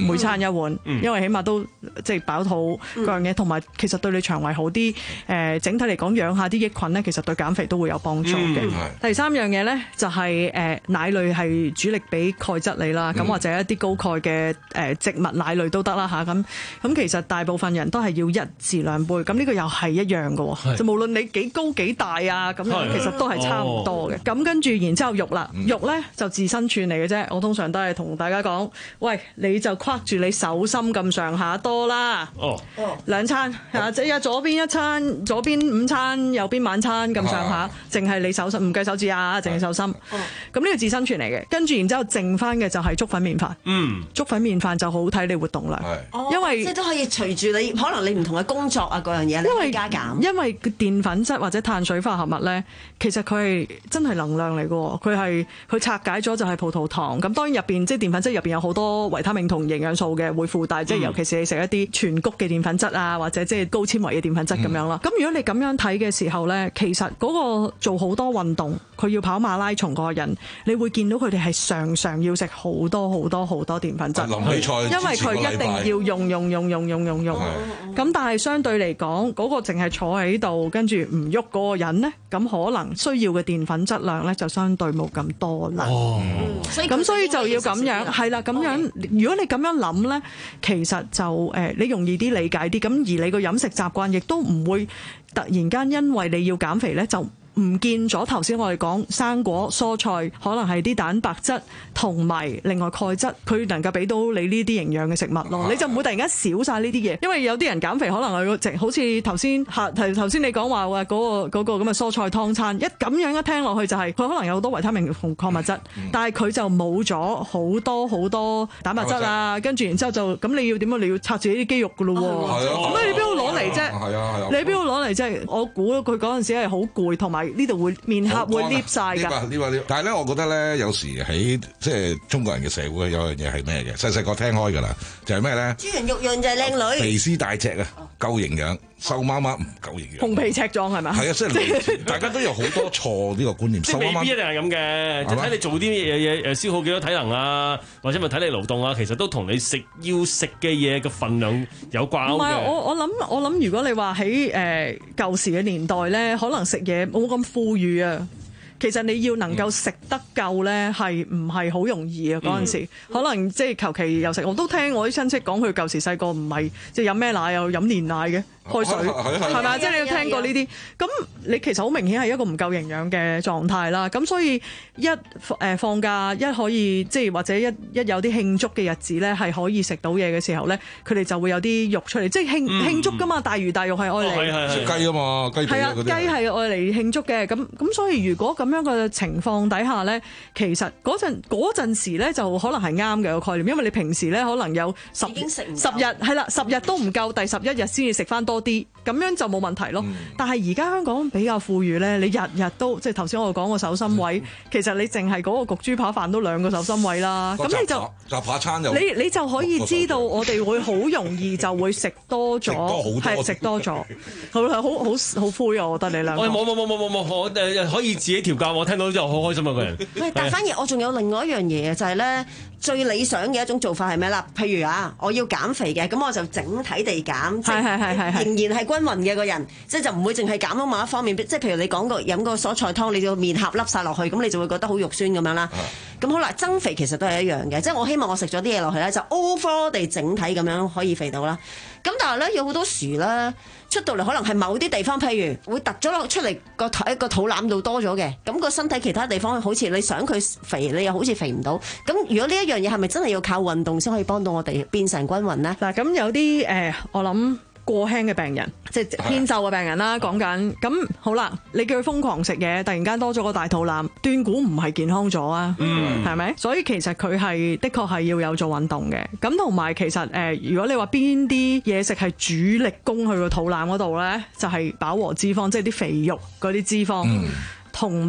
每餐一碗， 嗯、 因為起碼都即係飽肚嗰樣嘢，同埋其實對你腸胃好啲。誒、呃，整體嚟講養下啲益菌咧，其實對減肥都會有幫助嘅。嗯、第三樣嘢咧就係、是、誒、呃、奶類係主力俾鈣質你啦，咁、嗯、或者一啲高鈣嘅誒植物奶類都得啦嚇。咁咁其實大部分人都係要一至兩杯，咁呢個又係一樣嘅喎。就無論你幾高幾大啊，咁樣其實都係差唔多嘅。咁跟住然之後肉啦，嗯、肉咧就自身串嚟嘅啫。我通常都係同大家講，喂，你就框住你手心咁上下多啦。哦，兩餐嚇，即係左邊一餐，左邊午餐，右邊晚餐咁上下，淨係你手心，唔計手指啊，淨係手心。咁呢個自身串嚟嘅，跟住然之後剩翻嘅就係粥粉麵飯。嗯，粥粉麵飯就好睇你活動量，因為即係都可以隨住你，可能你唔同嘅工作啊嗰樣嘢，你可以加減。 因為澱粉質或者碳水化合物咧，其實佢係真係能量嚟嘅，佢係佢拆解咗就係葡萄糖。咁當然入邊即係澱粉質入邊有好多維他命同營養素嘅，會附帶即係尤其是你食一啲全穀嘅澱粉質啊，或者即係高纖維嘅澱粉質咁樣啦。咁、嗯、如果你咁樣睇嘅時候咧，其實嗰個做好多運動，佢要跑馬拉松嗰個人，你會見到佢哋係常常要食好多好多好多澱粉質，因為佢一定要用用用用用用用。咁但係相對嚟講，嗰、嗰個淨係坐喺度跟住唔喐嗰個人咧，咁可能需要嘅澱粉質量咧就相對冇咁多啦。哦，咁、嗯、所以就要咁樣係啦。咁樣如果你咁樣諗咧，其實就誒你容易啲理解啲。咁而你個飲食習慣亦都唔會突然間因為你要減肥咧就唔見咗頭先我哋講生果蔬菜，可能係啲蛋白質同埋另外鈣質，佢能夠俾到你呢啲營養嘅食物咯。你就唔會突然間少晒呢啲嘢，因為有啲人減肥可能係直好似頭先嚇頭頭先你講話話嗰個嗰個咁嘅蔬菜湯餐，一咁樣一聽落去就係佢可能有好多維他命同礦物質，但係佢就冇咗好多好多蛋白質啊，跟住然之後就咁你要點啊？你要拆自己啲肌肉噶咯喎，咁你邊度攞嚟啫？係啊係啊，你邊度攞嚟啫？我估佢嗰陣時係好攰同埋。呢度會面頰會 lift 曬㗎。呢個呢個，但係咧，我覺得咧，有時喺即係中國人嘅社會有樣嘢係咩嘅？細細個聽開㗎啦，就係咩咧？ 豬圓肉潤就係靚女， 肥絲大隻啊，夠營養；瘦媽媽唔夠營養。 紅皮赤壯係咪？ 係啊，即係大家都有好多錯呢個觀念。 即係未必一定係咁嘅，就睇你做啲嘢嘢誒，消耗幾多體能啊，或者咪睇你勞動啊，其實都同你食要食嘅嘢嘅份量有關嘅。唔係， 我我諗我諗，如果你話喺誒舊時嘅年代咧，可能食嘢冇咁富裕啊。其實你要能夠食得夠咧，係唔係好容易啊？嗰陣時、嗯、可能即係求其又食，我都聽我啲親戚講，佢舊時細個唔係即係飲咩奶又飲煉奶嘅。開水係咪？即係你有聽過呢啲？咁你其實好明顯係一個唔夠營養嘅狀態啦。咁所以一誒放假一可以即係或者一一有啲慶祝嘅日子咧，係可以食到嘢嘅時候咧，佢哋就會有啲肉出嚟，即係慶慶祝噶嘛。大魚大肉係愛嚟食雞啊嘛，雞係啊，雞係愛嚟慶祝嘅。咁咁所以如果咁樣嘅情況底下咧，其實嗰陣嗰陣時咧就可能係啱嘅個概念，因為你平時咧可能有十十日係啦，十日都唔夠，第十一日先至食翻多啲，咁樣就冇問題咯。嗯、但係而家香港比較富裕咧，你日日都即係頭先我講個手心位，嗯、其實你淨係嗰個焗豬扒飯都兩個手心位啦。咁、嗯、你就雜扒餐又你你就可以知道我哋會好容易就會食多咗，係食多咗，好好好好灰啊！我覺得你兩個冇冇冇冇冇冇，我誒可以自己調教。我聽到之後好開心啊！個人。 但係反而我仲有另外一樣嘢就係、是、咧最理想嘅一種做法係咩啦？譬如啊，我要減肥嘅，咁我就整體地減，即係仍然係均勻嘅個人，即係就唔會淨係減到某一方面。即係譬如你講個飲個蔬菜湯，你個面頰凹晒落去，咁你就會覺得好肉酸咁樣啦。咁、嗯、好啦，增肥其實都係一樣嘅，即係我希望我食咗啲嘢落去咧，就 overall 地整體咁樣可以肥到啦。咁但係咧有好多時咧出到嚟可能係某啲地方，譬如會突咗落出嚟個喺個肚腩度多咗嘅，咁、個身體其他地方好似你想佢肥，你又好似肥唔到。咁如果呢一樣嘢係咪真係要靠運動先可以幫到我哋變成均勻呢？ 嗱，咁有啲誒、呃，我諗。過輕嘅病人，即係偏瘦嘅病人啦，講緊咁好啦。你叫佢瘋狂食嘢，突然間多咗個大肚腩，斷估唔係健康咗啊？係咪、嗯？所以其實佢係的確係要有做運動嘅。咁同埋其實誒、呃，如果你話邊啲嘢食係主力攻去個肚腩嗰度咧，就係、是、飽和脂肪，即係啲肥肉嗰啲脂肪，同埋、嗯。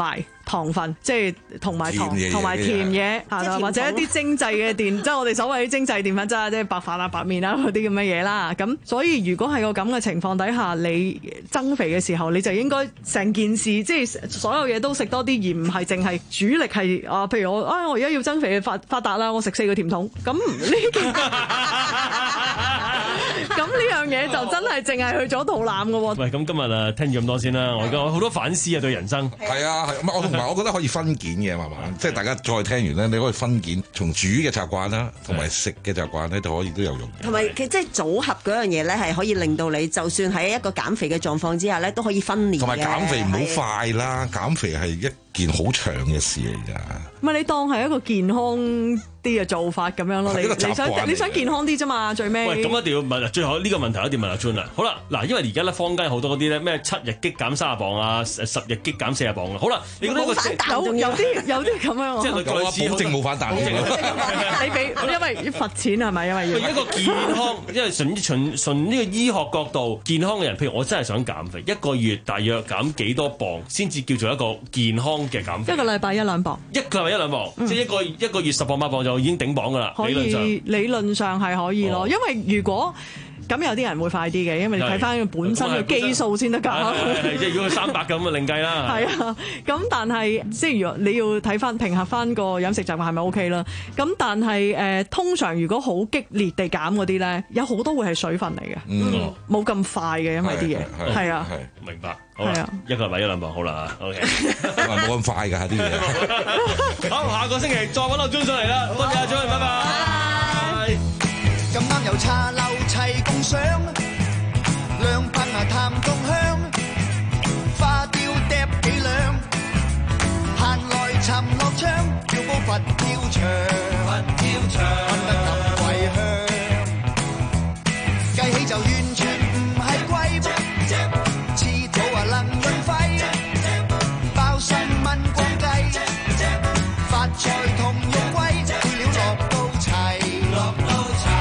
糖分，即係同埋糖甜嘢同埋甜嘢係啦，或者一啲精製嘅澱，即係我哋所謂啲精製澱粉質啊，即係白飯啊、白麵啊嗰啲咁嘅嘢啦。咁所以如果係個咁嘅情況底下，你增肥嘅時候，你就應該成件事即係所有嘢都食多啲，而唔係淨係主力係啊。譬如我啊，我而家要增肥發發達啦，我食四個甜筒。咁呢件咁呢樣嘢就真係淨係去咗肚腩嘅喎。 喂，咁今日啊聽住咁多先啦，我而家好多反思啊對人生。 係啊，係我同埋我覺得可以分件嘅，慢慢即係大家再聽完咧，你可以分件，從煮嘅習慣啦，同埋食嘅習慣咧，就可以都有用。 同埋其實即係組合嗰樣嘢咧，係可以令到你就算喺一個減肥嘅狀況之下咧，都可以分年。 同埋減肥唔好快啦，減肥係一件好長嘅事嚟㗎。 唔係你當係一個健康啲嘅做法咁樣咯，你你想你想健康啲啫嘛，最尾。 喂，咁一定要問，最後呢個問題一定要問阿 Jun 啦。好啦，嗱，因為而家咧坊間好多嗰啲咧咩七日激減三十磅啊，十日激減四十磅啊。好啦，你覺得個有有啲有啲咁樣， 即係類似保證冇反彈。 你俾因為罰錢係咪？因為要一個健康，因為純純純呢個醫學角度健康嘅人，譬如我真係想減肥，一個月大約減幾多磅先至叫做一個健康嘅減肥？ 一個禮拜一兩磅， 一個禮拜一兩磅，嗯、即係一個一個月十磅八磅就已經頂磅噶啦。 可以理論上，理論上係可以咯，哦、因為如果。咁有啲人會快啲嘅，因為你睇翻佢本身嘅基數先得㗎。 即係如果佢三百咁啊，另計啦。 係啊，咁但係即係如果你要睇翻平衡翻個飲食習慣係咪 OK 啦？咁但係誒、呃，通常如果好激烈地減嗰啲咧，有好多會係水分嚟嘅，冇咁、嗯、快嘅，因為啲嘢係啊， 明白。好啦，一個禮拜一兩磅好啦 OK， 冇咁快㗎啲嘢。 好，下個星期再揾阿 Jun 上嚟啦，多謝阿 Jun，拜拜。 咁啱有茶樓齊共賞，兩噴啊談共香，花雕嗒幾兩，閒來尋樂章，要煲佛跳牆，佛跳牆，噴得咁桂香，計起就完全唔係貴，遲早啊能潤肺，包身炆光雞，發菜同肉龜，配料落到齊，落到齊。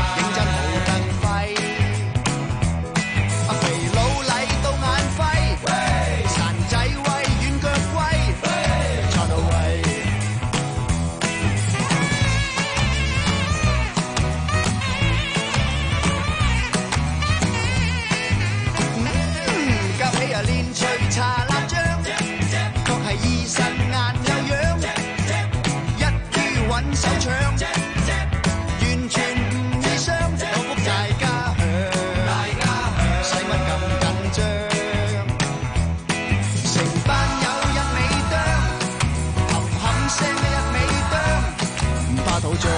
茶辣醬，確係醫生眼有樣，一於揾手搶，完全唔易傷，有福大家享，使乜咁緊張？成班友一味啄，冚冚聲一味啄，唔怕肚脹。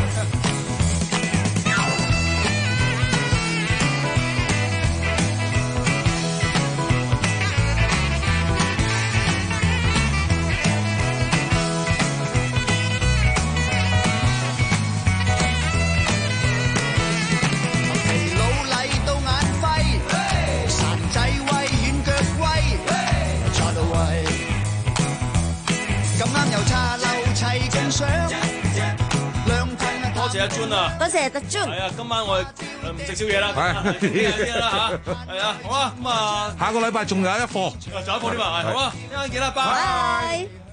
多謝阿 Jun 啊！ 多謝阿 Jun。 係啊，今晚我誒唔食宵夜啦，係啦嚇，係啊，好啊，咁啊， 下個禮拜仲有一課， 仲有一課添啊，好啊，一陣見啦，拜拜。